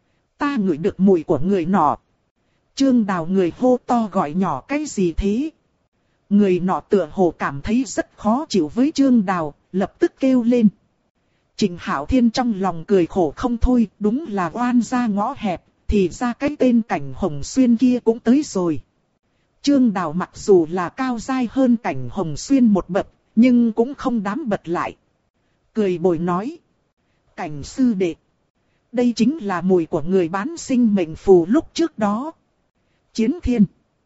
Ta ngửi được mùi của người nọ. Trương Đào người hô to gọi nhỏ cái gì thế? Người nọ tựa hồ cảm thấy rất khó chịu với Trương Đào, lập tức kêu lên. Trình Hạo Thiên trong lòng cười khổ không thôi, đúng là oan ra ngõ hẹp, thì ra cái tên Cảnh Hồng Xuyên kia cũng tới rồi. Trương Đào mặc dù là cao giai hơn Cảnh Hồng Xuyên một bậc, nhưng cũng không dám bật lại. Cười bồi nói. Cảnh sư đệ, đây chính là mùi của người bán sinh mệnh phù lúc trước đó. Chiến Thiên.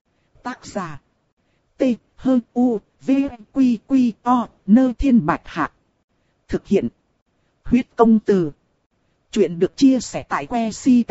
Tác giả. T, H, U, V, Quy, Quy, O, Nơ Thiên Bạch Hạc. Thực hiện. Huyết công từ. Chuyện được chia sẻ tại que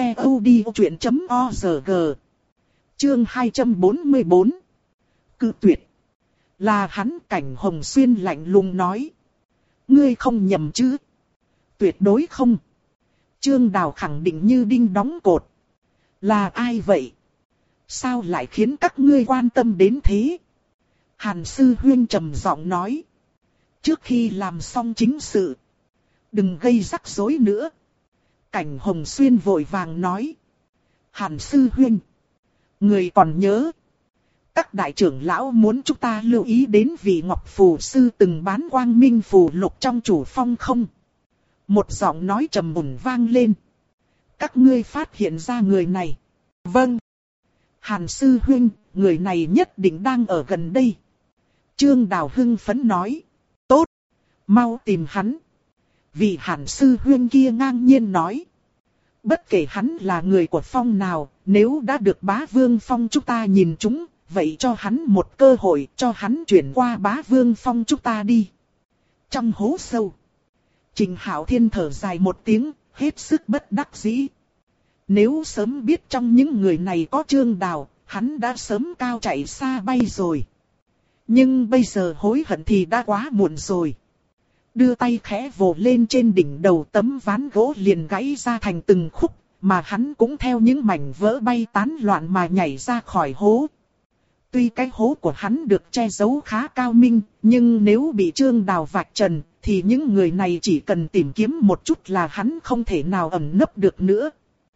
ctod.org. Chương 244. Cự tuyệt. Là hắn. Cảnh Hồng Xuyên lạnh lùng nói. Ngươi không nhầm chứ? Tuyệt đối không. Trương Đào khẳng định như đinh đóng cột. Là ai vậy? Sao lại khiến các ngươi quan tâm đến thế? Hàn sư huynh trầm giọng nói. Trước khi làm xong chính sự, đừng gây rắc rối nữa. Cảnh Hồng Xuyên vội vàng nói. Hàn sư huynh, người còn nhớ, các đại trưởng lão muốn chúng ta lưu ý đến vị Ngọc Phù Sư từng bán Quang Minh Phù Lục trong chủ phong không? Một giọng nói trầm mùng vang lên. Các ngươi phát hiện ra người này? Vâng. Hàn sư huynh, người này nhất định đang ở gần đây. Trương Đào hưng phấn nói. Tốt, mau tìm hắn. Vị Hàn sư huynh kia ngang nhiên nói. Bất kể hắn là người của phong nào, nếu đã được Bá Vương Phong chúng ta nhìn chúng, vậy cho hắn một cơ hội, cho hắn chuyển qua Bá Vương Phong chúng ta đi. Trong hố sâu, Trình Hạo Thiên thở dài một tiếng, hết sức bất đắc dĩ. Nếu sớm biết trong những người này có Trương Đào, hắn đã sớm cao chạy xa bay rồi. Nhưng bây giờ hối hận thì đã quá muộn rồi. Đưa tay khẽ vồ lên trên đỉnh đầu, tấm ván gỗ liền gãy ra thành từng khúc, mà hắn cũng theo những mảnh vỡ bay tán loạn mà nhảy ra khỏi hố. Tuy cái hố của hắn được che giấu khá cao minh, nhưng nếu bị Trương Đào vạch trần, thì những người này chỉ cần tìm kiếm một chút là hắn không thể nào ẩn nấp được nữa.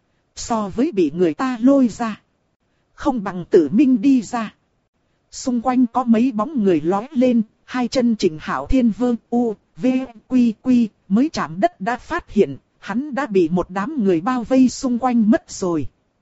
So với bị người ta lôi ra, không bằng tự minh đi ra. Xung quanh có mấy bóng người lói lên, hai chân Trình Hạo Thiên vơ u, v, quy quy, mới chạm đất đã phát hiện, hắn đã bị một đám người bao vây xung quanh mất rồi.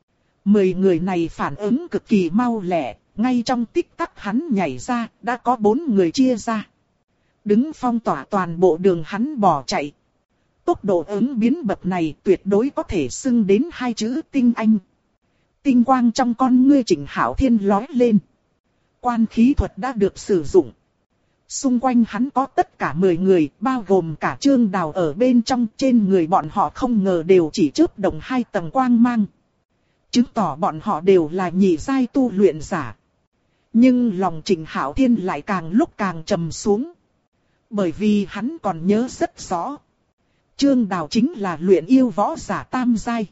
10 người này phản ứng cực kỳ mau lẹ, ngay trong tích tắc hắn nhảy ra, đã có 4 người chia ra. Đứng phong tỏa toàn bộ đường hắn bỏ chạy. Tốc độ ứng biến bậc này tuyệt đối có thể xưng đến 2 chữ tinh anh. Tinh quang trong con ngươi Trình Hạo Thiên lói lên. Quan khí thuật đã được sử dụng. Xung quanh hắn có tất cả 10 người, bao gồm cả Trương Đào ở bên trong. Trên người bọn họ không ngờ đều chỉ chớp động 2 tầng quang mang, chứng tỏ bọn họ đều là nhị giai tu luyện giả. Nhưng lòng Trình Hạo Thiên lại càng lúc càng trầm xuống. Bởi vì hắn còn nhớ rất rõ, Trương Đào chính là luyện yêu võ giả tam giai.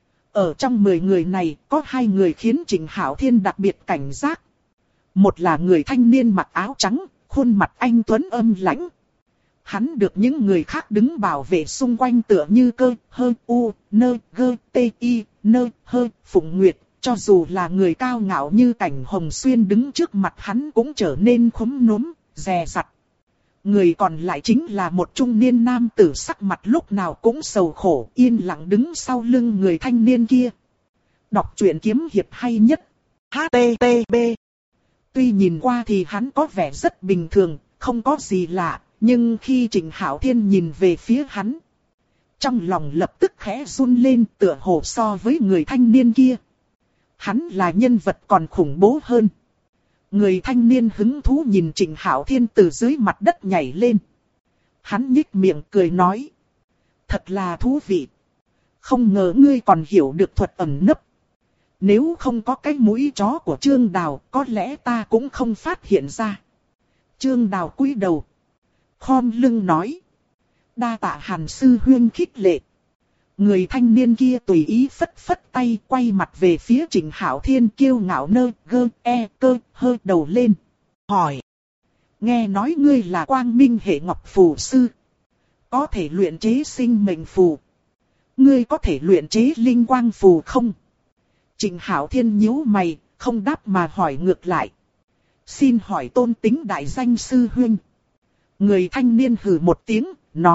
Ở trong 10 người này, có 2 người khiến Trình Hạo Thiên đặc biệt cảnh giác. Một là người thanh niên mặc áo trắng, khuôn mặt anh tuấn âm lãnh. Hắn được những người khác đứng bảo vệ xung quanh tựa như cơ, hơ, u, nơ, gơ, tê, y, nơ, hơ, Phụng Nguyệt. Cho dù là người cao ngạo như Cảnh Hồng Xuyên đứng trước mặt hắn cũng trở nên khúm núm, dè dặt. Người còn lại chính là một trung niên nam tử sắc mặt lúc nào cũng sầu khổ, yên lặng đứng sau lưng người thanh niên kia. Đọc truyện kiếm hiệp hay nhất. HTTP. Tuy nhìn qua thì hắn có vẻ rất bình thường, không có gì lạ, nhưng khi Trình Hạo Thiên nhìn về phía hắn, trong lòng lập tức khẽ run lên, tựa hồ so với người thanh niên kia, hắn là nhân vật còn khủng bố hơn. Người thanh niên hứng thú nhìn Trình Hạo Thiên từ dưới mặt đất nhảy lên. Hắn nhếch miệng cười nói: thật là thú vị. Không ngờ ngươi còn hiểu được thuật ẩn nấp. Nếu không có cái mũi chó của Trương Đào, có lẽ ta cũng không phát hiện ra. Trương Đào cúi đầu, khom lưng nói: đa tạ Hàn sư huynh khích lệ. Người thanh niên kia tùy ý phất phất tay, quay mặt về phía Trình Hạo Thiên, kiêu ngạo nơ gơ e cơ hơ đầu lên, hỏi: nghe nói ngươi là Quang Minh hệ ngọc phù sư, có thể luyện chế sinh mệnh phù. Ngươi có thể luyện chế linh quang phù không? Trình Hạo Thiên nhíu mày, không đáp mà hỏi ngược lại: xin hỏi tôn tính đại danh sư huynh. Người thanh niên hừ một tiếng,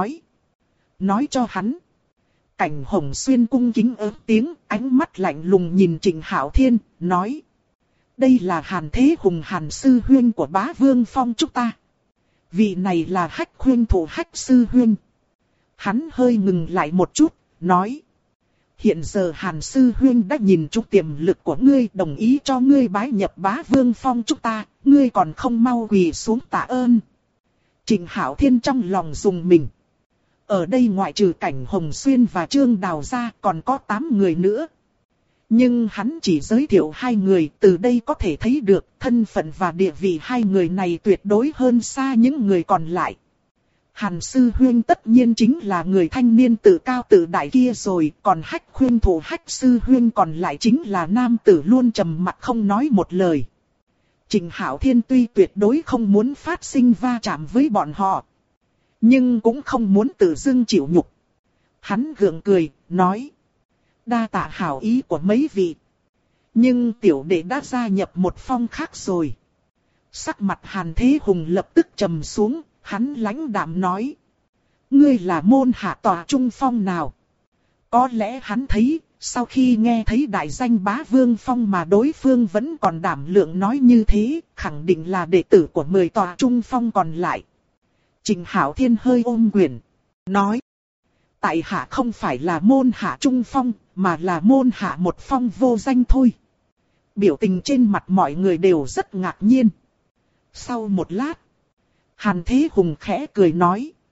nói cho hắn. Cảnh Hồng Xuyên cung kính ớt tiếng, ánh mắt lạnh lùng nhìn Trình Hạo Thiên, nói: đây là Hàn Thế Hùng, Hàn sư huynh của Bá Vương Phong chúng ta. Vị này là Hách Khuyên thủ, Hách sư huynh. Hắn hơi ngừng lại một chút, nói: hiện giờ Hàn sư huynh đã nhìn trúng tiềm lực của ngươi, đồng ý cho ngươi bái nhập Bá Vương Phong chúng ta, ngươi còn không mau quỳ xuống tạ ơn. Trình Hạo Thiên trong lòng rùng mình. Ở đây ngoại trừ Cảnh Hồng Xuyên và Trương Đào ra còn có 8 người nữa. Nhưng hắn chỉ giới thiệu 2 người, từ đây có thể thấy được thân phận và địa vị 2 người này tuyệt đối hơn xa những người còn lại. Hàn sư huynh tất nhiên chính là người thanh niên tự cao tự đại kia rồi, còn Hách Khuyên thủ, Hách sư huynh còn lại chính là nam tử luôn trầm mặc không nói một lời. Trình Hạo Thiên tuy tuyệt đối không muốn phát sinh va chạm với bọn họ, nhưng cũng không muốn tự dưng chịu nhục. Hắn gượng cười, nói: đa tạ hảo ý của mấy vị, nhưng tiểu đệ đã gia nhập một phong khác rồi. Sắc mặt Hàn Thế Hùng lập tức trầm xuống, hắn lãnh đạm nói: ngươi là môn hạ tòa trung phong nào? Có lẽ hắn thấy, sau khi nghe thấy đại danh Bá Vương Phong mà đối phương vẫn còn đảm lượng nói như thế, khẳng định là đệ tử của 10 tòa trung phong còn lại. Trình Hạo Thiên hơi ôm quyền, nói: tại hạ không phải là môn hạ trung phong, mà là môn hạ một phong vô danh thôi. Biểu tình trên mặt mọi người đều rất ngạc nhiên. Sau một lát, Hàn Thế Hùng khẽ cười nói: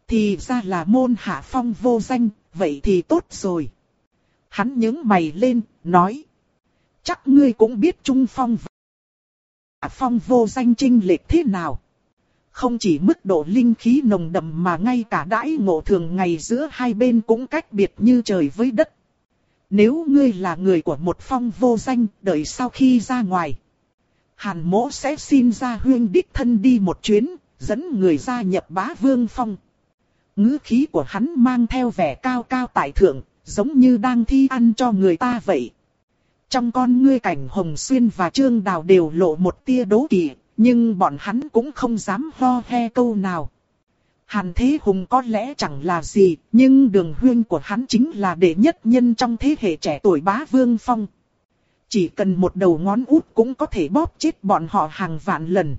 Thì ra là môn hạ phong vô danh, vậy thì tốt rồi. Hắn nhướng mày lên, nói. Chắc ngươi cũng biết Trung Phong và phong vô danh chênh lệch thế nào. Không chỉ mức độ linh khí nồng đậm mà ngay cả đãi ngộ thường ngày giữa hai bên cũng cách biệt như trời với đất. Nếu ngươi là người của một phong vô danh, đợi sau khi ra ngoài, Hàn Mỗ sẽ xin gia huynh đích thân đi một chuyến, dẫn người gia nhập Bá Vương Phong. Ngữ khí của hắn mang theo vẻ cao cao tại thượng, giống như đang thi ăn cho người ta vậy. Trong con ngươi Cảnh Hồng Xuyên và Trương Đào đều lộ một tia đố kỵ, nhưng bọn hắn cũng không dám ho he câu nào. Hàn Thế Hùng có lẽ chẳng là gì, nhưng đường huynh của hắn chính là đệ nhất nhân trong thế hệ trẻ tuổi Bá Vương Phong. Chỉ cần một đầu ngón út cũng có thể bóp chết bọn họ hàng vạn lần.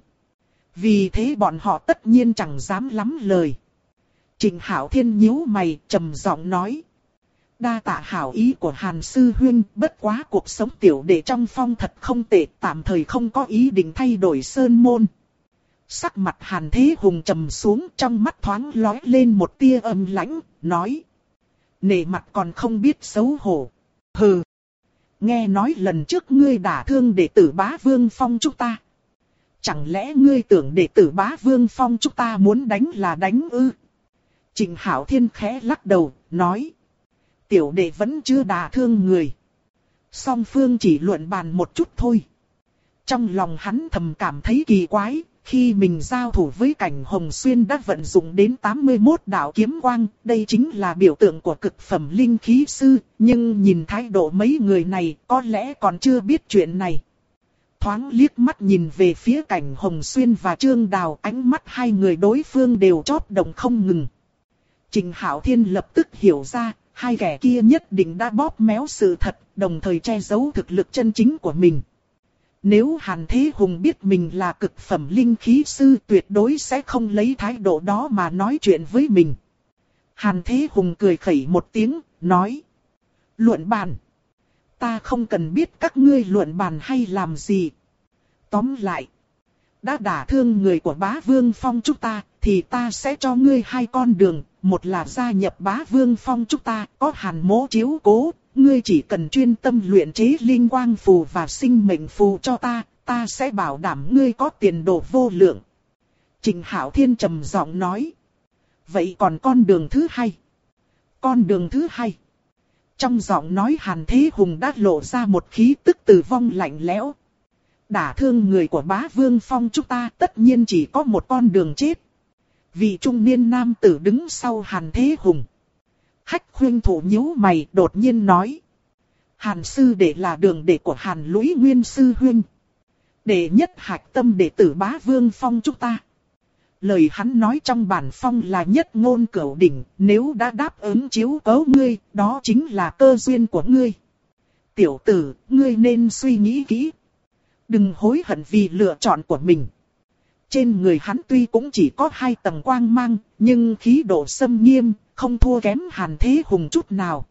Vì thế bọn họ tất nhiên chẳng dám lắm lời. Trịnh Hạo Thiên nhíu mày, trầm giọng nói. Đa tạ hảo ý của Hàn Sư Huynh, bất quá cuộc sống tiểu đệ trong phong thật không tệ, tạm thời không có ý định thay đổi sơn môn. Sắc mặt Hàn Thế Hùng trầm xuống, trong mắt thoáng lóe lên một tia âm lãnh, nói. Nể mặt còn không biết xấu hổ. Hừ. Nghe nói lần trước ngươi đả thương đệ tử Bá Vương Phong chúng ta. Chẳng lẽ ngươi tưởng đệ tử Bá Vương Phong chúng ta muốn đánh là đánh ư? Trịnh Hạo Thiên khẽ lắc đầu, nói. Tiểu đệ vẫn chưa đả thương người. Song phương chỉ luận bàn một chút thôi. Trong lòng hắn thầm cảm thấy kỳ quái, khi mình giao thủ với Cảnh Hồng Xuyên đã vận dụng đến 81 đạo kiếm quang, đây chính là biểu tượng của cực phẩm linh khí sư, nhưng nhìn thái độ mấy người này có lẽ còn chưa biết chuyện này. Thoáng liếc mắt nhìn về phía Cảnh Hồng Xuyên và Trương Đào, ánh mắt hai người đối phương đều chót động không ngừng. Trịnh Hạo Thiên lập tức hiểu ra, hai kẻ kia nhất định đã bóp méo sự thật, đồng thời che giấu thực lực chân chính của mình. Nếu Hàn Thế Hùng biết mình là cực phẩm linh khí sư, tuyệt đối sẽ không lấy thái độ đó mà nói chuyện với mình. Hàn Thế Hùng cười khẩy một tiếng, nói. Luận bàn. Ta không cần biết các ngươi luận bàn hay làm gì. Tóm lại. Đã đả thương người của Bá Vương Phong chúng ta, thì ta sẽ cho ngươi hai con đường. Một là gia nhập Bá Vương Phong chúng ta, có Hàn Mỗ chiếu cố. Ngươi chỉ cần chuyên tâm luyện chế linh quang phù và sinh mệnh phù cho ta, ta sẽ bảo đảm ngươi có tiền đồ vô lượng. Trịnh Hạo Thiên trầm giọng nói. Vậy còn con đường thứ hai? Con đường thứ hai. Trong giọng nói Hàn Thế Hùng đã lộ ra một khí tức tử vong lạnh lẽo. Đả thương người của Bá Vương Phong chúng ta tất nhiên chỉ có một con đường chết. Vị trung niên nam tử đứng sau Hàn Thế Hùng. Hách Khuynh Thủ nhíu mày đột nhiên nói. Hàn sư đệ là đường đệ của Hàn Lũy Nguyên sư huynh. Đệ nhất hạch tâm đệ tử Bá Vương Phong chúng ta. Lời hắn nói trong bản phong là nhất ngôn cửu đỉnh. Nếu đã đáp ứng chiếu cố ngươi, đó chính là cơ duyên của ngươi. Tiểu tử, ngươi nên suy nghĩ kỹ. Đừng hối hận vì lựa chọn của mình. Trên người hắn tuy cũng chỉ có 2 tầng quang mang, nhưng khí độ xâm nghiêm, không thua kém Hàn Thế Hùng chút nào.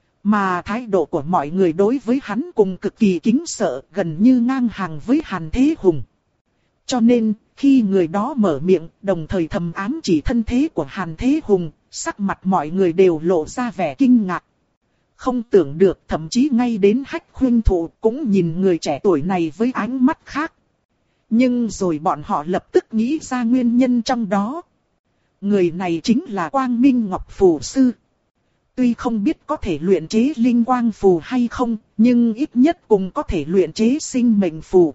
Mà thái độ của mọi người đối với hắn cùng cực kỳ kính sợ, gần như ngang hàng với Hàn Thế Hùng. Cho nên, khi người đó mở miệng, đồng thời thầm ám chỉ thân thế của Hàn Thế Hùng, sắc mặt mọi người đều lộ ra vẻ kinh ngạc. Không tưởng được, thậm chí ngay đến Hách Khuynh Thủ cũng nhìn người trẻ tuổi này với ánh mắt khác. Nhưng rồi bọn họ lập tức nghĩ ra nguyên nhân trong đó. Người này chính là Quang Minh Ngọc Phù Sư. Tuy không biết có thể luyện chế linh quang phù hay không, nhưng ít nhất cũng có thể luyện chế sinh mệnh phù.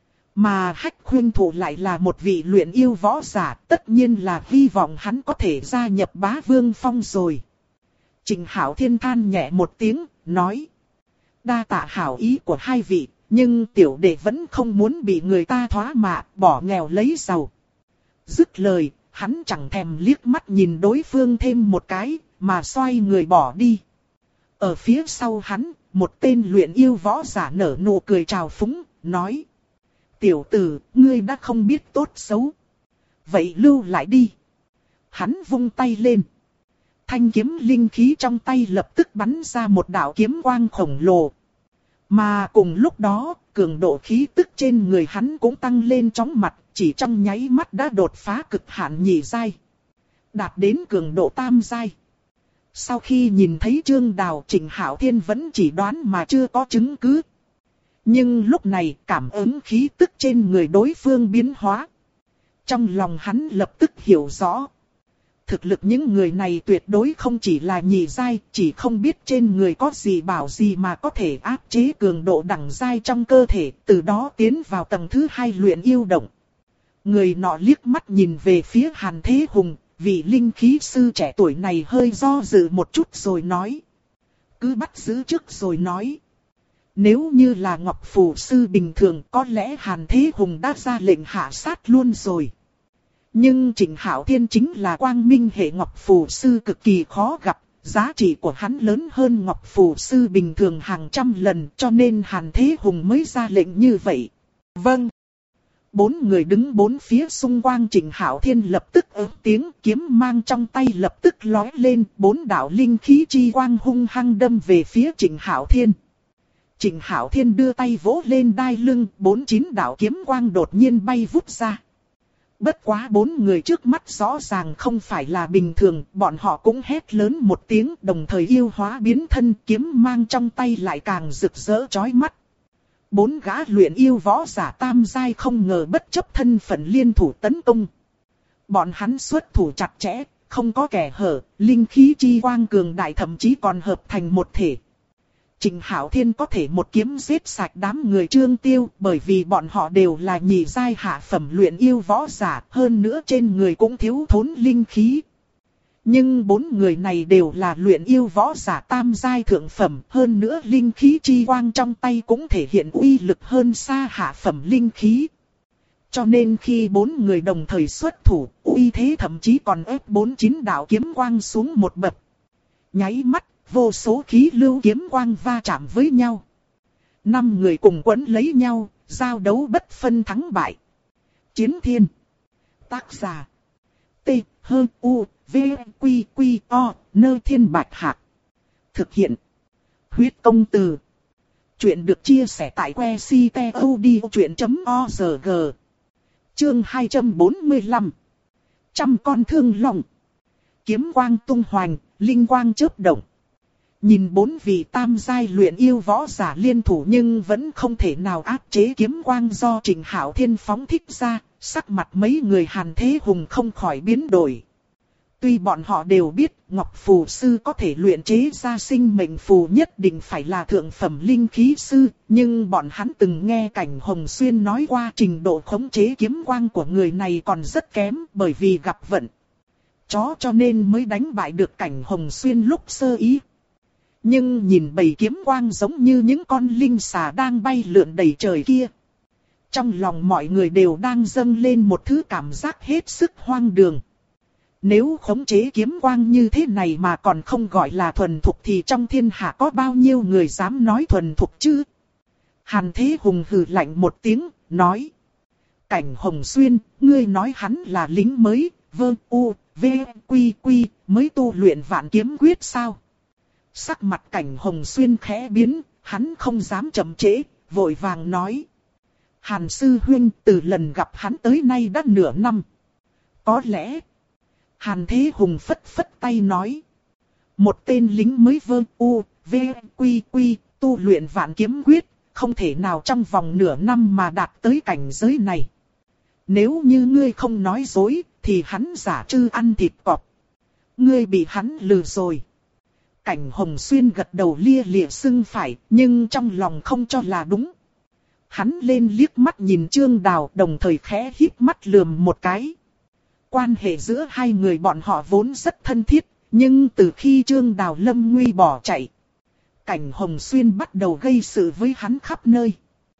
Mà Hách Khuynh Thủ lại là một vị luyện yêu võ giả, tất nhiên là hy vọng hắn có thể gia nhập Bá Vương Phong rồi. Trịnh Hạo Thiên than nhẹ một tiếng, nói. Đa tạ hảo ý của hai vị, nhưng tiểu đệ vẫn không muốn bị người ta thoá mạ, bỏ nghèo lấy giàu. Dứt lời, hắn chẳng thèm liếc mắt nhìn đối phương thêm một cái, mà xoay người bỏ đi. Ở phía sau hắn, một tên luyện yêu võ giả nở nụ cười trào phúng, nói. Tiểu tử, ngươi đã không biết tốt xấu. Vậy lưu lại đi. Hắn vung tay lên. Thanh kiếm linh khí trong tay lập tức bắn ra một đạo kiếm quang khổng lồ. Mà cùng lúc đó, cường độ khí tức trên người hắn cũng tăng lên chóng mặt, chỉ trong nháy mắt đã đột phá cực hạn nhị giai. đạt đến cường độ tam giai. Sau khi nhìn thấy Trương Đào, Trịnh Hạo Thiên vẫn chỉ đoán mà chưa có chứng cứ. Nhưng lúc này cảm ứng khí tức trên người đối phương biến hóa. Trong lòng hắn lập tức hiểu rõ. Thực lực những người này tuyệt đối không chỉ là nhị giai, chỉ không biết trên người có gì bảo gì mà có thể áp chế cường độ đẳng giai trong cơ thể, từ đó tiến vào tầng thứ 2 luyện yêu động. Người nọ liếc mắt nhìn về phía Hàn Thế Hùng, vị linh khí sư trẻ tuổi này hơi do dự một chút rồi nói. Cứ bắt giữ trước rồi nói. Nếu như là Ngọc Phù Sư bình thường có lẽ Hàn Thế Hùng đã ra lệnh hạ sát luôn rồi. Nhưng Trịnh Hạo Thiên chính là quang minh hệ Ngọc Phù Sư cực kỳ khó gặp, giá trị của hắn lớn hơn Ngọc Phù Sư bình thường hàng trăm lần cho nên Hàn Thế Hùng mới ra lệnh như vậy. Vâng. 4 người đứng bốn phía xung quanh Trịnh Hạo Thiên lập tức ớt tiếng, kiếm mang trong tay lập tức lói lên, 4 đạo linh khí chi quang hung hăng đâm về phía Trịnh Hạo Thiên. Trịnh Hạo Thiên đưa tay vỗ lên đai lưng, 49 đạo kiếm quang đột nhiên bay vút ra. Bất quá 4 người trước mắt rõ ràng không phải là bình thường, bọn họ cũng hét lớn một tiếng, đồng thời yêu hóa biến thân, kiếm mang trong tay lại càng rực rỡ chói mắt. 4 gã luyện yêu võ giả tam giai không ngờ bất chấp thân phận liên thủ tấn công. Bọn hắn xuất thủ chặt chẽ, không có kẻ hở, linh khí chi quang cường đại thậm chí còn hợp thành một thể. Trịnh Hạo Thiên có thể một kiếm giết sạch đám người Trương Tiêu, bởi vì bọn họ đều là nhị giai hạ phẩm luyện yêu võ giả, hơn nữa trên người cũng thiếu thốn linh khí. Nhưng 4 người này đều là luyện yêu võ giả tam giai thượng phẩm, hơn nữa linh khí chi quang trong tay cũng thể hiện uy lực hơn xa hạ phẩm linh khí. Cho nên khi 4 người đồng thời xuất thủ, uy thế thậm chí còn ép 49 đạo kiếm quang xuống một bậc. Nháy mắt, vô số khí lưu kiếm quang va chạm với nhau. 5 người cùng quấn lấy nhau, giao đấu bất phân thắng bại. Chiến thiên. Tác giả. T, H, U, V, Quy, Quy, O, Nơ Thiên Bạch Hạc. Thực hiện. Huyết công từ. Chuyện được chia sẻ tại que ctod.org. Chương 245. Trăm con thương long. Kiếm quang tung hoành, linh quang chớp động. Nhìn 4 vị tam giai luyện yêu võ giả liên thủ nhưng vẫn không thể nào áp chế kiếm quang do Trịnh Hạo Thiên phóng thích ra, sắc mặt mấy người Hàn Thế Hùng không khỏi biến đổi. Tuy bọn họ đều biết Ngọc Phù Sư có thể luyện chế ra sinh mệnh phù nhất định phải là thượng phẩm linh khí sư, nhưng bọn hắn từng nghe Cảnh Hồng Xuyên nói qua trình độ khống chế kiếm quang của người này còn rất kém bởi vì gặp vận chó cho nên mới đánh bại được Cảnh Hồng Xuyên lúc sơ ý. Nhưng nhìn bầy kiếm quang giống như những con linh xà đang bay lượn đầy trời kia. Trong lòng mọi người đều đang dâng lên một thứ cảm giác hết sức hoang đường. Nếu khống chế kiếm quang như thế này mà còn không gọi là thuần thục thì trong thiên hạ có bao nhiêu người dám nói thuần thục chứ? Hàn Thế Hùng hừ lạnh một tiếng, nói. Cảnh Hồng Xuyên, ngươi nói hắn là lính mới, vơ u, v, quy quy, mới tu luyện vạn kiếm quyết sao? Sắc mặt Cảnh Hồng Xuyên khẽ biến, hắn không dám chậm trễ, vội vàng nói. Hàn Sư Huynh từ lần gặp hắn tới nay đã nửa năm. Có lẽ... Hàn Thế Hùng phất phất tay nói. Một tên lính mới vơ u, v, quy quy, tu luyện vạn kiếm quyết, không thể nào trong vòng nửa năm mà đạt tới cảnh giới này. Nếu như ngươi không nói dối, thì hắn giả trư ăn thịt cọp. Ngươi bị hắn lừa rồi. Cảnh Hồng Xuyên gật đầu lia lịa sưng phải, nhưng trong lòng không cho là đúng. Hắn lên liếc mắt nhìn Trương Đào, đồng thời khẽ híp mắt lườm một cái. Quan hệ giữa hai người bọn họ vốn rất thân thiết, nhưng từ khi Trương Đào lâm nguy bỏ chạy, Cảnh Hồng Xuyên bắt đầu gây sự với hắn khắp nơi.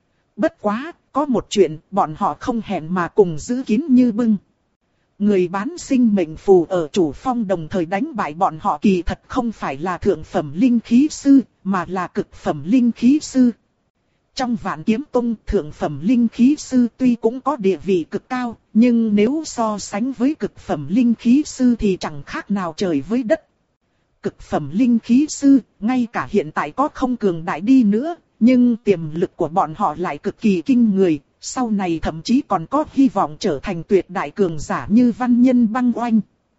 Bất quá, có một chuyện bọn họ không hẹn mà cùng giữ kín như bưng. Người bán sinh mệnh phù ở chủ phong đồng thời đánh bại bọn họ kỳ thật không phải là thượng phẩm linh khí sư, mà là cực phẩm linh khí sư. Trong Vạn Kiếm Tông, thượng phẩm linh khí sư tuy cũng có địa vị cực cao, nhưng nếu so sánh với cực phẩm linh khí sư thì chẳng khác nào trời với đất. Cực phẩm linh khí sư, ngay cả hiện tại có không cường đại đi nữa, nhưng tiềm lực của bọn họ lại cực kỳ kinh người, sau này thậm chí còn có hy vọng trở thành tuyệt đại cường giả như Văn Nhân Băng Oanh.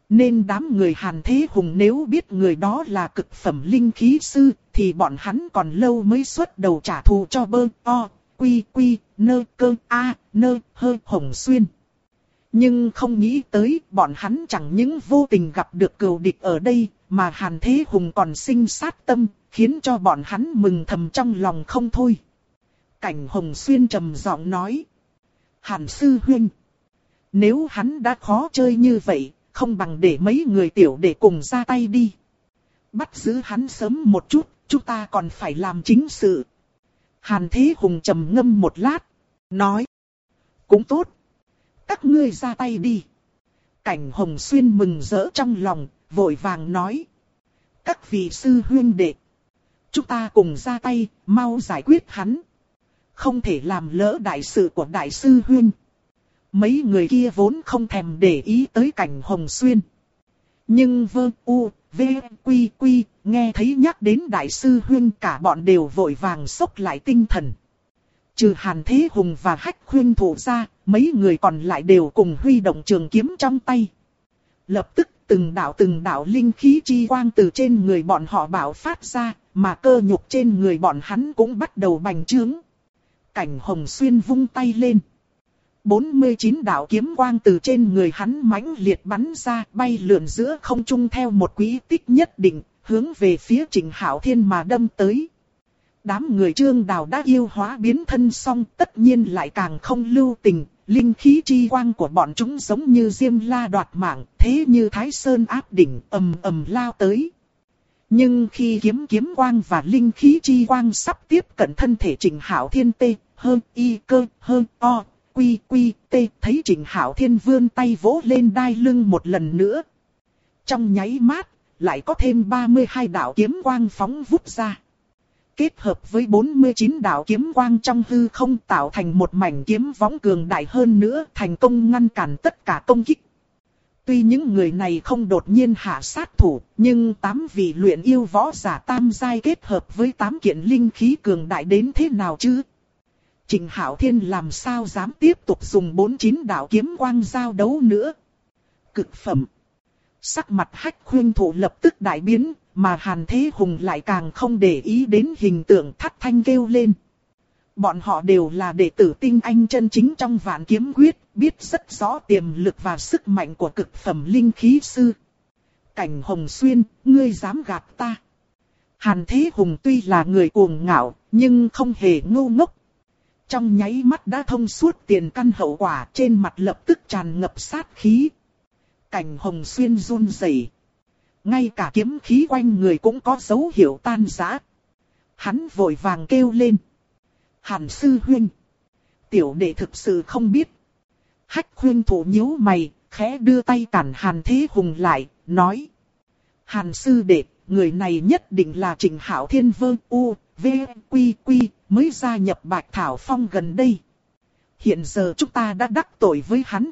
Nên đám người Hàn Thế Hùng nếu biết người đó là cực phẩm linh khí sư, thì bọn hắn còn lâu mới xuất đầu trả thù cho bơ, o, quy, quy, nơ, cơ, a, nơ, hơ, Hồng Xuyên. Nhưng không nghĩ tới bọn hắn chẳng những vô tình gặp được cừu địch ở đây, mà Hàn Thế Hùng còn sinh sát tâm, khiến cho bọn hắn mừng thầm trong lòng không thôi. Cảnh Hồng Xuyên trầm giọng nói. Hàn sư huynh, nếu hắn đã khó chơi như vậy, không bằng để mấy người tiểu để cùng ra tay đi. Bắt giữ hắn sớm một chút, chúng ta còn phải làm chính sự. Hàn Thế Hùng trầm ngâm một lát, nói. Cũng tốt. Các ngươi ra tay đi. Cảnh Hồng Xuyên mừng rỡ trong lòng, vội vàng nói. Các vị sư huynh đệ, chúng ta cùng ra tay, mau giải quyết hắn. Không thể làm lỡ đại sự của đại sư huynh. Mấy người kia vốn không thèm để ý tới Cảnh Hồng Xuyên. Nhưng quy quy, nghe thấy nhắc đến đại sư huynh, cả bọn đều vội vàng xốc lại tinh thần. Trừ Hàn Thế Hùng và Hách Khuyên Thụ ra, mấy người còn lại đều cùng huy động trường kiếm trong tay. Lập tức từng đạo linh khí chi quang từ trên người bọn họ bạo phát ra, mà cơ nhục trên người bọn hắn cũng bắt đầu bành trướng. Cảnh Hồng Xuyên vung tay lên. 49 đạo kiếm quang từ trên người hắn mãnh liệt bắn ra, bay lượn giữa không trung theo một quỹ tích nhất định, hướng về phía Trịnh Hạo Thiên mà đâm tới. Đám người Trương Đào đã yêu hóa biến thân xong, tất nhiên lại càng không lưu tình, linh khí chi quang của bọn chúng giống như diêm la đoạt mạng, thế như Thái Sơn áp đỉnh, ầm ầm lao tới. Nhưng khi kiếm quang và linh khí chi quang sắp tiếp cận thân thể Trịnh Hạo Thiên quy thấy Trịnh Hạo Thiên vươn tay vỗ lên đai lưng một lần nữa. Trong nháy mắt, lại có thêm 32 đạo kiếm quang phóng vút ra. Kết hợp với 49 đạo kiếm quang trong hư không tạo thành một mảnh kiếm võng cường đại hơn nữa, thành công ngăn cản tất cả công kích. Tuy những người này không đột nhiên hạ sát thủ, nhưng 8 vị luyện yêu võ giả tam giai kết hợp với 8 kiện linh khí cường đại đến thế nào chứ? Trịnh Hạo Thiên làm sao dám tiếp tục dùng 49 đạo kiếm quang giao đấu nữa? Cực phẩm. Sắc mặt Hách Khuyên Thụ lập tức đại biến, mà Hàn Thế Hùng lại càng không để ý đến hình tượng, thất thanh kêu lên. Bọn họ đều là đệ tử tinh anh chân chính trong Vạn Kiếm Quyết, biết rất rõ tiềm lực và sức mạnh của cực phẩm linh khí sư. Cảnh Hồng Xuyên, ngươi dám gạt ta? Hàn Thế Hùng tuy là người cuồng ngạo, nhưng không hề ngu ngốc. Trong nháy mắt đã thông suốt tiền căn hậu quả, trên mặt lập tức tràn ngập sát khí. Cảnh Hồng Xuyên run rẩy, ngay cả kiếm khí quanh người cũng có dấu hiệu tan rã. Hắn vội vàng kêu lên. Hàn sư huynh, tiểu đệ thực sự không biết. Hách Khuyên Thụ nhíu mày, khẽ đưa tay cản Hàn Thế Hùng lại, nói. Hàn sư đệ, người này nhất định là Trịnh Hạo Thiên quy mới gia nhập Bạch Thảo Phong gần đây. Hiện giờ chúng ta đã đắc tội với hắn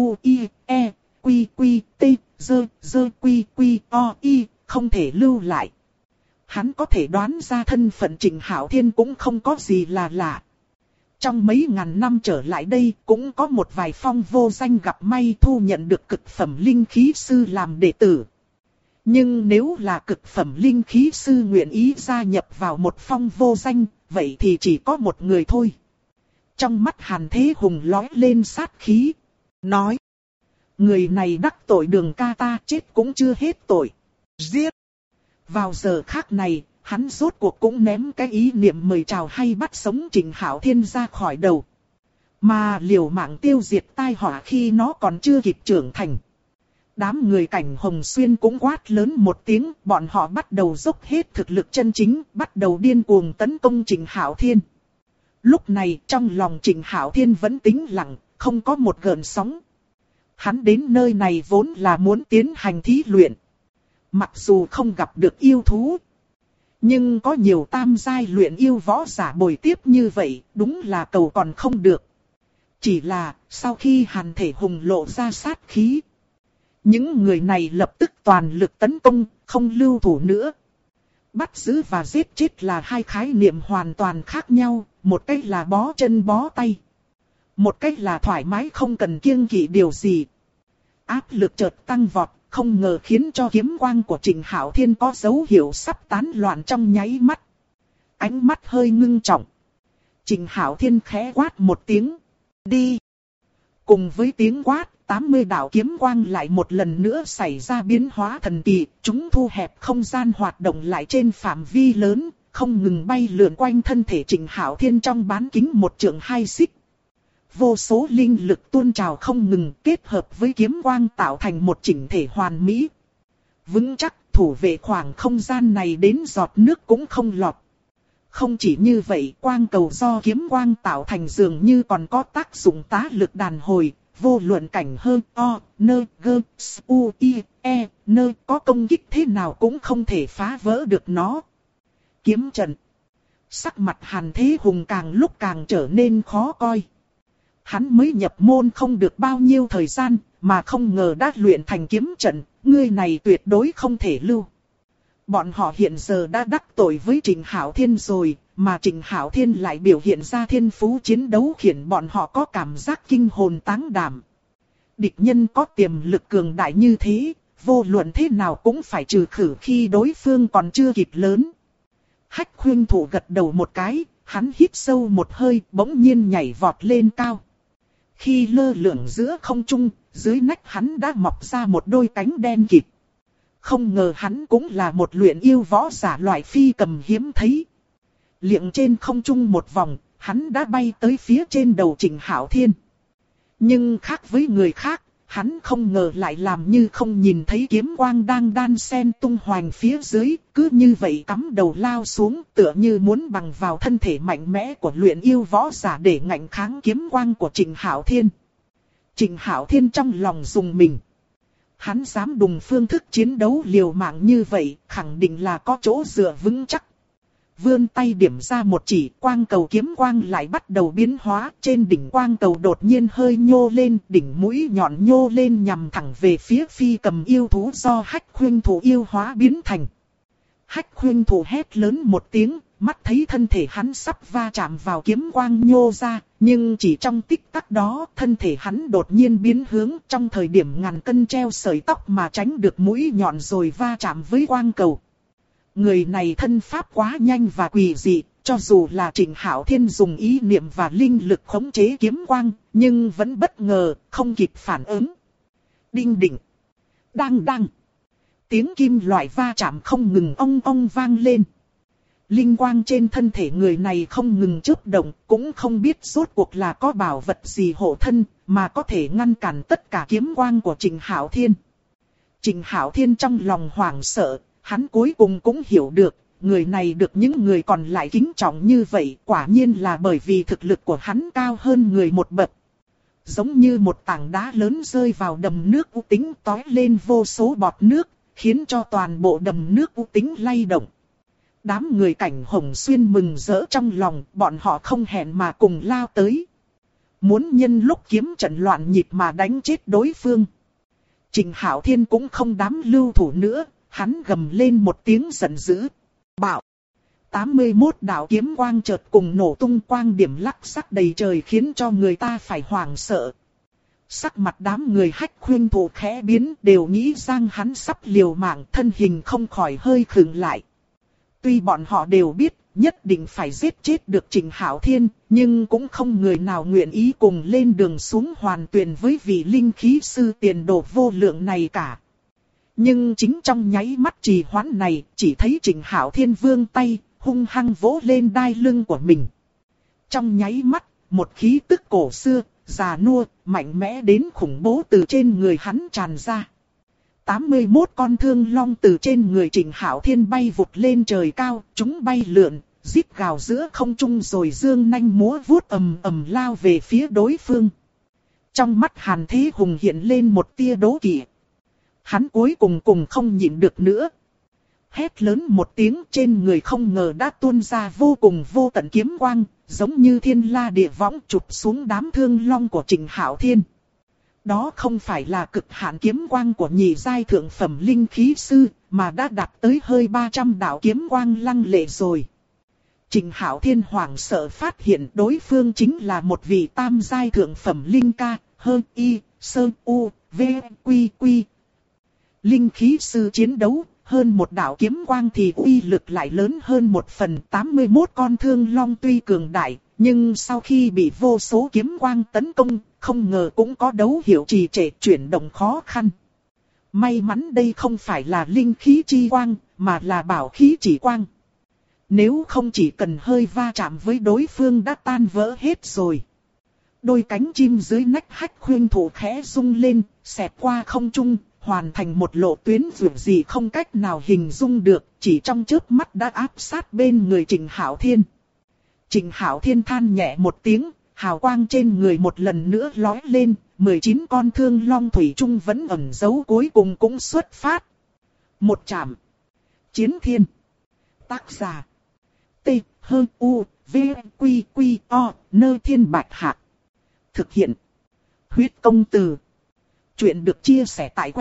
không thể lưu lại. Hắn có thể đoán ra thân phận Trịnh Hạo Thiên cũng không có gì là lạ. Trong mấy ngàn năm trở lại đây cũng có một vài phong vô danh gặp may thu nhận được cực phẩm linh khí sư làm đệ tử. Nhưng nếu là cực phẩm linh khí sư nguyện ý gia nhập vào một phong vô danh, vậy thì chỉ có một người thôi. Trong mắt Hàn Thế Hùng lóe lên sát khí, nói. Người này đắc tội Đường ca ta, chết cũng chưa hết tội. Giết! Vào giờ khác này, hắn rốt cuộc cũng ném cái ý niệm mời chào hay bắt sống Trịnh Hạo Thiên ra khỏi đầu. Mà liều mạng tiêu diệt tai họa khi nó còn chưa kịp trưởng thành. Đám người Cảnh Hồng Xuyên cũng quát lớn một tiếng, bọn họ bắt đầu dốc hết thực lực chân chính, bắt đầu điên cuồng tấn công Trịnh Hạo Thiên. Lúc này trong lòng Trịnh Hạo Thiên vẫn tĩnh lặng, không có một gợn sóng. Hắn đến nơi này vốn là muốn tiến hành thí luyện. Mặc dù không gặp được yêu thú, nhưng có nhiều tam giai luyện yêu võ giả bồi tiếp như vậy, đúng là cầu còn không được. Chỉ là, sau khi Hàn Thể Hùng lộ ra sát khí, những người này lập tức toàn lực tấn công, không lưu thủ nữa. Bắt giữ và giết chết là hai khái niệm hoàn toàn khác nhau, một cách là bó chân bó tay. Một cách là thoải mái không cần kiêng kỵ điều gì. Áp lực chợt tăng vọt, không ngờ khiến cho kiếm quang của Trịnh Hạo Thiên có dấu hiệu sắp tán loạn trong nháy mắt. Ánh mắt hơi ngưng trọng. Trịnh Hạo Thiên khẽ quát một tiếng. Đi! Cùng với tiếng quát, 80 đạo kiếm quang lại một lần nữa xảy ra biến hóa thần kỳ. Chúng thu hẹp không gian hoạt động lại trên phạm vi lớn, không ngừng bay lượn quanh thân thể Trịnh Hạo Thiên trong bán kính 1 trượng 2 xích. Vô số linh lực tuôn trào không ngừng kết hợp với kiếm quang tạo thành một chỉnh thể hoàn mỹ. Vững chắc thủ vệ khoảng không gian này đến giọt nước cũng không lọt. Không chỉ như vậy, quang cầu do kiếm quang tạo thành dường như còn có tác dụng tá lực đàn hồi, vô luận cảnh hơn o, nơ, gơ, u, i, e, nơ có công kích thế nào cũng không thể phá vỡ được nó. Kiếm trận. Sắc mặt Hàn Thế Hùng càng lúc càng trở nên khó coi. Hắn mới nhập môn không được bao nhiêu thời gian, mà không ngờ đã luyện thành kiếm trận, ngươi này tuyệt đối không thể lưu. Bọn họ hiện giờ đã đắc tội với Trịnh Hạo Thiên rồi, mà Trịnh Hạo Thiên lại biểu hiện ra thiên phú chiến đấu khiến bọn họ có cảm giác kinh hồn táng đảm. Địch nhân có tiềm lực cường đại như thế, vô luận thế nào cũng phải trừ khử khi đối phương còn chưa kịp lớn. Hách Khuynh Thủ gật đầu một cái, hắn hít sâu một hơi, bỗng nhiên nhảy vọt lên cao. Khi lơ lửng giữa không trung, dưới nách hắn đã mọc ra một đôi cánh đen kịt. Không ngờ hắn cũng là một luyện yêu võ giả loại phi cầm hiếm thấy. Liệng trên không trung một vòng, hắn đã bay tới phía trên đầu Trịnh Hạo Thiên. Nhưng khác với người khác, hắn không ngờ lại làm như không nhìn thấy kiếm quang đang đan xen tung hoành phía dưới, cứ như vậy cắm đầu lao xuống, tựa như muốn bằng vào thân thể mạnh mẽ của luyện yêu võ giả để ngạnh kháng kiếm quang của Trịnh Hạo Thiên. Trịnh Hạo Thiên trong lòng rùng mình. Hắn dám đùng phương thức chiến đấu liều mạng như vậy, khẳng định là có chỗ dựa vững chắc. Vươn tay điểm ra một chỉ, quang cầu kiếm quang lại bắt đầu biến hóa, trên đỉnh quang cầu đột nhiên hơi nhô lên, đỉnh mũi nhọn nhô lên nhằm thẳng về phía phi cầm yêu thú do Hách Khuynh Thủ yêu hóa biến thành. Hách Khuynh Thủ hét lớn một tiếng, mắt thấy thân thể hắn sắp va chạm vào kiếm quang nhô ra, nhưng chỉ trong tích tắc đó, thân thể hắn đột nhiên biến hướng trong thời điểm ngàn cân treo sợi tóc mà tránh được mũi nhọn rồi va chạm với quang cầu. Người này thân pháp quá nhanh và quỷ dị, cho dù là Trịnh Hạo Thiên dùng ý niệm và linh lực khống chế kiếm quang, nhưng vẫn bất ngờ, không kịp phản ứng. Đinh đỉnh, đang đang, tiếng kim loại va chạm không ngừng ong ong vang lên. Linh quang trên thân thể người này không ngừng chớp động, cũng không biết rốt cuộc là có bảo vật gì hộ thân, mà có thể ngăn cản tất cả kiếm quang của Trịnh Hạo Thiên. Trịnh Hạo Thiên trong lòng hoảng sợ. Hắn cuối cùng cũng hiểu được, người này được những người còn lại kính trọng như vậy, quả nhiên là bởi vì thực lực của hắn cao hơn người một bậc. Giống như một tảng đá lớn rơi vào đầm nước u tính tói lên vô số bọt nước, khiến cho toàn bộ đầm nước u tính lay động. Đám người Cảnh Hồng Xuyên mừng rỡ trong lòng, bọn họ không hẹn mà cùng lao tới. Muốn nhân lúc kiếm trận loạn nhịp mà đánh chết đối phương. Trịnh Hạo Thiên cũng không dám lưu thủ nữa. Hắn gầm lên một tiếng giận dữ. Bạo! 81 đạo kiếm quang chợt cùng nổ tung, quang điểm lắc sắc đầy trời khiến cho người ta phải hoảng sợ. Sắc mặt đám người Hách Khuynh Thủ khẽ biến, đều nghĩ rằng hắn sắp liều mạng, thân hình không khỏi hơi khựng lại. Tuy bọn họ đều biết, nhất định phải giết chết được Trịnh Hạo Thiên, nhưng cũng không người nào nguyện ý cùng lên đường xuống hoàn tuyển với vị linh khí sư tiền đồ vô lượng này cả. Nhưng chính trong nháy mắt trì hoãn này, chỉ thấy Trịnh Hạo Thiên vươn tay, hung hăng vỗ lên đai lưng của mình. Trong nháy mắt, một khí tức cổ xưa, già nua, mạnh mẽ đến khủng bố từ trên người hắn tràn ra. 81 con thương long từ trên người Trịnh Hạo Thiên bay vụt lên trời cao, chúng bay lượn, rít gào giữa không trung rồi dương nanh múa vuốt ầm ầm lao về phía đối phương. Trong mắt Hàn Thế Hùng hiện lên một tia đố kỵ. Hắn cuối cùng không nhịn được nữa. Hét lớn một tiếng, trên người không ngờ đã tuôn ra vô cùng vô tận kiếm quang, giống như thiên la địa võng chụp xuống đám thương long của Trịnh Hạo Thiên. Đó không phải là cực hạn kiếm quang của nhị giai thượng phẩm linh khí sư, mà đã đạt tới hơi 300 đạo kiếm quang lăng lệ rồi. Trịnh Hạo Thiên hoảng sợ phát hiện đối phương chính là một vị tam giai thượng phẩm linh ca, hơn y, sơn u, v, quy quy. Linh khí sư chiến đấu, hơn một đạo kiếm quang thì uy lực lại lớn hơn 1/81 con thương long tuy cường đại, nhưng sau khi bị vô số kiếm quang tấn công, không ngờ cũng có dấu hiệu trì trệ chuyển động khó khăn. May mắn đây không phải là linh khí chi quang, mà là bảo khí chỉ quang. Nếu không chỉ cần hơi va chạm với đối phương đã tan vỡ hết rồi. Đôi cánh chim dưới nách Hách Khuynh Thủ khẽ rung lên, xẹt qua không trung, hoàn thành một lộ tuyến vượt gì không cách nào hình dung được, chỉ trong chớp mắt đã áp sát bên người Trịnh Hạo Thiên. Trịnh Hạo Thiên than nhẹ một tiếng, hào quang trên người một lần nữa lóe lên, 19 con thương long thủy chung vẫn ẩn giấu cuối cùng cũng xuất phát. Một chạm. Chiến thiên. Tác giả. T-H-U-V-Q-Q-O, Nơi Thiên Bạch Hạc. Thực hiện. Huyết Công Từ. Chuyện được chia sẻ tại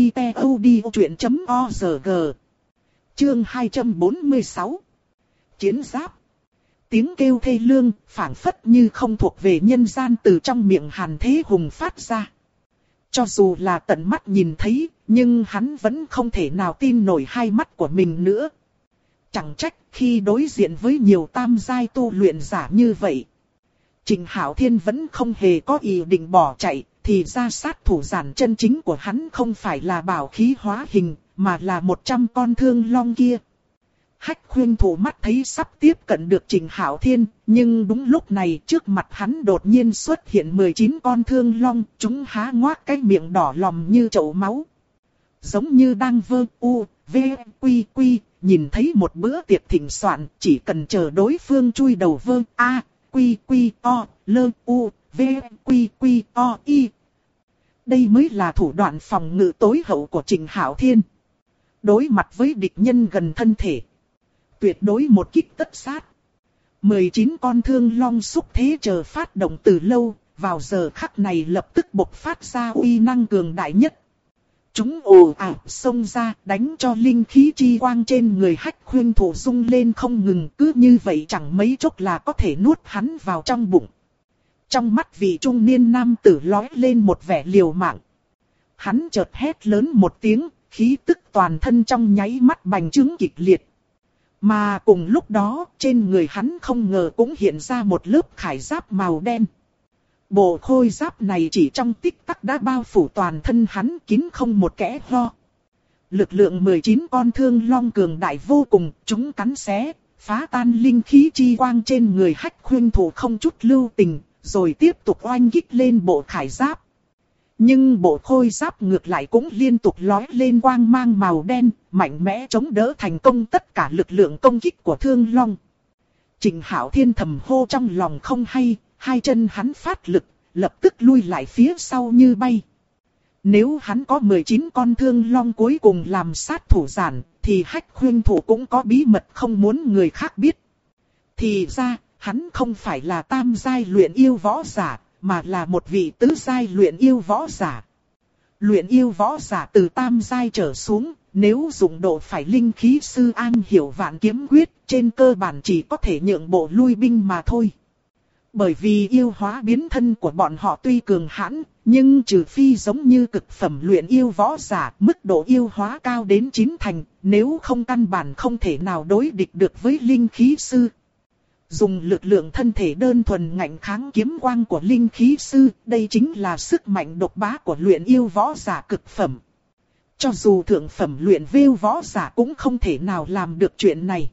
website.odchuyện.org. Chương 246. Chiến giáp. Tiếng kêu thê lương, phảng phất như không thuộc về nhân gian từ trong miệng Hàn Thế Hùng phát ra. Cho dù là tận mắt nhìn thấy, nhưng hắn vẫn không thể nào tin nổi hai mắt của mình nữa. Chẳng trách khi đối diện với nhiều tam giai tu luyện giả như vậy, Trịnh Hạo Thiên vẫn không hề có ý định bỏ chạy, thì ra sát thủ giản chân chính của hắn không phải là bảo khí hóa hình, mà là 100 con thương long kia. Hách Khuynh Thủ mắt thấy sắp tiếp cận được Trịnh Hạo Thiên, nhưng đúng lúc này trước mặt hắn đột nhiên xuất hiện 19 con thương long, chúng há ngoác cái miệng đỏ lòm như chậu máu. Giống như đang vơ u, v, quy quy, nhìn thấy một bữa tiệc thịnh soạn, chỉ cần chờ đối phương chui đầu vơ a, quy quy o, lơ u, v, quy quy o, y. Đây mới là thủ đoạn phòng ngự tối hậu của Trịnh Hạo Thiên. Đối mặt với địch nhân gần thân thể, tuyệt đối một kích tất sát. 19 con thương long xúc thế chờ phát động từ lâu, vào giờ khắc này lập tức bộc phát ra uy năng cường đại nhất. Chúng ồ ạt xông ra, đánh cho linh khí chi quang trên người Hách Khuynh Thủ rung lên không ngừng, cứ như vậy chẳng mấy chốc là có thể nuốt hắn vào trong bụng. Trong mắt vị trung niên nam tử lóe lên một vẻ liều mạng. Hắn chợt hét lớn một tiếng, khí tức toàn thân trong nháy mắt bành trướng kịch liệt. Mà cùng lúc đó, trên người hắn không ngờ cũng hiện ra một lớp khải giáp màu đen. Bộ khôi giáp này chỉ trong tích tắc đã bao phủ toàn thân hắn kín không một kẽ hở. Lực lượng 19 con thương long cường đại vô cùng, chúng cắn xé, phá tan linh khí chi quang trên người Hách Khuynh Thủ không chút lưu tình, rồi tiếp tục oanh kích lên bộ khải giáp. Nhưng bộ khôi giáp ngược lại cũng liên tục lói lên quang mang màu đen, mạnh mẽ chống đỡ thành công tất cả lực lượng công kích của thương long. Trịnh Hạo Thiên thầm hô trong lòng không hay, hai chân hắn phát lực, lập tức lui lại phía sau như bay. Nếu hắn có 19 con thương long cuối cùng làm sát thủ giản, thì Hách Khuynh Thủ cũng có bí mật không muốn người khác biết. Thì ra, hắn không phải là tam giai luyện yêu võ giả, mà là một vị tứ giai luyện yêu võ giả. Luyện yêu võ giả từ tam giai trở xuống, nếu dùng độ phải linh khí sư an hiểu vạn kiếm quyết, trên cơ bản chỉ có thể nhượng bộ lui binh mà thôi. Bởi vì yêu hóa biến thân của bọn họ tuy cường hãn, nhưng trừ phi giống như cực phẩm luyện yêu võ giả, mức độ yêu hóa cao đến 9 thành, nếu không căn bản không thể nào đối địch được với linh khí sư. Dùng lực lượng thân thể đơn thuần ngạnh kháng kiếm quang của linh khí sư, đây chính là sức mạnh độc bá của luyện yêu võ giả cực phẩm. Cho dù thượng phẩm luyện vêu võ giả cũng không thể nào làm được chuyện này.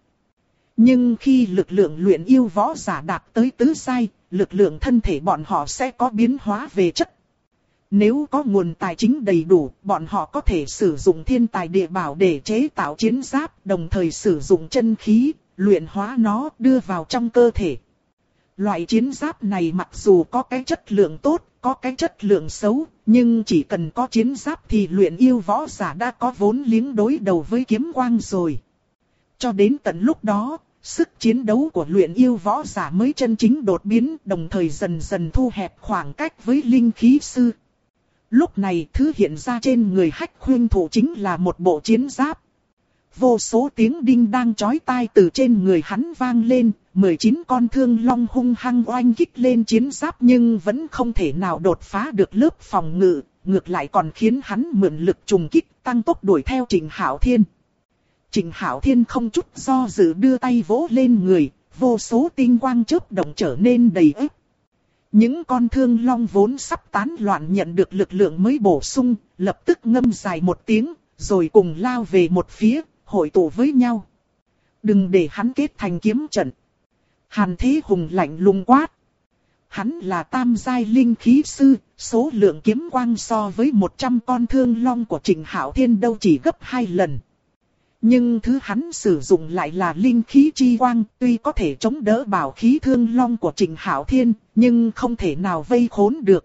Nhưng khi lực lượng luyện yêu võ giả đạt tới tứ giai, lực lượng thân thể bọn họ sẽ có biến hóa về chất. Nếu có nguồn tài chính đầy đủ, bọn họ có thể sử dụng thiên tài địa bảo để chế tạo chiến giáp, đồng thời sử dụng chân khí, luyện hóa nó đưa vào trong cơ thể. Loại chiến giáp này mặc dù có cái chất lượng tốt, có cái chất lượng xấu, nhưng chỉ cần có chiến giáp thì luyện yêu võ giả đã có vốn liếng đối đầu với kiếm quang rồi. Cho đến tận lúc đó, sức chiến đấu của luyện yêu võ giả mới chân chính đột biến, đồng thời dần dần thu hẹp khoảng cách với linh khí sư. Lúc này thứ hiện ra trên người Hách Khuynh Thủ chính là một bộ chiến giáp. Vô số tiếng đinh đang chói tai từ trên người hắn vang lên, 19 con thương long hung hăng oanh kích lên chiến giáp nhưng vẫn không thể nào đột phá được lớp phòng ngự, ngược lại còn khiến hắn mượn lực trùng kích tăng tốc đuổi theo Trình Hạo Thiên. Trình Hạo Thiên không chút do dự đưa tay vỗ lên người, vô số tinh quang chớp động trở nên đầy ếp. Những con thương long vốn sắp tán loạn nhận được lực lượng mới bổ sung, lập tức ngâm dài một tiếng, rồi cùng lao về một phía, hội tụ với nhau. Đừng để hắn kết thành kiếm trận. Hàn Thế Hùng lạnh lùng quát. Hắn là tam giai linh khí sư, số lượng kiếm quang so với 100 con thương long của Trình Hạo Thiên đâu chỉ gấp 2 lần. Nhưng thứ hắn sử dụng lại là linh khí chi quang, tuy có thể chống đỡ bảo khí thương long của Trình Hạo Thiên, nhưng không thể nào vây khốn được.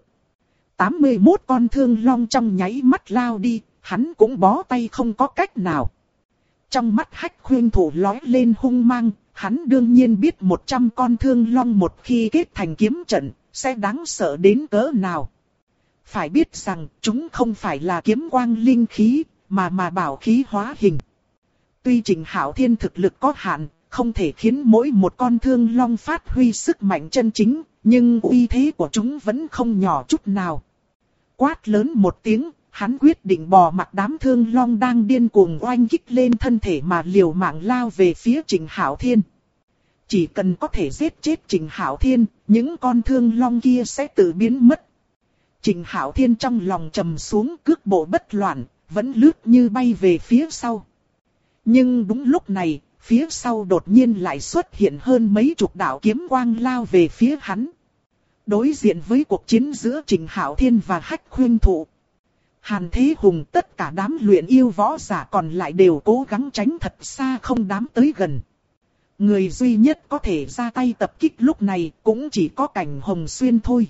81 con thương long trong nháy mắt lao đi, hắn cũng bó tay không có cách nào. Trong mắt Hách Khuynh Thủ lóe lên hung mang, hắn đương nhiên biết 100 con thương long một khi kết thành kiếm trận, sẽ đáng sợ đến cỡ nào. Phải biết rằng, chúng không phải là kiếm quang linh khí, mà bảo khí hóa hình. Tuy Trình Hạo Thiên thực lực có hạn, không thể khiến mỗi một con thương long phát huy sức mạnh chân chính, nhưng uy thế của chúng vẫn không nhỏ chút nào. Quát lớn một tiếng, hắn quyết định bò mặc đám thương long đang điên cuồng oanh kích lên thân thể mà liều mạng lao về phía Trình Hạo Thiên. Chỉ cần có thể giết chết Trình Hạo Thiên, những con thương long kia sẽ tự biến mất. Trình Hạo Thiên trong lòng trầm xuống, cước bộ bất loạn, vẫn lướt như bay về phía sau. Nhưng đúng lúc này, phía sau đột nhiên lại xuất hiện hơn mấy chục đạo kiếm quang lao về phía hắn. Đối diện với cuộc chiến giữa Trình Hạo Thiên và Hách Khuynh Thủ, Hàn Thế Hùng tất cả đám luyện yêu võ giả còn lại đều cố gắng tránh thật xa không dám tới gần. Người duy nhất có thể ra tay tập kích lúc này cũng chỉ có Cảnh Hồng Xuyên thôi.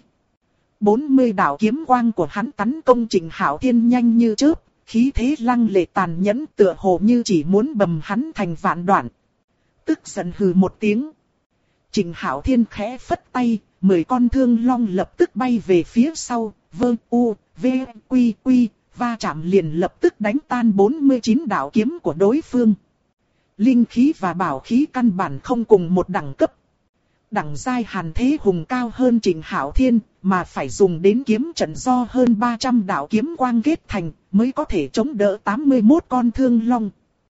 40 đạo kiếm quang của hắn tấn công Trình Hạo Thiên nhanh như chớp, khí thế lăng lệ tàn nhẫn tựa hồ như chỉ muốn bầm hắn thành vạn đoạn. Tức giận hừ một tiếng. Trình Hạo Thiên khẽ phất tay, 10 con thương long lập tức bay về phía sau, va chạm liền lập tức đánh tan 49 đạo kiếm của đối phương. Linh khí và bảo khí căn bản không cùng một đẳng cấp. Đẳng giai Hàn Thế Hùng cao hơn Trình Hạo Thiên, mà phải dùng đến kiếm trận do hơn 300 đạo kiếm quang kết thành, mới có thể chống đỡ 81 con thương long.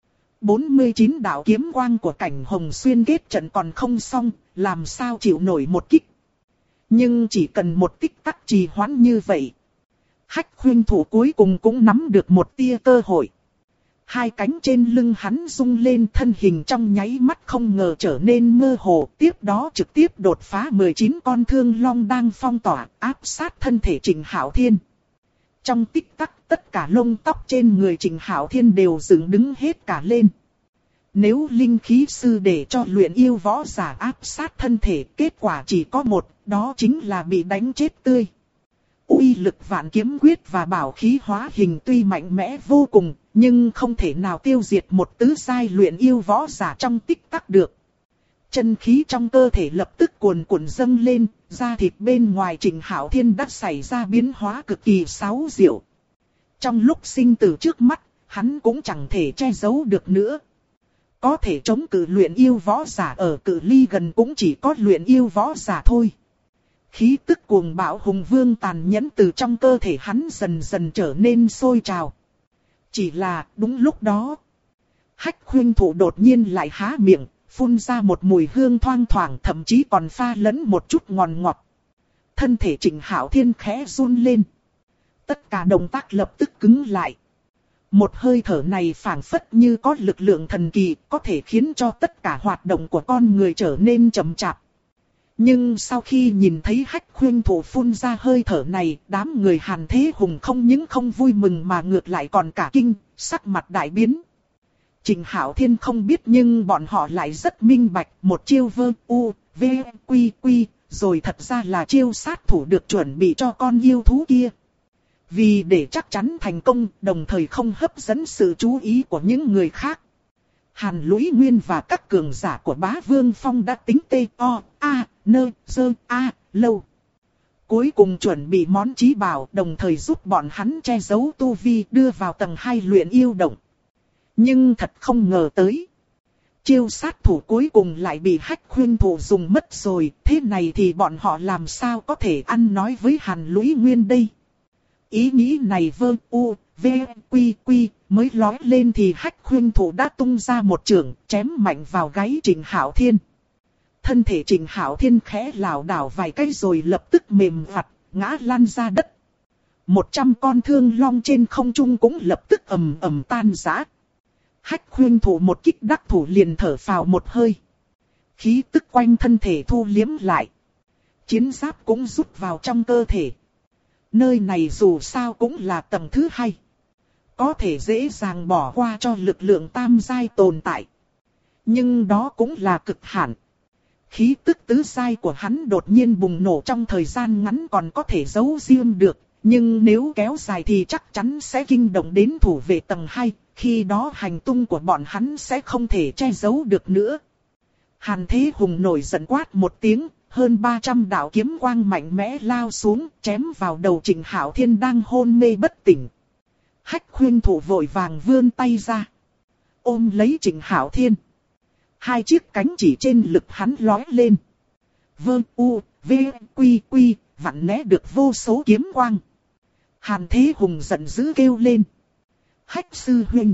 49 đạo kiếm quang của Cảnh Hồng Xuyên kết trận còn không xong, làm sao chịu nổi một kích. Nhưng chỉ cần một tích tắc trì hoãn như vậy, Hách Khuynh Thủ cuối cùng cũng nắm được một tia cơ hội. Hai cánh trên lưng hắn rung lên, thân hình trong nháy mắt không ngờ trở nên mơ hồ, tiếp đó trực tiếp đột phá 19 con thương long đang phong tỏa, áp sát thân thể Trình Hạo Thiên. Trong tích tắc, tất cả lông tóc trên người Trình Hạo Thiên đều dựng đứng hết cả lên. Nếu linh khí sư để cho luyện yêu võ giả áp sát thân thể, kết quả chỉ có một, đó chính là bị đánh chết tươi. Uy lực Vạn Kiếm Quyết và bảo khí hóa hình tuy mạnh mẽ vô cùng, nhưng không thể nào tiêu diệt một tứ giai luyện yêu võ giả trong tích tắc được. Chân khí trong cơ thể lập tức cuồn cuộn dâng lên, da thịt bên ngoài Trình Hạo Thiên đã xảy ra biến hóa cực kỳ xáo diệu. Trong lúc sinh tử trước mắt, hắn cũng chẳng thể che giấu được nữa. Có thể chống cự luyện yêu võ giả ở cự ly gần cũng chỉ có luyện yêu võ giả thôi. Khí tức cuồng bạo hùng vương tàn nhẫn từ trong cơ thể hắn dần dần trở nên sôi trào. Chỉ là đúng lúc đó, Hách Khuynh Thủ đột nhiên lại há miệng, phun ra một mùi hương thoang thoảng, thậm chí còn pha lẫn một chút ngon ngọt. Thân thể Trình Hạo Thiên khẽ run lên. Tất cả động tác lập tức cứng lại. Một hơi thở này phảng phất như có lực lượng thần kỳ, có thể khiến cho tất cả hoạt động của con người trở nên chậm chạp. Nhưng sau khi nhìn thấy Hách Khuynh Thủ phun ra hơi thở này, đám người Hàn Thế Hùng không những không vui mừng mà ngược lại còn cả kinh, sắc mặt đại biến. Trình Hạo Thiên không biết nhưng bọn họ lại rất minh bạch, một chiêu rồi thật ra là chiêu sát thủ được chuẩn bị cho con yêu thú kia. Vì để chắc chắn thành công, đồng thời không hấp dẫn sự chú ý của những người khác, Hàn Lũy Nguyên và các cường giả của Bá Vương Phong đã tính lâu. Cuối cùng chuẩn bị món chí bảo, đồng thời giúp bọn hắn che giấu tu vi đưa vào tầng 2 luyện yêu động. Nhưng thật không ngờ tới, chiêu sát thủ cuối cùng lại bị Hách Khuynh Thủ dùng mất rồi, thế này thì bọn họ làm sao có thể ăn nói với Hàn Lũy Nguyên đây. ý nghĩ này mới lói lên thì Hách Khuynh Thủ đã tung ra một chưởng chém mạnh vào gáy Trịnh Hạo Thiên. Thân thể Trịnh Hạo Thiên khẽ lảo đảo vài cái rồi lập tức mềm vặt, ngã lăn ra đất. 100 con thương long trên không trung cũng lập tức ầm ầm tan rã. Hách Khuynh Thủ một kích đắc thủ liền thở phào một hơi. Khí tức quanh thân thể thu liếm lại. Chiến giáp cũng rút vào trong cơ thể. Nơi này dù sao cũng là tầng thứ 2. Có thể dễ dàng bỏ qua cho lực lượng tam giai tồn tại. Nhưng đó cũng là cực hạn. Khí tức tứ giai của hắn đột nhiên bùng nổ trong thời gian ngắn còn có thể giấu riêng được. Nhưng nếu kéo dài thì chắc chắn sẽ kinh động đến thủ vệ tầng 2. Khi đó hành tung của bọn hắn sẽ không thể che giấu được nữa. Hàn Thế Hùng nổi giận quát một tiếng. Hơn 300 đạo kiếm quang mạnh mẽ lao xuống, chém vào đầu Trịnh Hạo Thiên đang hôn mê bất tỉnh. Hách Khuynh Thủ vội vàng vươn tay ra, ôm lấy Trịnh Hạo Thiên. Hai chiếc cánh chỉ trên lực hắn lói lên. Vặn né được vô số kiếm quang. Hàn Thế Hùng giận dữ kêu lên. Hách sư huynh.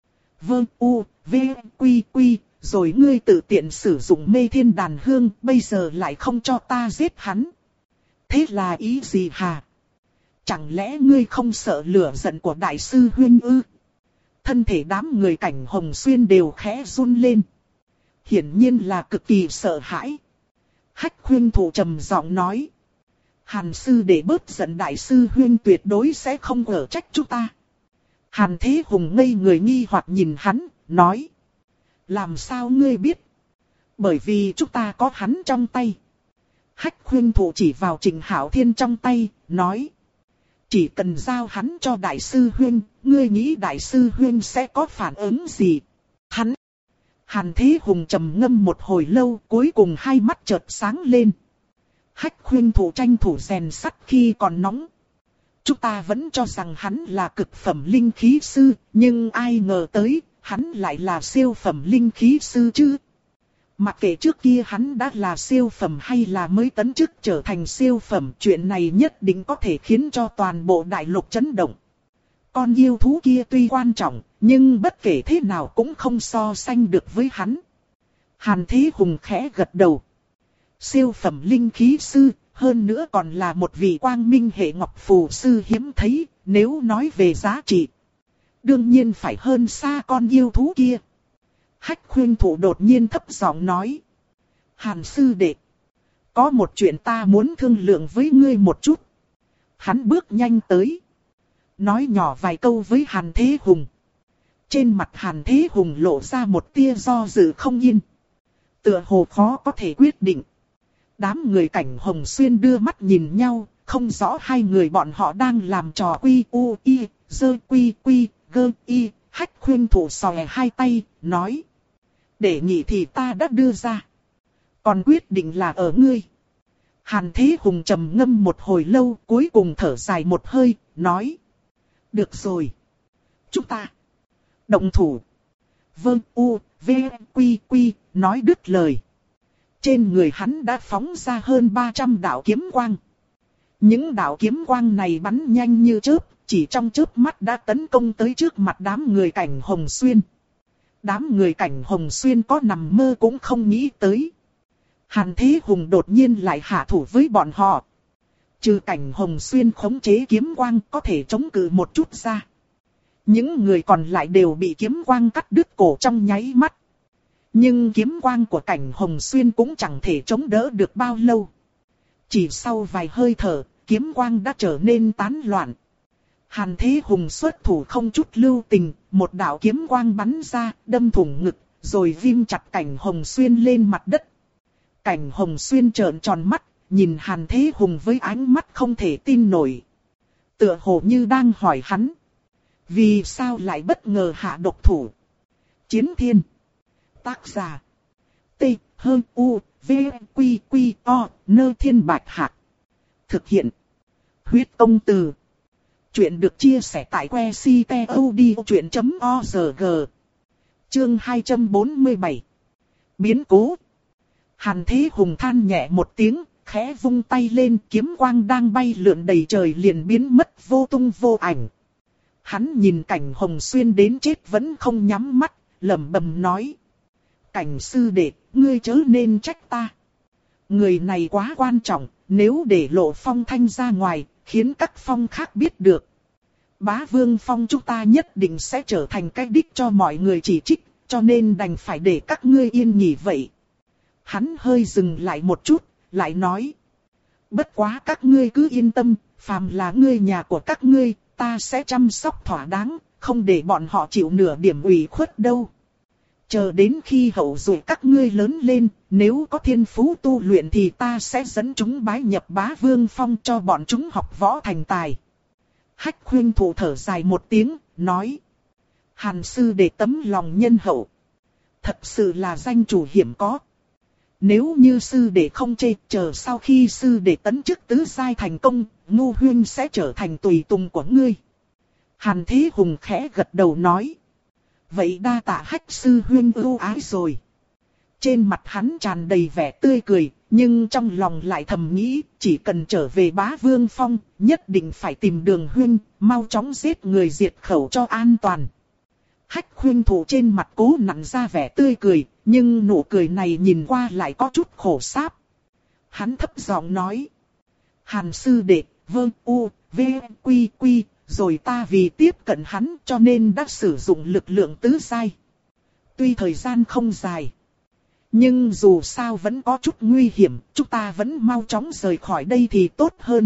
Rồi ngươi tự tiện sử dụng mê thiên đàn hương, bây giờ lại không cho ta giết hắn. Thế là ý gì hả? Chẳng lẽ ngươi không sợ lửa giận của đại sư huynh ư? Thân thể đám người Cảnh Hồng Xuyên đều khẽ run lên. Hiển nhiên là cực kỳ sợ hãi. Hách Khuynh Thủ trầm giọng nói. Hàn sư để bớt giận, đại sư huynh tuyệt đối sẽ không ở trách chúng ta. Hàn Thế Hùng ngây người nghi hoặc nhìn hắn, nói. Làm sao ngươi biết? Bởi vì chúng ta có hắn trong tay. Hách Khuynh Thủ chỉ vào Trịnh Hạo Thiên trong tay, nói. Chỉ cần giao hắn cho đại sư huynh, ngươi nghĩ đại sư huynh sẽ có phản ứng gì? Hàn Thế Hùng trầm ngâm một hồi lâu, cuối cùng hai mắt chợt sáng lên. Hách Khuynh Thủ tranh thủ rèn sắt khi còn nóng. Chúng ta vẫn cho rằng hắn là cực phẩm linh khí sư, nhưng ai ngờ tới, hắn lại là siêu phẩm linh khí sư chứ. Mặc kệ trước kia hắn đã là siêu phẩm hay là mới tấn chức trở thành siêu phẩm, chuyện này nhất định có thể khiến cho toàn bộ đại lục chấn động. Con yêu thú kia tuy quan trọng, nhưng bất kể thế nào cũng không so sánh được với hắn. Hàn Thế Hùng khẽ gật đầu. Siêu phẩm linh khí sư, hơn nữa còn là một vị quang minh hệ ngọc phù sư hiếm thấy, nếu nói về giá trị. Đương nhiên phải hơn xa con yêu thú kia. Hách Khuynh Thủ đột nhiên thấp giọng nói. Hàn sư đệ, có một chuyện ta muốn thương lượng với ngươi một chút. Hắn bước nhanh tới, nói nhỏ vài câu với Hàn Thế Hùng. Trên mặt Hàn Thế Hùng lộ ra một tia do dự không yên. Tựa hồ khó có thể quyết định. Đám người Cảnh Hồng Xuyên đưa mắt nhìn nhau, không rõ hai người bọn họ đang làm trò quy. Hách Khuynh Thủ xòe hai tay, nói. Đề nghị thì ta đã đưa ra. Còn quyết định là ở ngươi. Hàn Thế Hùng trầm ngâm một hồi lâu, cuối cùng thở dài một hơi, nói. Được rồi. Chúng ta động thủ. Nói đứt lời. Trên người hắn đã phóng ra hơn 300 đạo kiếm quang. Những đạo kiếm quang này bắn nhanh như chớp, chỉ trong chớp mắt đã tấn công tới trước mặt đám người Cảnh Hồng Xuyên. Đám người Cảnh Hồng Xuyên có nằm mơ cũng không nghĩ tới. Hàn Thế Hùng đột nhiên lại hạ thủ với bọn họ. Trừ Cảnh Hồng Xuyên khống chế kiếm quang có thể chống cự một chút ra. Những người còn lại đều bị kiếm quang cắt đứt cổ trong nháy mắt. Nhưng kiếm quang của Cảnh Hồng Xuyên cũng chẳng thể chống đỡ được bao lâu. Chỉ sau vài hơi thở, kiếm quang đã trở nên tán loạn. Hàn Thế Hùng xuất thủ không chút lưu tình, một đạo kiếm quang bắn ra, đâm thủng ngực, rồi ghim chặt Cảnh Hồng Xuyên lên mặt đất. Cảnh Hồng Xuyên trợn tròn mắt, nhìn Hàn Thế Hùng với ánh mắt không thể tin nổi. Tựa hồ như đang hỏi hắn. Vì sao lại bất ngờ hạ độc thủ? Chiến Thiên. Tác giả. Nơ Thiên Bạch Hạc. Thực hiện. Huyết Công Từ. Chuyện được chia sẻ tại website.odchuyện.org. Chương 247. Biến cố. Hàn Thế Hùng than nhẹ một tiếng, khẽ vung tay lên, kiếm quang đang bay lượn đầy trời liền biến mất vô tung vô ảnh. Hắn nhìn Cảnh Hồng Xuyên đến chết vẫn không nhắm mắt, lẩm bẩm nói. Cảnh sư đệ, ngươi chớ nên trách ta. Người này quá quan trọng, nếu để lộ phong thanh ra ngoài, khiến các phong khác biết được. Bá Vương Phong chúng ta nhất định sẽ trở thành cái đích cho mọi người chỉ trích, cho nên đành phải để các ngươi yên nghỉ vậy. Hắn hơi dừng lại một chút, lại nói. Bất quá các ngươi cứ yên tâm, phàm là ngươi nhà của các ngươi, ta sẽ chăm sóc thỏa đáng, không để bọn họ chịu nửa điểm ủy khuất đâu. Chờ đến khi hậu duệ các ngươi lớn lên, nếu có thiên phú tu luyện thì ta sẽ dẫn chúng bái nhập Bá Vương Phong cho bọn chúng học võ thành tài. Hách Khuynh Thụ thở dài một tiếng, nói. Hàn sư đệ tấm lòng nhân hậu. Thật sự là danh chủ hiểm có. Nếu như sư đệ không chê, chờ sau khi sư đệ tấn chức tứ giai thành công, Ngô Huyên sẽ trở thành tùy tùng của ngươi. Hàn Thế Hùng khẽ gật đầu nói. Vậy đa tạ Hách sư huynh ưu ái rồi. Trên mặt hắn tràn đầy vẻ tươi cười, nhưng trong lòng lại thầm nghĩ, chỉ cần trở về Bá Vương Phong, nhất định phải tìm Đường huynh, mau chóng giết người diệt khẩu cho an toàn. Hách Khuynh Thụ trên mặt cố nặn ra vẻ tươi cười, nhưng nụ cười này nhìn qua lại có chút khổ sáp. Hắn thấp giọng nói. Hàn sư đệ, vâng u, v, quy quy, rồi ta vì tiếp cận hắn cho nên đã sử dụng lực lượng tứ giai. Tuy thời gian không dài, nhưng dù sao vẫn có chút nguy hiểm, chúng ta vẫn mau chóng rời khỏi đây thì tốt hơn.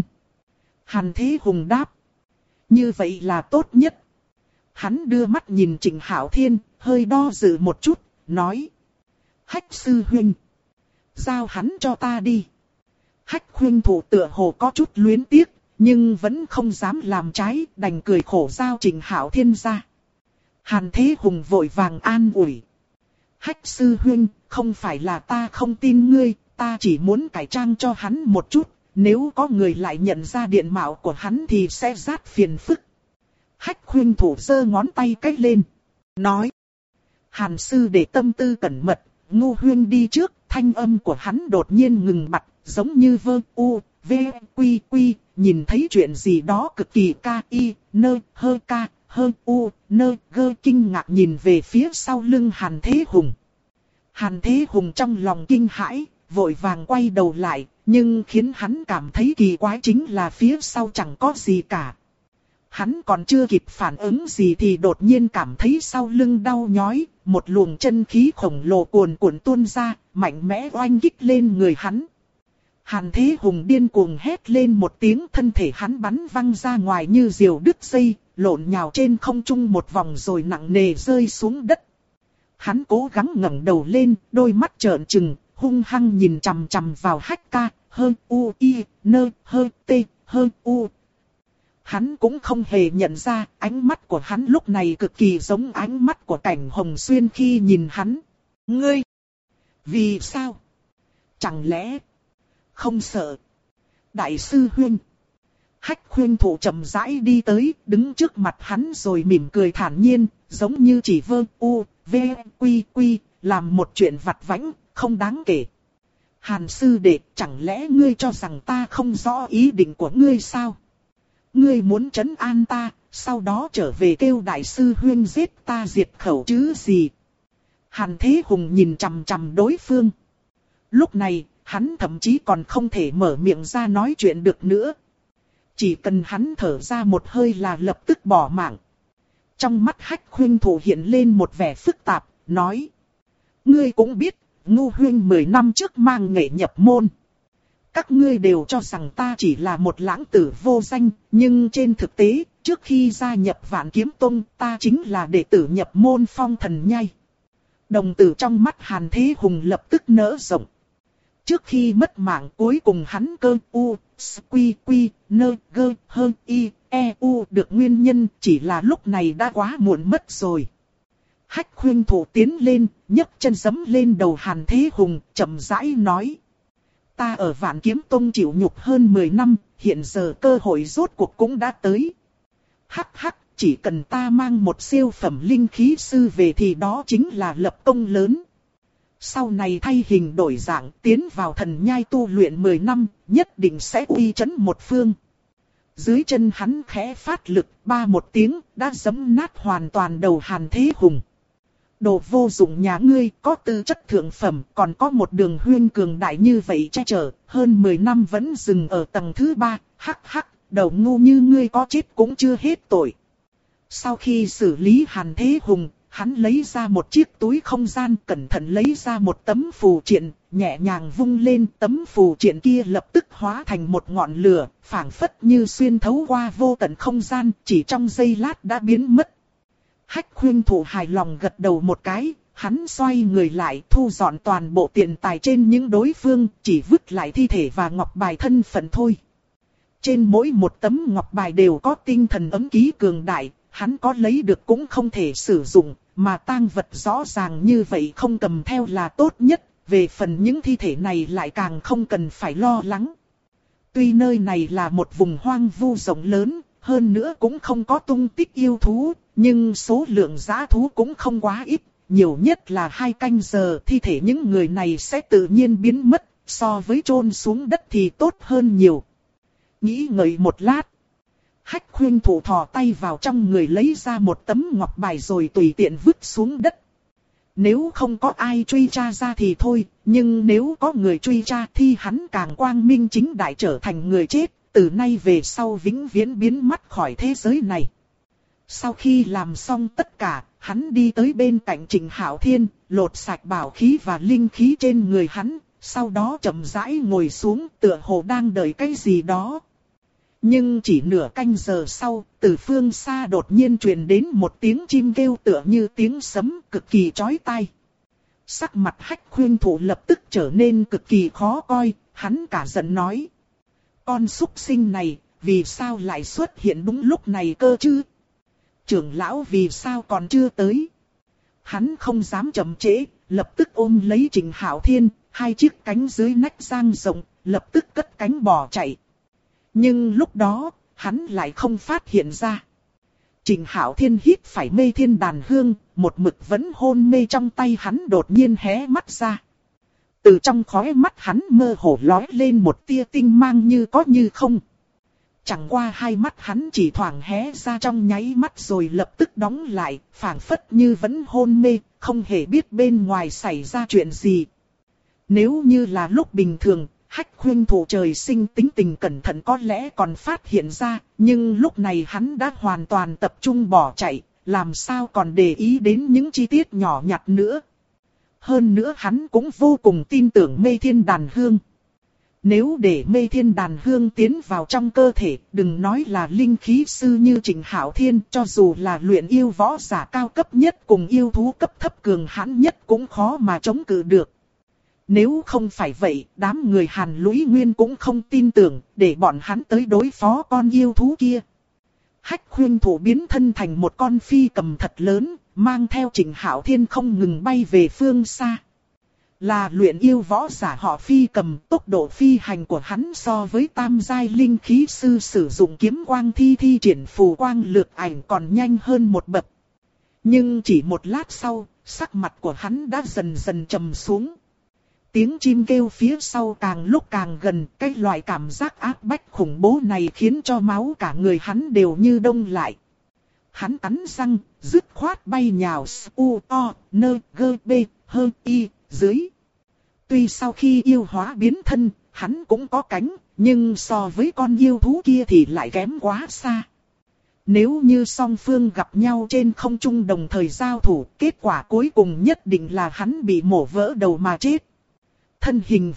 Hàn Thế Hùng đáp. Như vậy là tốt nhất. Hắn đưa mắt nhìn Trịnh Hạo Thiên, hơi do dự một chút, nói. Hách sư huynh, giao hắn cho ta đi. Hách Khuynh Thụ tựa hồ có chút luyến tiếc, nhưng vẫn không dám làm trái, đành cười khổ giao Trịnh Hạo Thiên ra. Hàn Thế Hùng vội vàng an ủi. Hách sư huynh, không phải là ta không tin ngươi, ta chỉ muốn cải trang cho hắn một chút, nếu có người lại nhận ra diện mạo của hắn thì sẽ rát phiền phức. Hách Khuynh Thụ giơ ngón tay cách lên, nói. Hàn sư để tâm tư cẩn mật, Ngô Huyên đi trước, thanh âm của hắn đột nhiên ngừng bặt, giống như vơ u, v, quy quy, nhìn thấy chuyện gì đó cực kỳ ca y, nơ, hơ ca, hơ u, nơ, gơ kinh ngạc nhìn về phía sau lưng Hàn Thế Hùng. Hàn Thế Hùng trong lòng kinh hãi, vội vàng quay đầu lại, nhưng khiến hắn cảm thấy kỳ quái chính là phía sau chẳng có gì cả. Hắn còn chưa kịp phản ứng gì thì đột nhiên cảm thấy sau lưng đau nhói, một luồng chân khí khổng lồ cuồn cuộn tuôn ra, mạnh mẽ oanh kích lên người hắn. Hàn Thế Hùng điên cuồng hét lên một tiếng, thân thể hắn bắn văng ra ngoài như diều đứt dây, lộn nhào trên không trung một vòng rồi nặng nề rơi xuống đất. Hắn cố gắng ngẩng đầu lên, đôi mắt trợn trừng, hung hăng nhìn chằm chằm vào Hách ca, hơ u y, nơ, hơ tê, hơ u. Hắn cũng không hề nhận ra, ánh mắt của hắn lúc này cực kỳ giống ánh mắt của Cảnh Hồng Xuyên khi nhìn hắn. Ngươi! Vì sao? Chẳng lẽ... Không sợ? Đại sư huynh! Hách Khuynh Thụ chậm rãi đi tới, đứng trước mặt hắn rồi mỉm cười thản nhiên, giống như chỉ vơ u, v, quy quy, làm một chuyện vặt vãnh, không đáng kể. Hàn sư đệ, chẳng lẽ ngươi cho rằng ta không rõ ý định của ngươi sao? Ngươi muốn trấn an ta, sau đó trở về kêu đại sư huynh giết ta diệt khẩu chứ gì? Hàn Thế Hùng nhìn chằm chằm đối phương. Lúc này, hắn thậm chí còn không thể mở miệng ra nói chuyện được nữa. Chỉ cần hắn thở ra một hơi là lập tức bỏ mạng. Trong mắt Hách Khuynh Thụ hiện lên một vẻ phức tạp, nói. Ngươi cũng biết, Ngô Huyên 10 năm trước mang nghệ nhập môn. Các ngươi đều cho rằng ta chỉ là một lãng tử vô danh, nhưng trên thực tế, trước khi gia nhập Vạn Kiếm Tông, ta chính là đệ tử nhập môn Phong Thần Nhai. Đồng tử trong mắt Hàn Thế Hùng lập tức nở rộng. Trước khi mất mạng cuối cùng hắn cơ u, quy quy, nơ, gơ, hơ, y, e, u được nguyên nhân chỉ là lúc này đã quá muộn mất rồi. Hách Khuynh Thụ tiến lên, nhấc chân giẫm lên đầu Hàn Thế Hùng, chậm rãi nói. Ta ở Vạn Kiếm Tông chịu nhục hơn 10 năm, hiện giờ cơ hội rốt cuộc cũng đã tới. Hắc hắc, chỉ cần ta mang một siêu phẩm linh khí sư về thì đó chính là lập công lớn. Sau này thay hình đổi dạng tiến vào thần nhai tu luyện 10 năm, nhất định sẽ uy chấn một phương. Dưới chân hắn khẽ phát lực, ba một tiếng, đã giẫm nát hoàn toàn đầu Hàn Thế Hùng. Đồ vô dụng nhà ngươi, có tư chất thượng phẩm, còn có một đường huyên cường đại như vậy che chở, hơn 10 năm vẫn dừng ở tầng thứ 3, hắc hắc, đầu ngu như ngươi có chết cũng chưa hết tội. Sau khi xử lý Hàn Thế Hùng, hắn lấy ra một chiếc túi không gian, cẩn thận lấy ra một tấm phù triện, nhẹ nhàng vung lên, tấm phù triện kia lập tức hóa thành một ngọn lửa, phảng phất như xuyên thấu qua vô tận không gian, chỉ trong giây lát đã biến mất. Hách Khuynh Thụ hài lòng gật đầu một cái, hắn xoay người lại thu dọn toàn bộ tiền tài trên những đối phương, chỉ vứt lại thi thể và ngọc bài thân phận thôi. Trên mỗi một tấm ngọc bài đều có tinh thần ấm ký cường đại, hắn có lấy được cũng không thể sử dụng, mà tang vật rõ ràng như vậy không cầm theo là tốt nhất, về phần những thi thể này lại càng không cần phải lo lắng. Tuy nơi này là một vùng hoang vu rộng lớn, hơn nữa cũng không có tung tích yêu thú, nhưng số lượng dã thú cũng không quá ít, nhiều nhất là 2 canh giờ thi thể những người này sẽ tự nhiên biến mất, so với chôn xuống đất thì tốt hơn nhiều. Nghĩ ngợi một lát, Hách Khuynh Thụ thò tay vào trong người lấy ra một tấm ngọc bài rồi tùy tiện vứt xuống đất. Nếu không có ai truy tra ra thì thôi, nhưng nếu có người truy tra thì hắn càng quang minh chính đại trở thành người chết, từ nay về sau vĩnh viễn biến mất khỏi thế giới này. Sau khi làm xong tất cả, hắn đi tới bên cạnh Trịnh Hạo Thiên, lột sạch bảo khí và linh khí trên người hắn, sau đó chậm rãi ngồi xuống tựa hồ đang đợi cái gì đó. Nhưng chỉ nửa canh giờ sau, từ phương xa đột nhiên truyền đến một tiếng chim kêu tựa như tiếng sấm cực kỳ chói tai. Sắc mặt Hách Khuynh Thụ lập tức trở nên cực kỳ khó coi, hắn cả giận nói. Con súc sinh này, vì sao lại xuất hiện đúng lúc này cơ chứ? Trưởng lão vì sao còn chưa tới? Hắn không dám chậm trễ, lập tức ôm lấy Trịnh Hạo Thiên, 2 chiếc cánh dưới nách dang rộng, lập tức cất cánh bỏ chạy. Nhưng lúc đó, hắn lại không phát hiện ra. Trịnh Hạo Thiên hít phải mê thiên đàn hương, một mực vẫn hôn mê trong tay hắn đột nhiên hé mắt ra. Từ trong khóe mắt hắn mơ hồ lóe lên một tia tinh mang như có như không. Chẳng qua hai mắt hắn chỉ thoảng hé ra trong nháy mắt rồi lập tức đóng lại, phảng phất như vẫn hôn mê, không hề biết bên ngoài xảy ra chuyện gì. Nếu như là lúc bình thường, Hách Khuynh Thụ trời sinh tính tình cẩn thận có lẽ còn phát hiện ra, nhưng lúc này hắn đã hoàn toàn tập trung bỏ chạy, làm sao còn để ý đến những chi tiết nhỏ nhặt nữa. Hơn nữa hắn cũng vô cùng tin tưởng mê thiên đàn hương. Nếu để mê thiên đàn hương tiến vào trong cơ thể, đừng nói là linh khí sư như Trịnh Hạo Thiên, cho dù là luyện yêu võ giả cao cấp nhất cùng yêu thú cấp thấp cường hãn nhất cũng khó mà chống cự được. Nếu không phải vậy, đám người Hàn Lũy Nguyên cũng không tin tưởng, để bọn hắn tới đối phó con yêu thú kia. Hách Khuynh Thụ biến thân thành một con phi cầm thật lớn, mang theo Trịnh Hạo Thiên không ngừng bay về phương xa. Là luyện yêu võ giả họ phi cầm, tốc độ phi hành của hắn so với tam giai linh khí sư sử dụng kiếm quang thi triển phù quang lược ảnh còn nhanh hơn một bậc. Nhưng chỉ một lát sau, sắc mặt của hắn đã dần dần trầm xuống. Tiếng chim kêu phía sau càng lúc càng gần, cái loại cảm giác áp bách khủng bố này khiến cho máu cả người hắn đều như đông lại. Hắn cắn răng, dứt khoát bay nhào dưới. Tuy sau khi yêu hóa biến thân, hắn cũng có cánh, nhưng so với con yêu thú kia thì lại kém quá xa. Nếu như song phương gặp nhau trên không trung đồng thời giao thủ, kết quả cuối cùng nhất định là hắn bị mổ vỡ đầu mà chết. Thân hình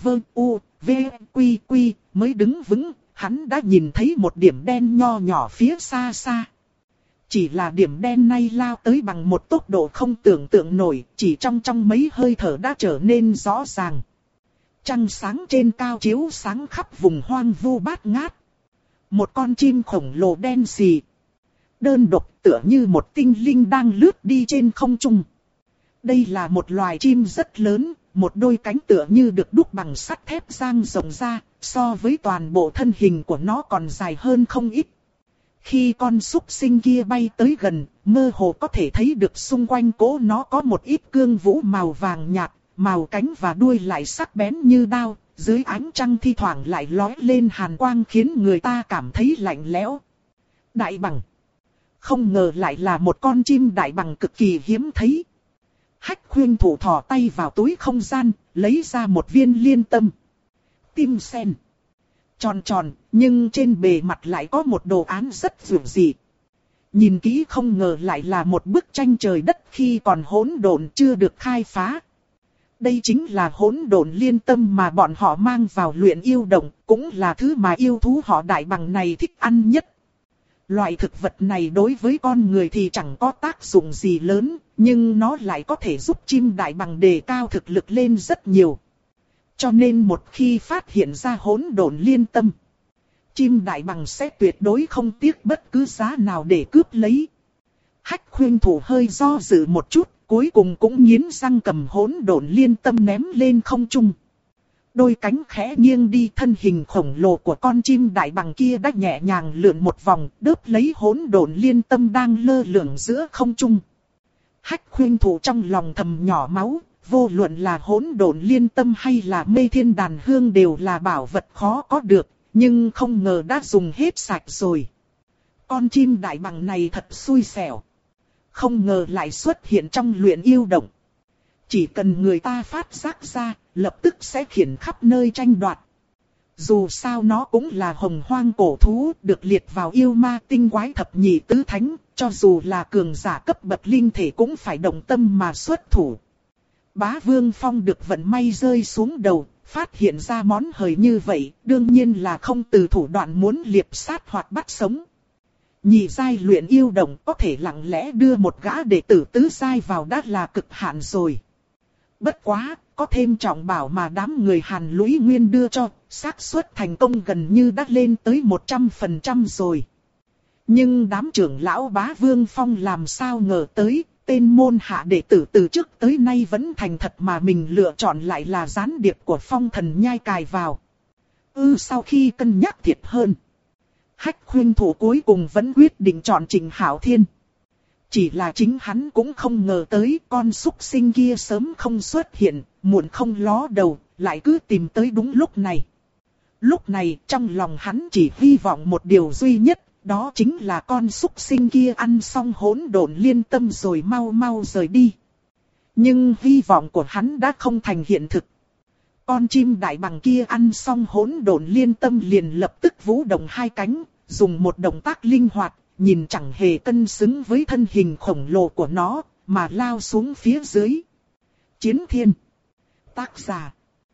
mới đứng vững, hắn đã nhìn thấy một điểm đen nho nhỏ phía xa xa. Chỉ là điểm đen này lao tới bằng một tốc độ không tưởng tượng nổi, chỉ trong mấy hơi thở đã trở nên rõ ràng. Trăng sáng trên cao chiếu sáng khắp vùng hoang vu bát ngát. Một con chim khổng lồ đen xì, đơn độc tựa như một tinh linh đang lướt đi trên không trung. Đây là một loài chim rất lớn, một đôi cánh tựa như được đúc bằng sắt thép dang rộng ra, so với toàn bộ thân hình của nó còn dài hơn không ít. Khi con súc sinh kia bay tới gần, mơ hồ có thể thấy được xung quanh cỗ nó có một ít cương vũ màu vàng nhạt, màu cánh và đuôi lại sắc bén như đao, dưới ánh trăng thi thoảng lại lóe lên hàn quang khiến người ta cảm thấy lạnh lẽo. Đại bằng. Không ngờ lại là một con chim đại bằng cực kỳ hiếm thấy. Hách Khuynh Thủ thò tay vào túi không gian, lấy ra một viên liên tâm. Tim sen. Tròn tròn, nhưng trên bề mặt lại có một đồ án rất dữ dị. Nhìn kỹ không ngờ lại là một bức tranh trời đất khi còn hỗn độn chưa được khai phá. Đây chính là hỗn độn liên tâm mà bọn họ mang vào luyện yêu động, cũng là thứ mà yêu thú họ đại bằng này thích ăn nhất. Loại thực vật này đối với con người thì chẳng có tác dụng gì lớn, nhưng nó lại có thể giúp chim đại bằng đề cao thực lực lên rất nhiều. Cho nên một khi phát hiện ra hỗn độn liên tâm, chim đại bằng sẽ tuyệt đối không tiếc bất cứ giá nào để cướp lấy. Hách Khuynh Thủ hơi do dự một chút, cuối cùng cũng nghiến răng cầm hỗn độn liên tâm ném lên không trung. Đôi cánh khẽ nghiêng đi, thân hình khổng lồ của con chim đại bằng kia đã nhẹ nhàng lượn một vòng, đớp lấy hỗn độn liên tâm đang lơ lửng giữa không trung. Hách Khuynh Thủ trong lòng thầm nhỏ máu, vô luận là hỗn độn liên tâm hay là mê thiên đàn hương đều là bảo vật khó có được, nhưng không ngờ đã dùng hết sạch rồi. Con chim đại bằng này thật xui xẻo. Không ngờ lại xuất hiện trong luyện yêu động. Chỉ cần người ta phát giác ra, lập tức sẽ khiển khắp nơi tranh đoạt. Dù sao nó cũng là hồng hoang cổ thú, được liệt vào yêu ma tinh quái thập nhị tứ thánh, cho dù là cường giả cấp bậc linh thể cũng phải động tâm mà xuất thủ. Bá Vương Phong được vận may rơi xuống đầu, phát hiện ra món hời như vậy, đương nhiên là không từ thủ đoạn muốn liệp sát hoặc bắt sống. Nhị giai luyện yêu động có thể lặng lẽ đưa một gã đệ tử tứ giai vào đã là cực hạn rồi. Bất quá, có thêm trọng bảo mà đám người Hàn Lũy Nguyên đưa cho, xác suất thành công gần như đã lên tới 100% rồi. Nhưng đám trưởng lão Bá Vương Phong làm sao ngờ tới, tên môn hạ đệ tử từ trước tới nay vẫn thành thật mà mình lựa chọn lại là gián điệp của Phong Thần Nhai cài vào. Sau khi cân nhắc thiệt hơn, Hách Khuynh Thủ cuối cùng vẫn quyết định chọn Trịnh Hạo Thiên. Chỉ là chính hắn cũng không ngờ tới con súc sinh kia sớm không xuất hiện, muộn không ló đầu, lại cứ tìm tới đúng lúc này. Lúc này trong lòng hắn chỉ hy vọng một điều duy nhất, đó chính là con súc sinh kia ăn xong hỗn độn liên tâm rồi mau mau rời đi. Nhưng hy vọng của hắn đã không thành hiện thực. Con chim đại bằng kia ăn xong hỗn độn liên tâm liền lập tức vũ động hai cánh, dùng một động tác linh hoạt, nhìn chẳng hề cân xứng với thân hình khổng lồ của nó, mà lao xuống phía dưới. Chiến Thiên. Tác giả.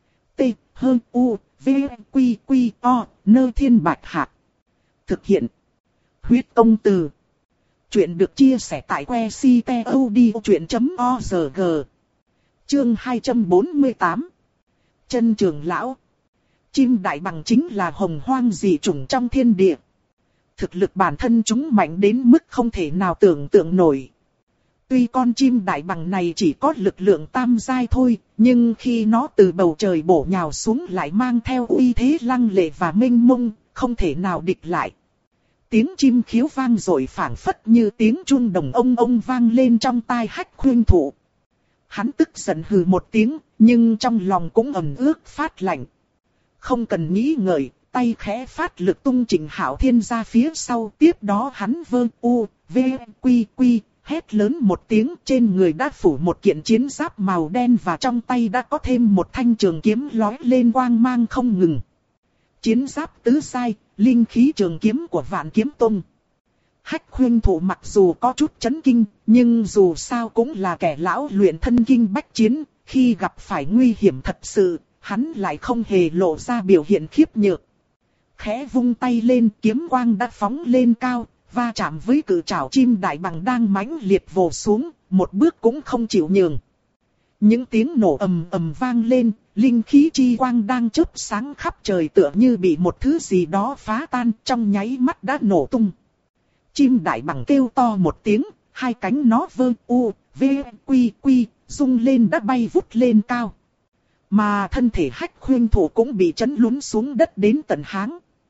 T-H-U-V-Q-Q-O, Nơ Thiên Bạch Hạc. Thực hiện. Huyết Công Từ. Chuyện được chia sẻ tại que ctod.org. Chương 248. Chân Trường Lão. Chim đại bằng chính là hồng hoang dị chủng trong thiên địa. Thực lực bản thân chúng mạnh đến mức không thể nào tưởng tượng nổi. Tuy con chim đại bằng này chỉ có lực lượng tam giai thôi, nhưng khi nó từ bầu trời bổ nhào xuống lại mang theo uy thế lăng lệ và mênh mông, không thể nào địch lại. Tiếng chim khiếu vang rồi phảng phất như tiếng chuông đồng ông vang lên trong tai Hách Khuynh Thủ. Hắn tức giận hừ một tiếng, nhưng trong lòng cũng ẩm ướt phát lạnh. Không cần nghĩ ngợi, tay khẽ phát lực tung Trịnh Hạo Thiên ra phía sau, tiếp đó hắn vơ u, v, quy quy, hét lớn một tiếng, trên người đã phủ một kiện chiến giáp màu đen và trong tay đã có thêm một thanh trường kiếm lóe lên quang mang không ngừng. Chiến giáp tứ giai, linh khí trường kiếm của Vạn Kiếm Tông. Hách Khuynh Thủ mặc dù có chút chấn kinh, nhưng dù sao cũng là kẻ lão luyện thân kinh bách chiến, khi gặp phải nguy hiểm thật sự, hắn lại không hề lộ ra biểu hiện khiếp nhược. Khẽ vung tay lên, kiếm quang đã phóng lên cao, va chạm với cự trảo chim đại bằng đang mãnh liệt vồ xuống, một bước cũng không chịu nhường. Những tiếng nổ ầm ầm vang lên, linh khí chi quang đang chớp sáng khắp trời tựa như bị một thứ gì đó phá tan, trong nháy mắt đã nổ tung. Chim đại bằng kêu to một tiếng, hai cánh nó vơ u, v, quy quy, rung lên đã bay vút lên cao. Mà thân thể Hách Khuynh Thủ cũng bị chấn lún xuống đất đến tận háng.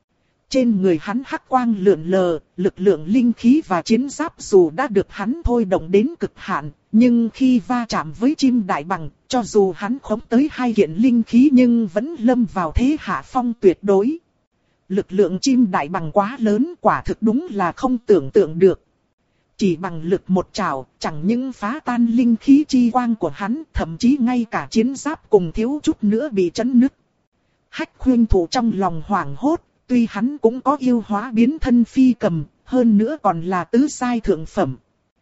Trên người hắn hắc quang lượn lờ, lực lượng linh khí và chiến giáp dù đã được hắn thôi động đến cực hạn, nhưng khi va chạm với chim đại bàng, cho dù hắn khống tới 2 kiện linh khí nhưng vẫn lâm vào thế hạ phong tuyệt đối. Lực lượng chim đại bàng quá lớn, quả thực đúng là không tưởng tượng được. Chỉ bằng lực một trảo, chẳng những phá tan linh khí chi quang của hắn, thậm chí ngay cả chiến giáp cùng thiếu chút nữa bị chấn nứt. Hách Khuynh Thủ trong lòng hoảng hốt, tuy hắn cũng có yêu hóa biến thân phi cầm, hơn nữa còn là tứ giai thượng phẩm.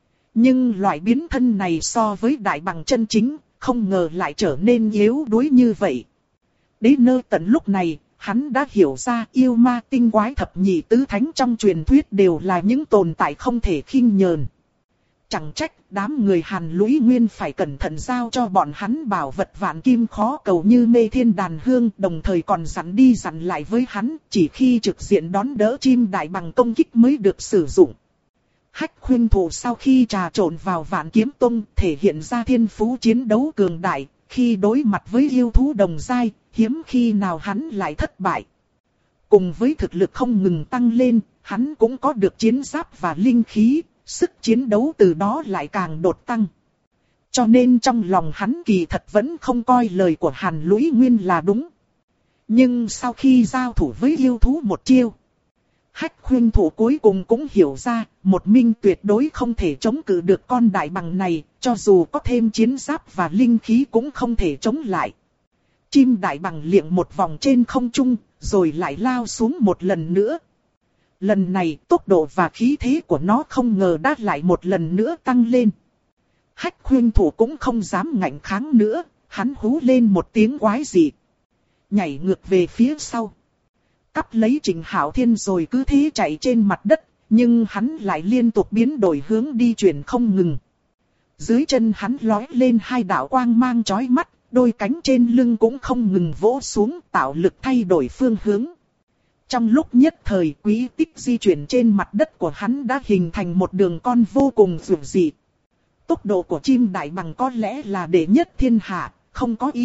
Nhưng loại biến thân này so với đại bàng chân chính, không ngờ lại trở nên yếu đuối như vậy. Đến nơi tận lúc này, hắn đã hiểu ra yêu ma tinh quái thập nhị tứ thánh trong truyền thuyết đều là những tồn tại không thể khinh nhờn. Chẳng trách đám người Hàn Lũy Nguyên phải cẩn thận giao cho bọn hắn bảo vật vạn kim khó cầu như mê thiên đàn hương, đồng thời còn dặn đi dặn lại với hắn, chỉ khi trực diện đón đỡ chim đại bàng công kích mới được sử dụng. Hách Khuynh Thủ sau khi trà trộn vào Vạn Kiếm Tông thể hiện ra thiên phú chiến đấu cường đại, khi đối mặt với yêu thú đồng giai, hiếm khi nào hắn lại thất bại. Cùng với thực lực không ngừng tăng lên, hắn cũng có được chiến giáp và linh khí, sức chiến đấu từ đó lại càng đột tăng. Cho nên trong lòng hắn kỳ thật vẫn không coi lời của Hàn Lũy Nguyên là đúng. Nhưng sau khi giao thủ với yêu thú một chiêu, Hách Khuynh Thủ cuối cùng cũng hiểu ra, một mình tuyệt đối không thể chống cự được con đại bàng này, cho dù có thêm chiến giáp và linh khí cũng không thể chống lại. Chim đại bàng liệng một vòng trên không trung, rồi lại lao xuống một lần nữa. Lần này tốc độ và khí thế của nó không ngờ đã lại một lần nữa tăng lên. Hách Khuynh Thủ cũng không dám ngạnh kháng nữa, hắn hú lên một tiếng quái dị, nhảy ngược về phía sau, cắp lấy Trình Hạo Thiên rồi cứ thế chạy trên mặt đất, nhưng hắn lại liên tục biến đổi hướng đi chuyển không ngừng. Dưới chân hắn lói lên 2 đạo quang mang chói mắt, đôi cánh trên lưng cũng không ngừng vỗ xuống tạo lực thay đổi phương hướng. Trong lúc nhất thời quỹ tích di chuyển trên mặt đất của hắn đã hình thành một đường cong vô cùng dữ dị. Tốc độ của chim đại bàng có lẽ là đệ nhất thiên hạ, không có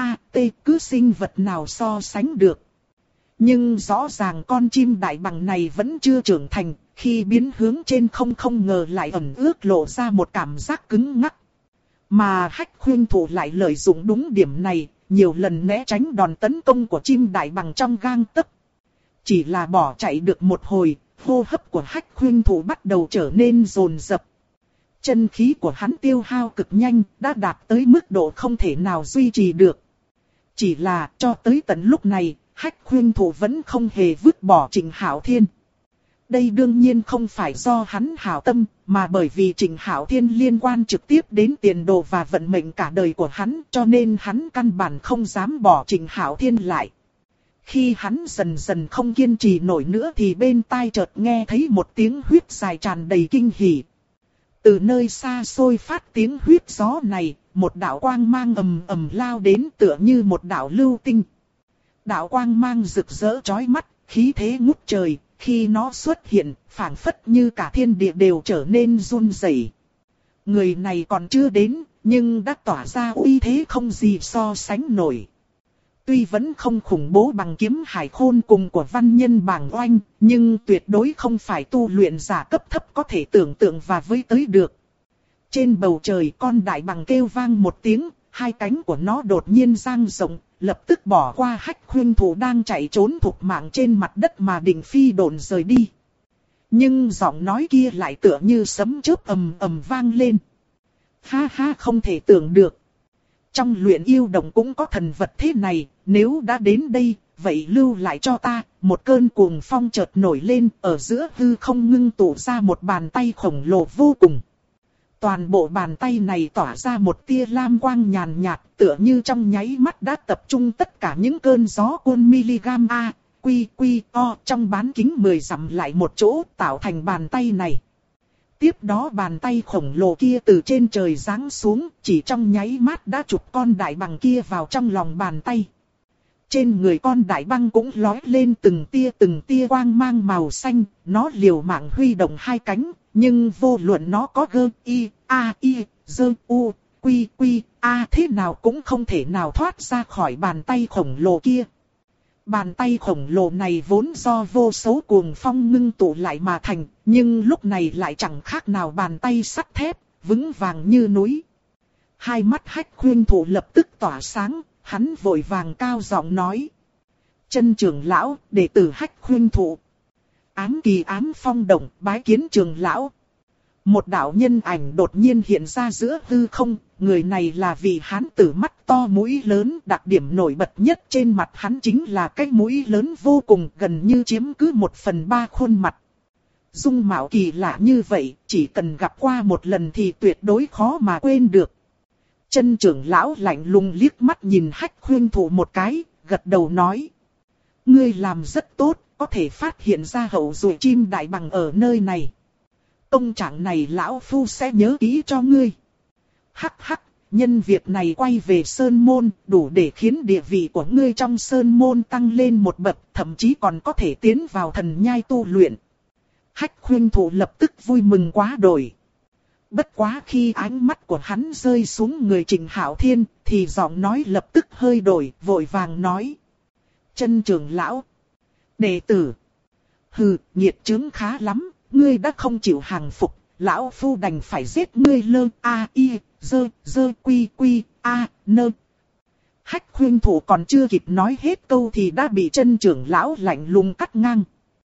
cứ sinh vật nào so sánh được. Nhưng rõ ràng con chim đại bàng này vẫn chưa trưởng thành, khi biến hướng trên không ngờ lại ẩn ước lộ ra một cảm giác cứng ngắc. Mà Hách Khuynh Thủ lại lợi dụng đúng điểm này, nhiều lần né tránh đòn tấn công của chim đại bàng trong gang tấc. Chỉ là bỏ chạy được một hồi, hô hấp của Hách Khuynh Thủ bắt đầu trở nên dồn dập. Chân khí của hắn tiêu hao cực nhanh, đã đạt tới mức độ không thể nào duy trì được. Chỉ là cho tới tận lúc này, Hách Khuynh Thủ vẫn không hề vứt bỏ Trình Hạo Thiên. Đây đương nhiên không phải do hắn hảo tâm, mà bởi vì Trình Hạo Thiên liên quan trực tiếp đến tiền đồ và vận mệnh cả đời của hắn, cho nên hắn căn bản không dám bỏ Trình Hạo Thiên lại. Khi hắn dần dần không kiên trì nổi nữa thì bên tai chợt nghe thấy một tiếng huýt dài tràn đầy kinh hỉ. Từ nơi xa xôi phát tiếng huýt gió này, một đạo quang mang ầm ầm lao đến tựa như một đạo lưu tinh. Đạo quang mang rực rỡ chói mắt, khí thế ngút trời, khi nó xuất hiện, phảng phất như cả thiên địa đều trở nên run rẩy. Người này còn chưa đến, nhưng đã tỏa ra uy thế không gì so sánh nổi. Tuy vẫn không khủng bố bằng kiếm hải khôn cùng của văn nhân bảng oanh, nhưng tuyệt đối không phải tu luyện giả cấp thấp có thể tưởng tượng và với tới được. Trên bầu trời con đại bàng kêu vang một tiếng, 2 cánh của nó đột nhiên dang rộng, lập tức bỏ qua Hách Khuynh Thủ đang chạy trốn thục mạng trên mặt đất mà định phi độn rời đi. Nhưng giọng nói kia lại tựa như sấm chớp ầm ầm vang lên. Ha ha, không thể tưởng được. Trong luyện yêu đồng cũng có thần vật thế này, nếu đã đến đây, vậy lưu lại cho ta. Một cơn cuồng phong chợt nổi lên, ở giữa hư không ngưng tụ ra một bàn tay khổng lồ vô cùng. Toàn bộ bàn tay này tỏa ra một tia lam quang nhàn nhạt, tựa như trong nháy mắt đã tập trung tất cả những cơn gió côn miligam o trong bán kính 10 dặm lại một chỗ tạo thành bàn tay này. Tiếp đó bàn tay khổng lồ kia từ trên trời giáng xuống, chỉ trong nháy mắt đã chụp con đại bàng kia vào trong lòng bàn tay. Trên người con đại bàng cũng lói lên từng tia quang mang màu xanh, nó liều mạng huy động 2 cánh, nhưng vô luận nó có thế nào cũng không thể nào thoát ra khỏi bàn tay khổng lồ kia. Bàn tay khổng lồ này vốn do vô số cuồng phong ngưng tụ lại mà thành, nhưng lúc này lại chẳng khác nào bàn tay sắt thép, vững vàng như núi. Hai mắt Hách Khuynh Thủ lập tức tỏa sáng, hắn vội vàng cao giọng nói. Chân trưởng lão, đệ tử Hách Khuynh Thủ. Ám kỳ ám phong động, bái kiến trưởng lão. Một đạo nhân ảnh đột nhiên hiện ra giữa hư không, người này là vị hán tử mắt to mũi lớn, đặc điểm nổi bật nhất trên mặt hắn chính là cái mũi lớn vô cùng, gần như chiếm cứ 1/3 khuôn mặt. Dung mạo kỳ lạ như vậy, chỉ cần gặp qua một lần thì tuyệt đối khó mà quên được. Chân trưởng lão lạnh lùng liếc mắt nhìn Hách Khuynh Thủ một cái, gật đầu nói. Ngươi làm rất tốt, có thể phát hiện ra hậu duệ chim đại bằng ở nơi này. Công trạng này lão phu sẽ nhớ kỹ cho ngươi. Hắc hắc, nhân việc này quay về Sơn Môn, đủ để khiến địa vị của ngươi trong Sơn Môn tăng lên một bậc, thậm chí còn có thể tiến vào thần nhai tu luyện. Hách Khuynh Thủ lập tức vui mừng quá đổi. Bất quá khi ánh mắt của hắn rơi xuống người Trịnh Hạo Thiên, thì giọng nói lập tức hơi đổi, vội vàng nói. Chân trưởng lão, đệ tử. Hừ, nhiệt chướng khá lắm, ngươi đã không chịu hàng phục, lão phu đành phải giết ngươi lơ a i dơ quy quy a nơ. Hách Khuynh Thủ còn chưa kịp nói hết câu thì đã bị chân trưởng lão lạnh lùng cắt ngang.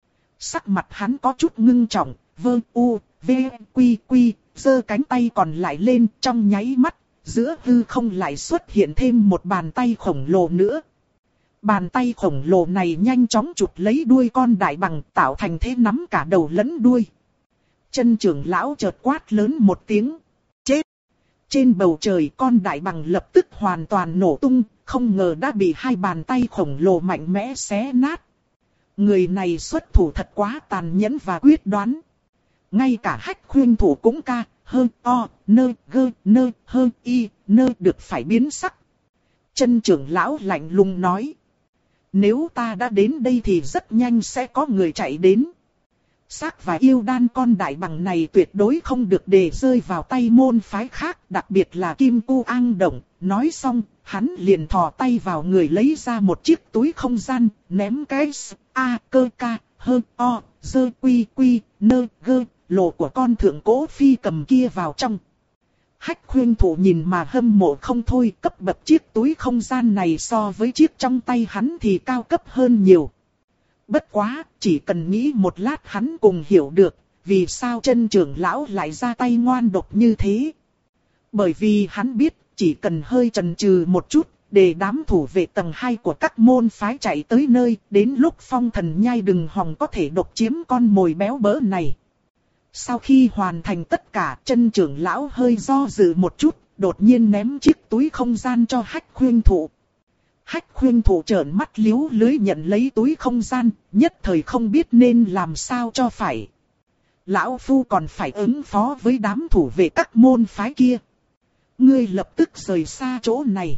Sắc mặt hắn có chút ngưng trọng, vơ u v quy quy, giơ cánh tay còn lại lên, trong nháy mắt, giữa hư không lại xuất hiện thêm một bàn tay khổng lồ nữa. Bàn tay khổng lồ này nhanh chóng chụp lấy đuôi con đại bằng, tạo thành thế nắm cả đầu lẫn đuôi. Chân trưởng lão chợt quát lớn một tiếng. Chết! Trên bầu trời con đại bằng lập tức hoàn toàn nổ tung, không ngờ đã bị hai bàn tay khổng lồ mạnh mẽ xé nát. Người này xuất thủ thật quá tàn nhẫn và quyết đoán. Ngay cả Hách Khuynh Thủ cũng ca, hơn o, nơ, gơ, nơ, hơn y, nơ được phải biến sắc. Chân trưởng lão lạnh lùng nói. Nếu ta đã đến đây thì rất nhanh sẽ có người chạy đến. Xác và yêu đan con đại bằng này tuyệt đối không được để rơi vào tay môn phái khác, đặc biệt là Kim Cu Ang Động. Nói xong, hắn liền thò tay vào người lấy ra một chiếc túi không gian, ném cái a cơ ca, hơn o, dơ quy quy, nơ gơ, lộ của con thượng cổ phi cầm kia vào trong. Hách Khuynh Thủ nhìn mà hâm mộ không thôi, cấp bậc chiếc túi không gian này so với chiếc trong tay hắn thì cao cấp hơn nhiều. Bất quá, chỉ cần nghĩ một lát hắn cùng hiểu được, vì sao chân trưởng lão lại ra tay ngoan độc như thế. Bởi vì hắn biết, chỉ cần hơi chần chừ một chút, để đám thủ vệ tầng 2 của các môn phái chạy tới nơi, đến lúc Phong Thần Nhai đừng hòng có thể độc chiếm con mồi béo bỡ này. Sau khi hoàn thành tất cả, chân trưởng lão hơi do dự một chút, đột nhiên ném chiếc túi không gian cho Hách Khuynh Thủ. Hách Khuynh Thủ trợn mắt liếu lưới nhận lấy túi không gian, nhất thời không biết nên làm sao cho phải. Lão phu còn phải ứng phó với đám thủ vệ các môn phái kia. Ngươi lập tức rời xa chỗ này.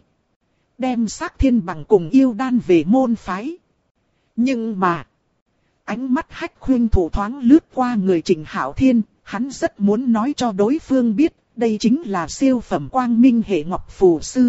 Đem xác thiên bằng cùng yêu đan về môn phái. Nhưng mà... Ánh mắt Hách Khuynh Thủ thoáng lướt qua người Trịnh Hạo Thiên, hắn rất muốn nói cho đối phương biết, đây chính là siêu phẩm quang minh hệ ngọc phù sư.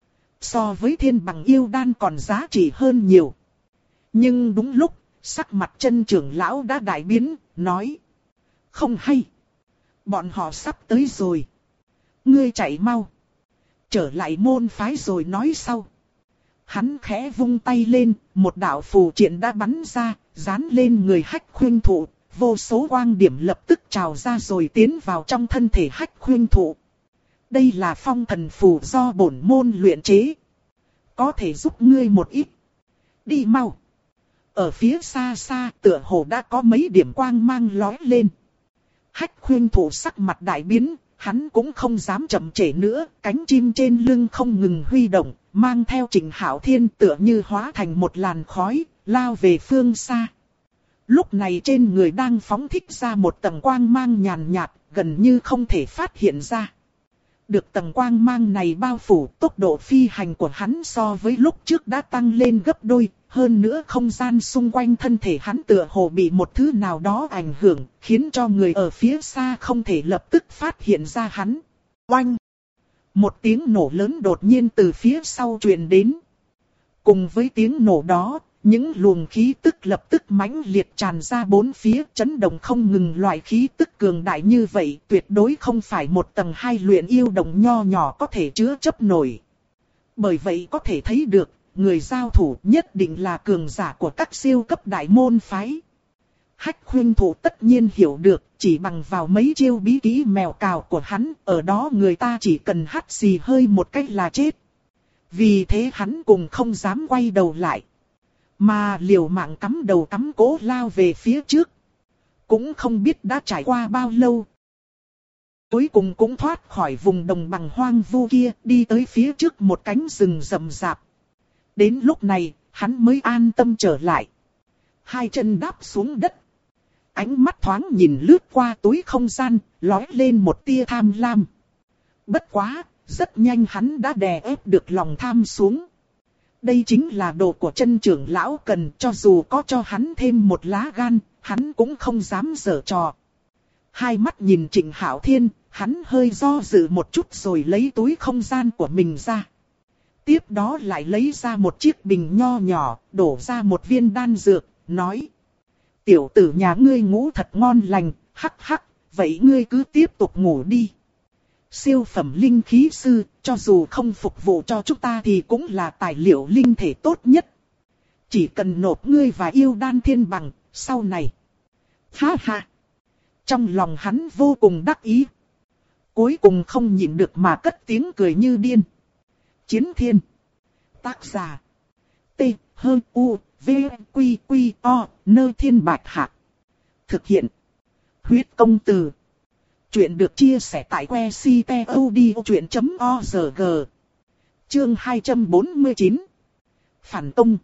So với thiên bằng yêu đan còn giá trị hơn nhiều. Nhưng đúng lúc, sắc mặt chân trưởng lão đã đại biến, nói. Không hay. Bọn họ sắp tới rồi. Ngươi chạy mau. Trở lại môn phái rồi nói sau. Hắn khẽ vung tay lên, một đạo phù triện đã bắn ra, dán lên người Hách Khuynh Thủ, vô số quang điểm lập tức trào ra rồi tiến vào trong thân thể Hách Khuynh Thủ. Đây là phong thần phù do bổn môn luyện chế. Có thể giúp ngươi một ít. Đi mau. Ở phía xa xa tựa hồ đã có mấy điểm quang mang lóe lên. Hách Khuynh Thủ sắc mặt đại biến, hắn cũng không dám chậm trễ nữa, cánh chim trên lưng không ngừng huy động, mang theo Trịnh Hạo Thiên tựa như hóa thành một làn khói, lao về phương xa. Lúc này trên người đang phóng thích ra một tầng quang mang nhàn nhạt, gần như không thể phát hiện ra. Được tầng quang mang này bao phủ, tốc độ phi hành của hắn so với lúc trước đã tăng lên gấp đôi. Hơn nữa không gian xung quanh thân thể hắn tựa hồ bị một thứ nào đó ảnh hưởng, khiến cho người ở phía xa không thể lập tức phát hiện ra hắn. Oanh! Một tiếng nổ lớn đột nhiên từ phía sau truyền đến. Cùng với tiếng nổ đó, Những luồng khí tức lập tức mãnh liệt tràn ra bốn phía, chấn động không ngừng. Loại khí tức cường đại như vậy tuyệt đối không phải một tầng 2 luyện yêu đồng nho nhỏ có thể chứa chấp nổi. Bởi vậy có thể thấy được, người giao thủ nhất định là cường giả của các siêu cấp đại môn phái. Hách Khuynh Thủ tất nhiên hiểu được, chỉ bằng vào mấy chiêu bí kỹ mèo cào của hắn, ở đó người ta chỉ cần hắt xì hơi một cách là chết. Vì thế hắn cùng không dám quay đầu lại, mà liều mạng cắm đầu cắm cổ lao về phía trước. Cũng không biết đã trải qua bao lâu, cuối cùng cũng thoát khỏi vùng đồng bằng hoang vu kia, đi tới phía trước một cánh rừng rậm rạp. Đến lúc này, hắn mới an tâm trở lại. Hai chân đáp xuống đất, ánh mắt thoáng nhìn lướt qua túi không gian, lóe lên một tia tham lam. Bất quá, rất nhanh hắn đã đè ép được lòng tham xuống. Đây chính là đồ của chân trưởng lão cần, cho dù có cho hắn thêm một lá gan, hắn cũng không dám giở trò. Hai mắt nhìn Trịnh Hạo Thiên, hắn hơi do dự một chút rồi lấy túi không gian của mình ra. Tiếp đó lại lấy ra một chiếc bình nho nhỏ, đổ ra một viên đan dược, nói: tiểu tử nhà ngươi ngủ thật ngon lành, hắc hắc, vậy ngươi cứ tiếp tục ngủ đi. Siêu phẩm linh khí sư, cho dù không phục vụ cho chúng ta thì cũng là tài liệu linh thể tốt nhất. Chỉ cần nộp ngươi và yêu đan thiên bằng, sau này. Ha ha! Trong lòng hắn vô cùng đắc ý. Cuối cùng không nhịn được mà cất tiếng cười như điên. Chiến Thiên. Tác giả: T, H, U, V, Quy, Quy, O, Nơ Thiên Bạch Hạc. Thực hiện: Huyết Công Từ. Chuyện được chia sẻ tại website.odchuyện.org. Chương 249. Phản công.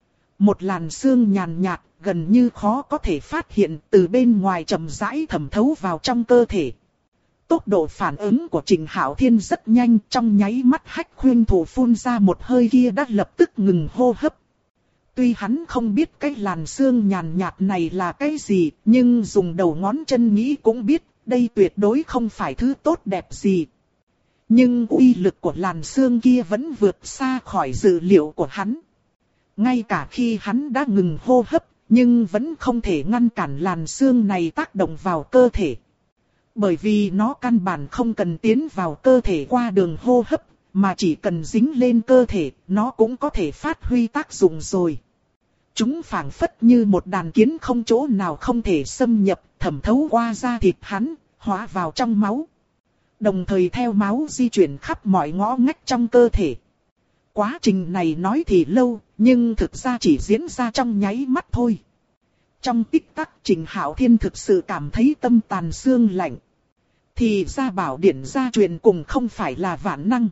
Một làn sương nhàn nhạt, gần như khó có thể phát hiện, từ bên ngoài chậm rãi thẩm thấu vào trong cơ thể. Tốc độ phản ứng của Trịnh Hạo Thiên rất nhanh, trong nháy mắt Hách Khuynh Thủ phun ra một hơi kia đã lập tức ngừng hô hấp. Tuy hắn không biết cái làn sương nhàn nhạt này là cái gì, nhưng dùng đầu ngón chân nghĩ cũng biết, đây tuyệt đối không phải thứ tốt đẹp gì. Nhưng uy lực của làn sương kia vẫn vượt xa khỏi dự liệu của hắn. Ngay cả khi hắn đã ngừng hô hấp, nhưng vẫn không thể ngăn cản làn sương này tác động vào cơ thể. Bởi vì nó căn bản không cần tiến vào cơ thể qua đường hô hấp, mà chỉ cần dính lên cơ thể, nó cũng có thể phát huy tác dụng rồi. Chúng phảng phất như một đàn kiến không chỗ nào không thể xâm nhập, thẩm thấu qua da thịt hắn, hóa vào trong máu. Đồng thời theo máu di chuyển khắp mọi ngõ ngách trong cơ thể. Quá trình này nói thì lâu, nhưng thực ra chỉ diễn ra trong nháy mắt thôi. Trong tích tắc Trịnh Hạo Thiên thực sự cảm thấy tâm tàn xương lạnh. Thì ra bảo điển gia truyền cùng không phải là vạn năng.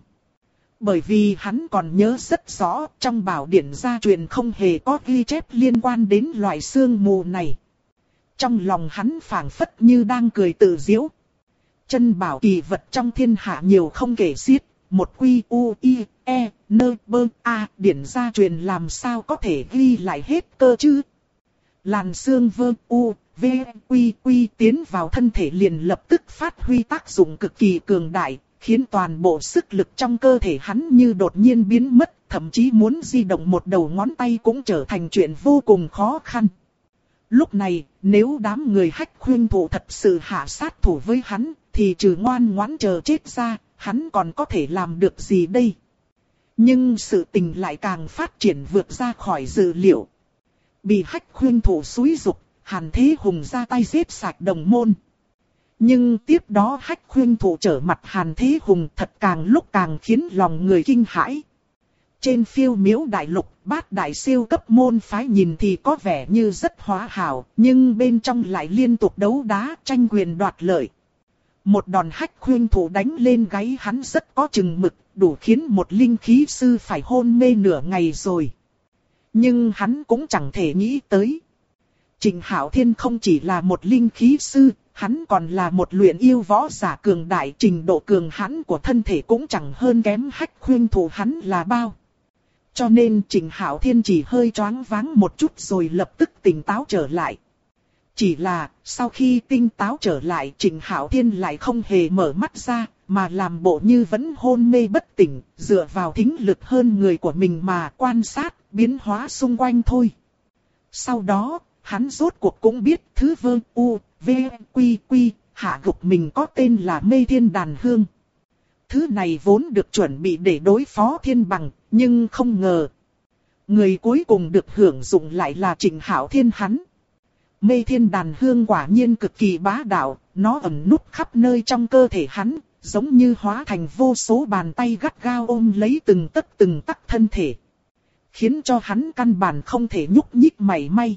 Bởi vì hắn còn nhớ rất rõ, trong bảo điển gia truyền không hề có ghi chép liên quan đến loại sương mù này. Trong lòng hắn phảng phất như đang cười tự giễu. Chân bảo kỳ vật trong thiên hạ nhiều không kể xiết, một quy u i e nơ bơ a điển gia truyền làm sao có thể ghi lại hết cơ chứ. Làn xương vơ u v quy quy tiến vào thân thể liền lập tức phát huy tác dụng cực kỳ cường đại, khiến toàn bộ sức lực trong cơ thể hắn như đột nhiên biến mất, thậm chí muốn di động một đầu ngón tay cũng trở thành chuyện vô cùng khó khăn. Lúc này, nếu đám người Hách Khuynh Thủ thật sự hạ sát thủ với hắn, thì trừ ngoan ngoãn chờ chết ra, hắn còn có thể làm được gì đây? Nhưng sự tình lại càng phát triển vượt ra khỏi dự liệu. Bị Hách Khuynh Thủ xúi giục, Hàn Thế Hùng ra tay giết sạch đồng môn. Nhưng tiếp đó Hách Khuynh Thủ trở mặt Hàn Thế Hùng thật càng lúc càng khiến lòng người kinh hãi. Trên phiêu miếu đại lục, bát đại siêu cấp môn phái nhìn thì có vẻ như rất hòa hảo, nhưng bên trong lại liên tục đấu đá, tranh quyền đoạt lợi. Một đòn Hách Khuynh Thủ đánh lên gáy hắn rất có chừng mực, đủ khiến một linh khí sư phải hôn mê nửa ngày rồi. Nhưng hắn cũng chẳng thể nghĩ tới. Trịnh Hạo Thiên không chỉ là một linh khí sư, hắn còn là một luyện yêu võ giả cường đại, trình độ cường hãn của thân thể cũng chẳng hơn kém Hách Khuynh Thủ hắn là bao. Cho nên Trịnh Hạo Thiên chỉ hơi choáng váng một chút rồi lập tức tỉnh táo trở lại. Chỉ là, sau khi tỉnh táo trở lại Trịnh Hạo Thiên lại không hề mở mắt ra, mà làm bộ như vẫn hôn mê bất tỉnh, dựa vào thính lực hơn người của mình mà quan sát, biến hóa xung quanh thôi. Sau đó, hắn rốt cuộc cũng biết thứ vương u, v, quy quy, hạ gục mình có tên là Mê Thiên Đàn Hương. Thứ này vốn được chuẩn bị để đối phó Thiên Bằng, nhưng không ngờ. Người cuối cùng được hưởng dụng lại là Trịnh Hạo Thiên hắn. Mê Thiên Đàn Hương quả nhiên cực kỳ bá đạo, nó ẩn núp khắp nơi trong cơ thể hắn, giống như hóa thành vô số bàn tay gắt gao ôm lấy từng tấc thân thể. Khiến cho hắn căn bản không thể nhúc nhích mảy may.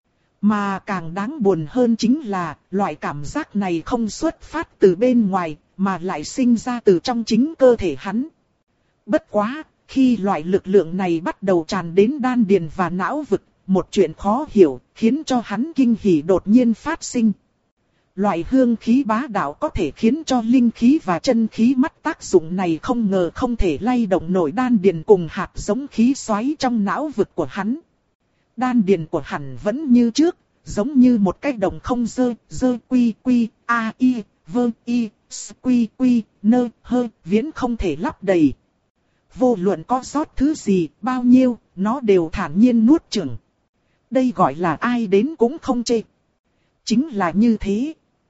Mà càng đáng buồn hơn chính là, loại cảm giác này không xuất phát từ bên ngoài, mà lại sinh ra từ trong chính cơ thể hắn. Bất quá, khi loại lực lượng này bắt đầu tràn đến đan điền và não vực, một chuyện khó hiểu, khiến cho hắn kinh hỉ đột nhiên phát sinh. Loại hương khí bá đạo có thể khiến cho linh khí và chân khí mắt tác dụng này không ngờ không thể lay động nổi đan điền cùng hạt giống khí xoáy trong não vực của hắn. Đan điền của hắn vẫn như trước, giống như một cái đồng không dơ quy quy, a i, vơ i, quy quy, nơ hơ, viễn không thể lắp đầy. Vô luận có rót thứ gì, bao nhiêu, nó đều thản nhiên nuốt chửng. Đây gọi là ai đến cũng không chê. Chính là như thế.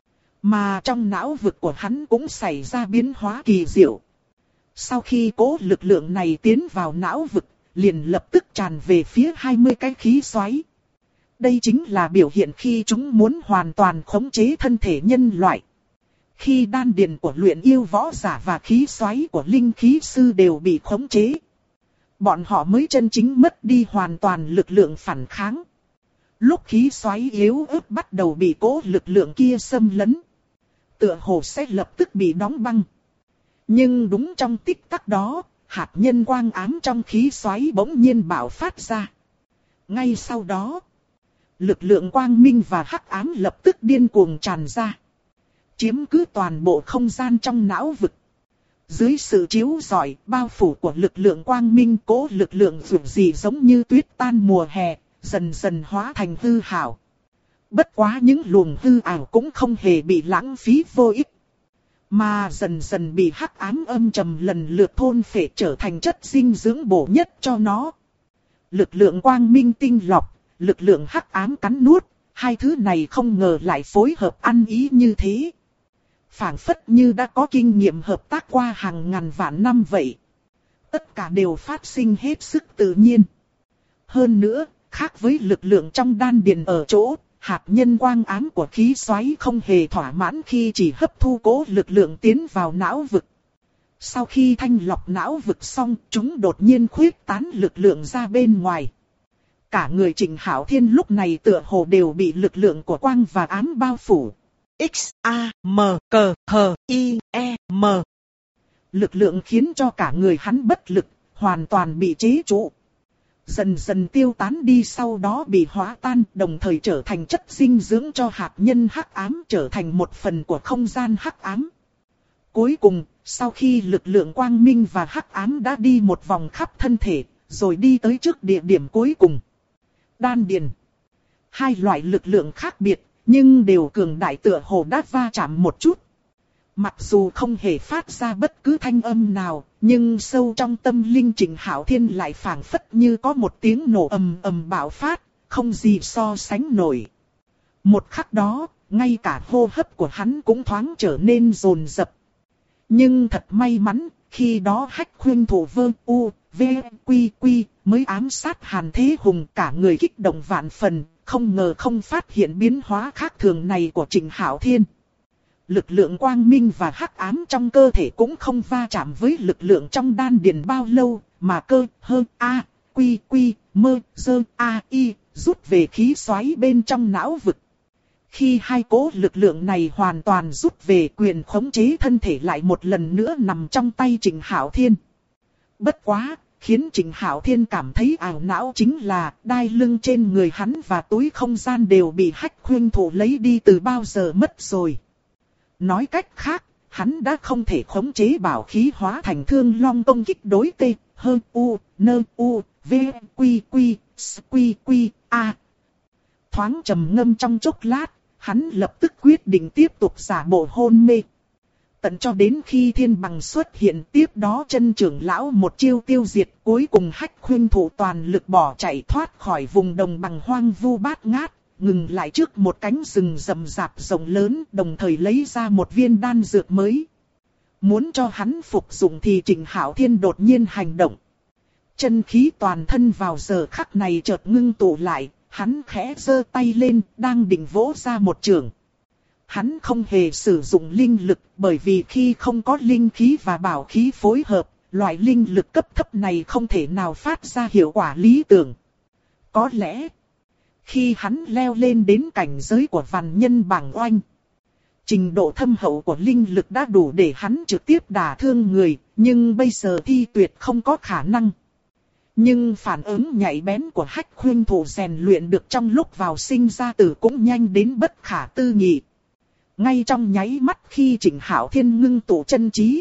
Mà trong não vực của hắn cũng xảy ra biến hóa kỳ diệu. Sau khi cố lực lượng này tiến vào não vực, liền lập tức tràn về phía 20 cái khí xoáy. Đây chính là biểu hiện khi chúng muốn hoàn toàn khống chế thân thể nhân loại. Khi đan điền của luyện yêu võ giả và khí xoáy của linh khí sư đều bị khống chế, bọn họ mới chân chính mất đi hoàn toàn lực lượng phản kháng. Lúc khí xoáy yếu ớt bắt đầu bị cố lực lượng kia xâm lấn, tựa hồ sẽ lập tức bị đóng băng. Nhưng đúng trong tích tắc đó, hạt nhân quang ám trong khí xoáy bỗng nhiên bạo phát ra. Ngay sau đó, lực lượng quang minh và hắc ám lập tức điên cuồng tràn ra, chiếm cứ toàn bộ không gian trong não vực. Dưới sự chiếu rọi, bao phủ của lực lượng quang minh, cố lực lượng dường gì giống như tuyết tan mùa hè, dần dần hóa thành hư ảo. Bất quá những luồng hư ảo cũng không hề bị lãng phí vô ích, mà dần dần bị hắc ám âm trầm lần lượt thôn phệ trở thành chất dinh dưỡng bổ nhất cho nó. Lực lượng quang minh tinh lọc, lực lượng hắc ám cắn nuốt, hai thứ này không ngờ lại phối hợp ăn ý như thế. Phảng phất như đã có kinh nghiệm hợp tác qua hàng ngàn vạn năm vậy. Tất cả đều phát sinh hết sức tự nhiên. Hơn nữa, khác với lực lượng trong đan điền ở chỗ, hạt nhân quang ám của khí xoáy không hề thỏa mãn khi chỉ hấp thu cố lực lượng tiến vào não vực. Sau khi thanh lọc não vực xong, chúng đột nhiên khuyết tán lực lượng ra bên ngoài. Cả người Trịnh Hạo Thiên lúc này tựa hồ đều bị lực lượng của quang và ám bao phủ. X-A-M-C-H-I-E-M. Lực lượng khiến cho cả người hắn bất lực, hoàn toàn bị chế trụ. Dần dần tiêu tán đi, sau đó bị hóa tan, đồng thời trở thành chất dinh dưỡng cho hạt nhân hắc ám, trở thành một phần của không gian hắc ám. Cuối cùng, sau khi lực lượng quang minh và hắc ám đã đi một vòng khắp thân thể, rồi đi tới trước địa điểm cuối cùng, đan điền. Hai loại lực lượng khác biệt, nhưng đều cường đại, tựa hồ đã va chạm một chút. Mặc dù không hề phát ra bất cứ thanh âm nào, nhưng sâu trong tâm linh Trịnh Hạo Thiên lại phảng phất như có một tiếng nổ ầm ầm bạo phát, không gì so sánh nổi. Một khắc đó, ngay cả hô hấp của hắn cũng thoáng trở nên dồn dập. Nhưng thật may mắn, khi đó Hách Khuynh Thủ vơ u, v, quy quy mới ám sát Hàn Thế Hùng, cả người kích động vạn phần, không ngờ không phát hiện biến hóa khác thường này của Trịnh Hạo Thiên. Lực lượng quang minh và hắc ám trong cơ thể cũng không va chạm với lực lượng trong đan điền bao lâu, mà cơ, hơ, a, quy, quy, mơ, dơ, a, y, rút về khí xoáy bên trong não vực. Khi hai cố lực lượng này hoàn toàn rút về, quyền khống chế thân thể lại một lần nữa nằm trong tay Trịnh Hạo Thiên. Bất quá, khiến Trịnh Hạo Thiên cảm thấy ảo não chính là đai lưng trên người hắn và túi không gian đều bị Hách Khuynh Thủ lấy đi từ bao giờ mất rồi. Nói cách khác, hắn đã không thể khống chế bảo khí hóa thành thương long công kích đối t, hơn u, nơ u, v, quy quy, s quy quy, a. Thoáng trầm ngâm trong chốc lát, hắn lập tức quyết định tiếp tục giả bộ hôn mê. tận cho đến khi thiên bằng xuất hiện, tiếp đó chân trưởng lão một chiêu tiêu diệt, cuối cùng Hách Khuynh Thủ toàn lực bỏ chạy thoát khỏi vùng đồng bằng hoang vu bát ngát, ngừng lại trước một cánh rừng rậm rạp rộng lớn, đồng thời lấy ra một viên đan dược mới. Muốn cho hắn phục dụng thì Trịnh Hạo Thiên đột nhiên hành động. Chân khí toàn thân vào giờ khắc này chợt ngưng tụ lại, hắn khẽ giơ tay lên, đang định vỗ ra một chưởng. Hắn không hề sử dụng linh lực, bởi vì khi không có linh khí và bảo khí phối hợp, loại linh lực cấp thấp này không thể nào phát ra hiệu quả lý tưởng. Có lẽ, khi hắn leo lên đến cảnh giới của Vạn Nhân Bảng Oanh, trình độ thâm hậu của linh lực đã đủ để hắn trực tiếp đả thương người, nhưng bây giờ thì tuyệt không có khả năng. Nhưng phản ứng nhạy bén của Hách Khuynh Thủ rèn luyện được trong lúc vào sinh ra tử cũng nhanh đến bất khả tư nghị. Ngay trong nháy mắt khi Trịnh Hạo Thiên ngưng tụ chân trí,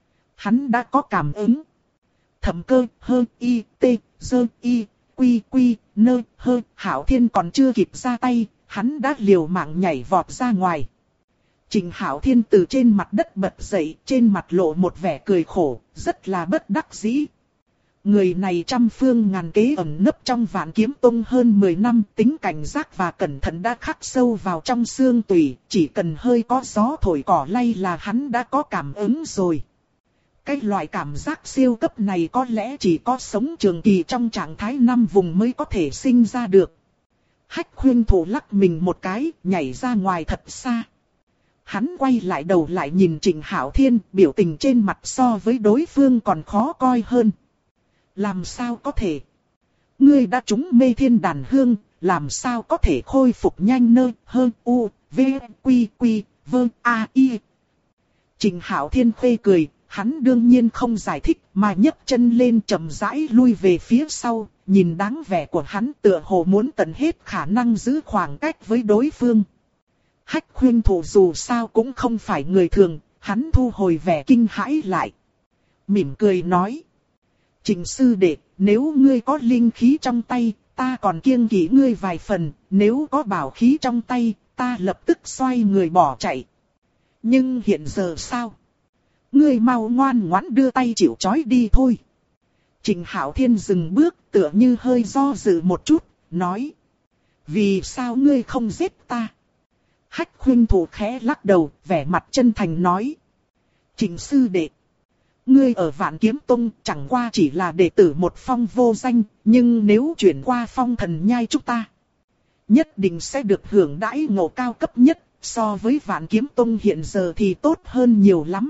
hắn đã có cảm ứng. Thẩm Cơ, Hơ, Y, T, Dơ, Y, Quy, Quy, Nơ, Hơ, Hạo Thiên còn chưa kịp ra tay, hắn đã liều mạng nhảy vọt ra ngoài. Trịnh Hạo Thiên từ trên mặt đất bật dậy, trên mặt lộ một vẻ cười khổ, rất là bất đắc dĩ. Người này trăm phương ngàn kế ẩn nấp trong Vạn Kiếm Tông hơn 10 năm, tính cảnh giác và cẩn thận đã khắc sâu vào trong xương tủy, chỉ cần hơi có gió thổi cỏ lay là hắn đã có cảm ứng rồi. Cái loại cảm giác siêu cấp này có lẽ chỉ có sống trường kỳ trong trạng thái năm vùng mới có thể sinh ra được. Hách Khuynh Thủ lắc mình một cái, nhảy ra ngoài thật xa. Hắn quay lại đầu lại nhìn Trịnh Hạo Thiên, biểu tình trên mặt so với đối phương còn khó coi hơn. Làm sao có thể? Ngươi đã trúng mê thiên đàn hương, làm sao có thể khôi phục nhanh nơi hơn u, v, quy, quy, vơ, a, y. Trịnh Hạo Thiên khê cười, hắn đương nhiên không giải thích mà nhấc chân lên chậm rãi lui về phía sau, nhìn dáng vẻ của hắn tựa hồ muốn tận hết khả năng giữ khoảng cách với đối phương. Hách Khuynh Thủ dù sao cũng không phải người thường, hắn thu hồi vẻ kinh hãi lại. Mỉm cười nói. Trịnh sư đệ, nếu ngươi có linh khí trong tay, ta còn kiêng kỵ ngươi vài phần, nếu có bảo khí trong tay, ta lập tức xoay người bỏ chạy. Nhưng hiện giờ sao? Ngươi mau ngoan ngoãn đưa tay chịu trói đi thôi. Trịnh Hạo Thiên dừng bước, tựa như hơi do dự một chút, nói. Vì sao ngươi không giết ta? Hách Khuynh Thủ khẽ lắc đầu, vẻ mặt chân thành nói. Trịnh sư đệ, ngươi ở Vạn Kiếm Tông chẳng qua chỉ là đệ tử một phong vô danh, nhưng nếu chuyển qua phong thần nhai chúng ta, nhất định sẽ được hưởng đãi ngộ cao cấp nhất, so với Vạn Kiếm Tông hiện giờ thì tốt hơn nhiều lắm.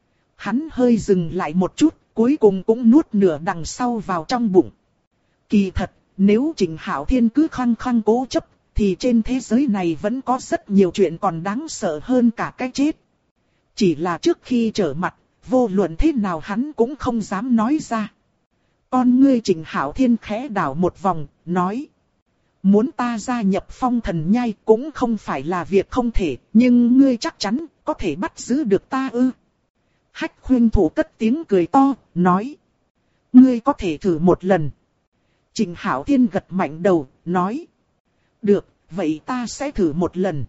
Hắn hơi dừng lại một chút, cuối cùng cũng nuốt nửa đằng sau vào trong bụng. Kỳ thật, nếu Trịnh Hạo Thiên cứ khăng khăng cố chấp, thì trên thế giới này vẫn có rất nhiều chuyện còn đáng sợ hơn cả cái chết. Chỉ là trước khi trở mặt, vô luận thế nào hắn cũng không dám nói ra. Con ngươi Trịnh Hạo Thiên khẽ đảo một vòng, nói. Muốn ta gia nhập phong thần nhai cũng không phải là việc không thể, nhưng ngươi chắc chắn có thể bắt giữ được ta ư? Hách Khuynh Thủ cất tiếng cười to, nói. Ngươi có thể thử một lần. Trịnh Hạo Thiên gật mạnh đầu, nói. Được, vậy ta sẽ thử một lần.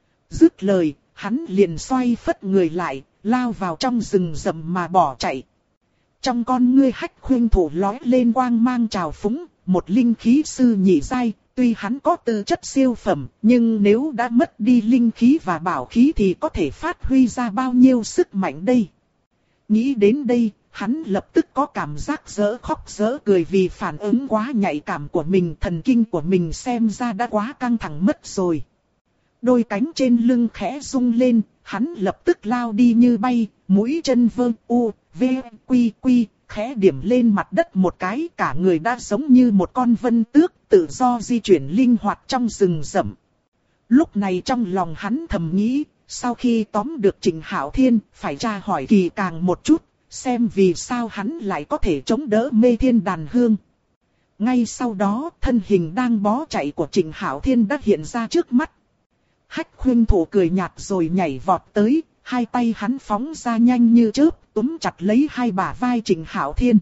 Dứt lời, hắn liền xoay phất người lại, lao vào trong rừng rậm mà bỏ chạy. Trong con ngươi Hách Khuynh Thủ lóe lên quang mang trào phúng, một linh khí sư nhị giai, tuy hắn có tư chất siêu phẩm, nhưng nếu đã mất đi linh khí và bảo khí thì có thể phát huy ra bao nhiêu sức mạnh đây. Nghĩ đến đây, hắn lập tức có cảm giác dở khóc dở cười vì phản ứng quá nhạy cảm của mình, thần kinh của mình xem ra đã quá căng thẳng mất rồi. Đôi cánh trên lưng khẽ rung lên, hắn lập tức lao đi như bay, mũi chân vơ u, v, quy quy, khẽ điểm lên mặt đất một cái, cả người đã giống như một con vân tước, tự do di chuyển linh hoạt trong rừng rậm. Lúc này trong lòng hắn thầm nghĩ, sau khi tóm được Trịnh Hạo Thiên, phải tra hỏi kỳ càng một chút, xem vì sao hắn lại có thể chống đỡ mê thiên đàn hương. Ngay sau đó, thân hình đang bó chạy của Trịnh Hạo Thiên đã hiện ra trước mắt. Hách Khuynh Thủ cười nhạt rồi nhảy vọt tới, hai tay hắn phóng ra nhanh như chớp, túm chặt lấy hai bả vai Trịnh Hạo Thiên.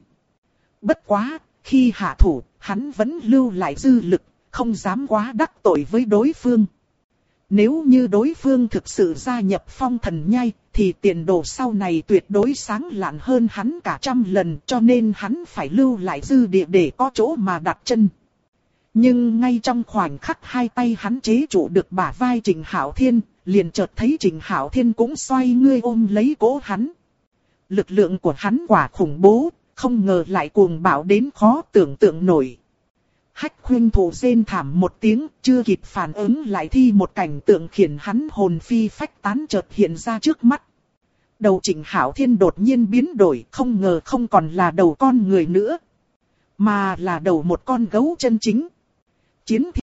Bất quá, khi hạ thủ, hắn vẫn lưu lại dư lực, không dám quá đắc tội với đối phương. Nếu như đối phương thực sự gia nhập phong thần nhai, thì tiền đồ sau này tuyệt đối sáng lạn hơn hắn cả 100 lần, cho nên hắn phải lưu lại dư địa để có chỗ mà đặt chân. Nhưng ngay trong khoảnh khắc hai tay hắn chế trụ được bả vai Trình Hạo Thiên, liền chợt thấy Trình Hạo Thiên cũng xoay người ôm lấy cổ hắn. Lực lượng của hắn quả khủng bố, không ngờ lại cuồng bạo đến khó tưởng tượng nổi. Hách Khuynh Thủ rên thảm một tiếng, chưa kịp phản ứng lại thì một cảnh tượng khiến hắn hồn phi phách tán chợt hiện ra trước mắt. Đầu Trình Hạo Thiên đột nhiên biến đổi, không ngờ không còn là đầu con người nữa, mà là đầu một con gấu chân chính. Chiến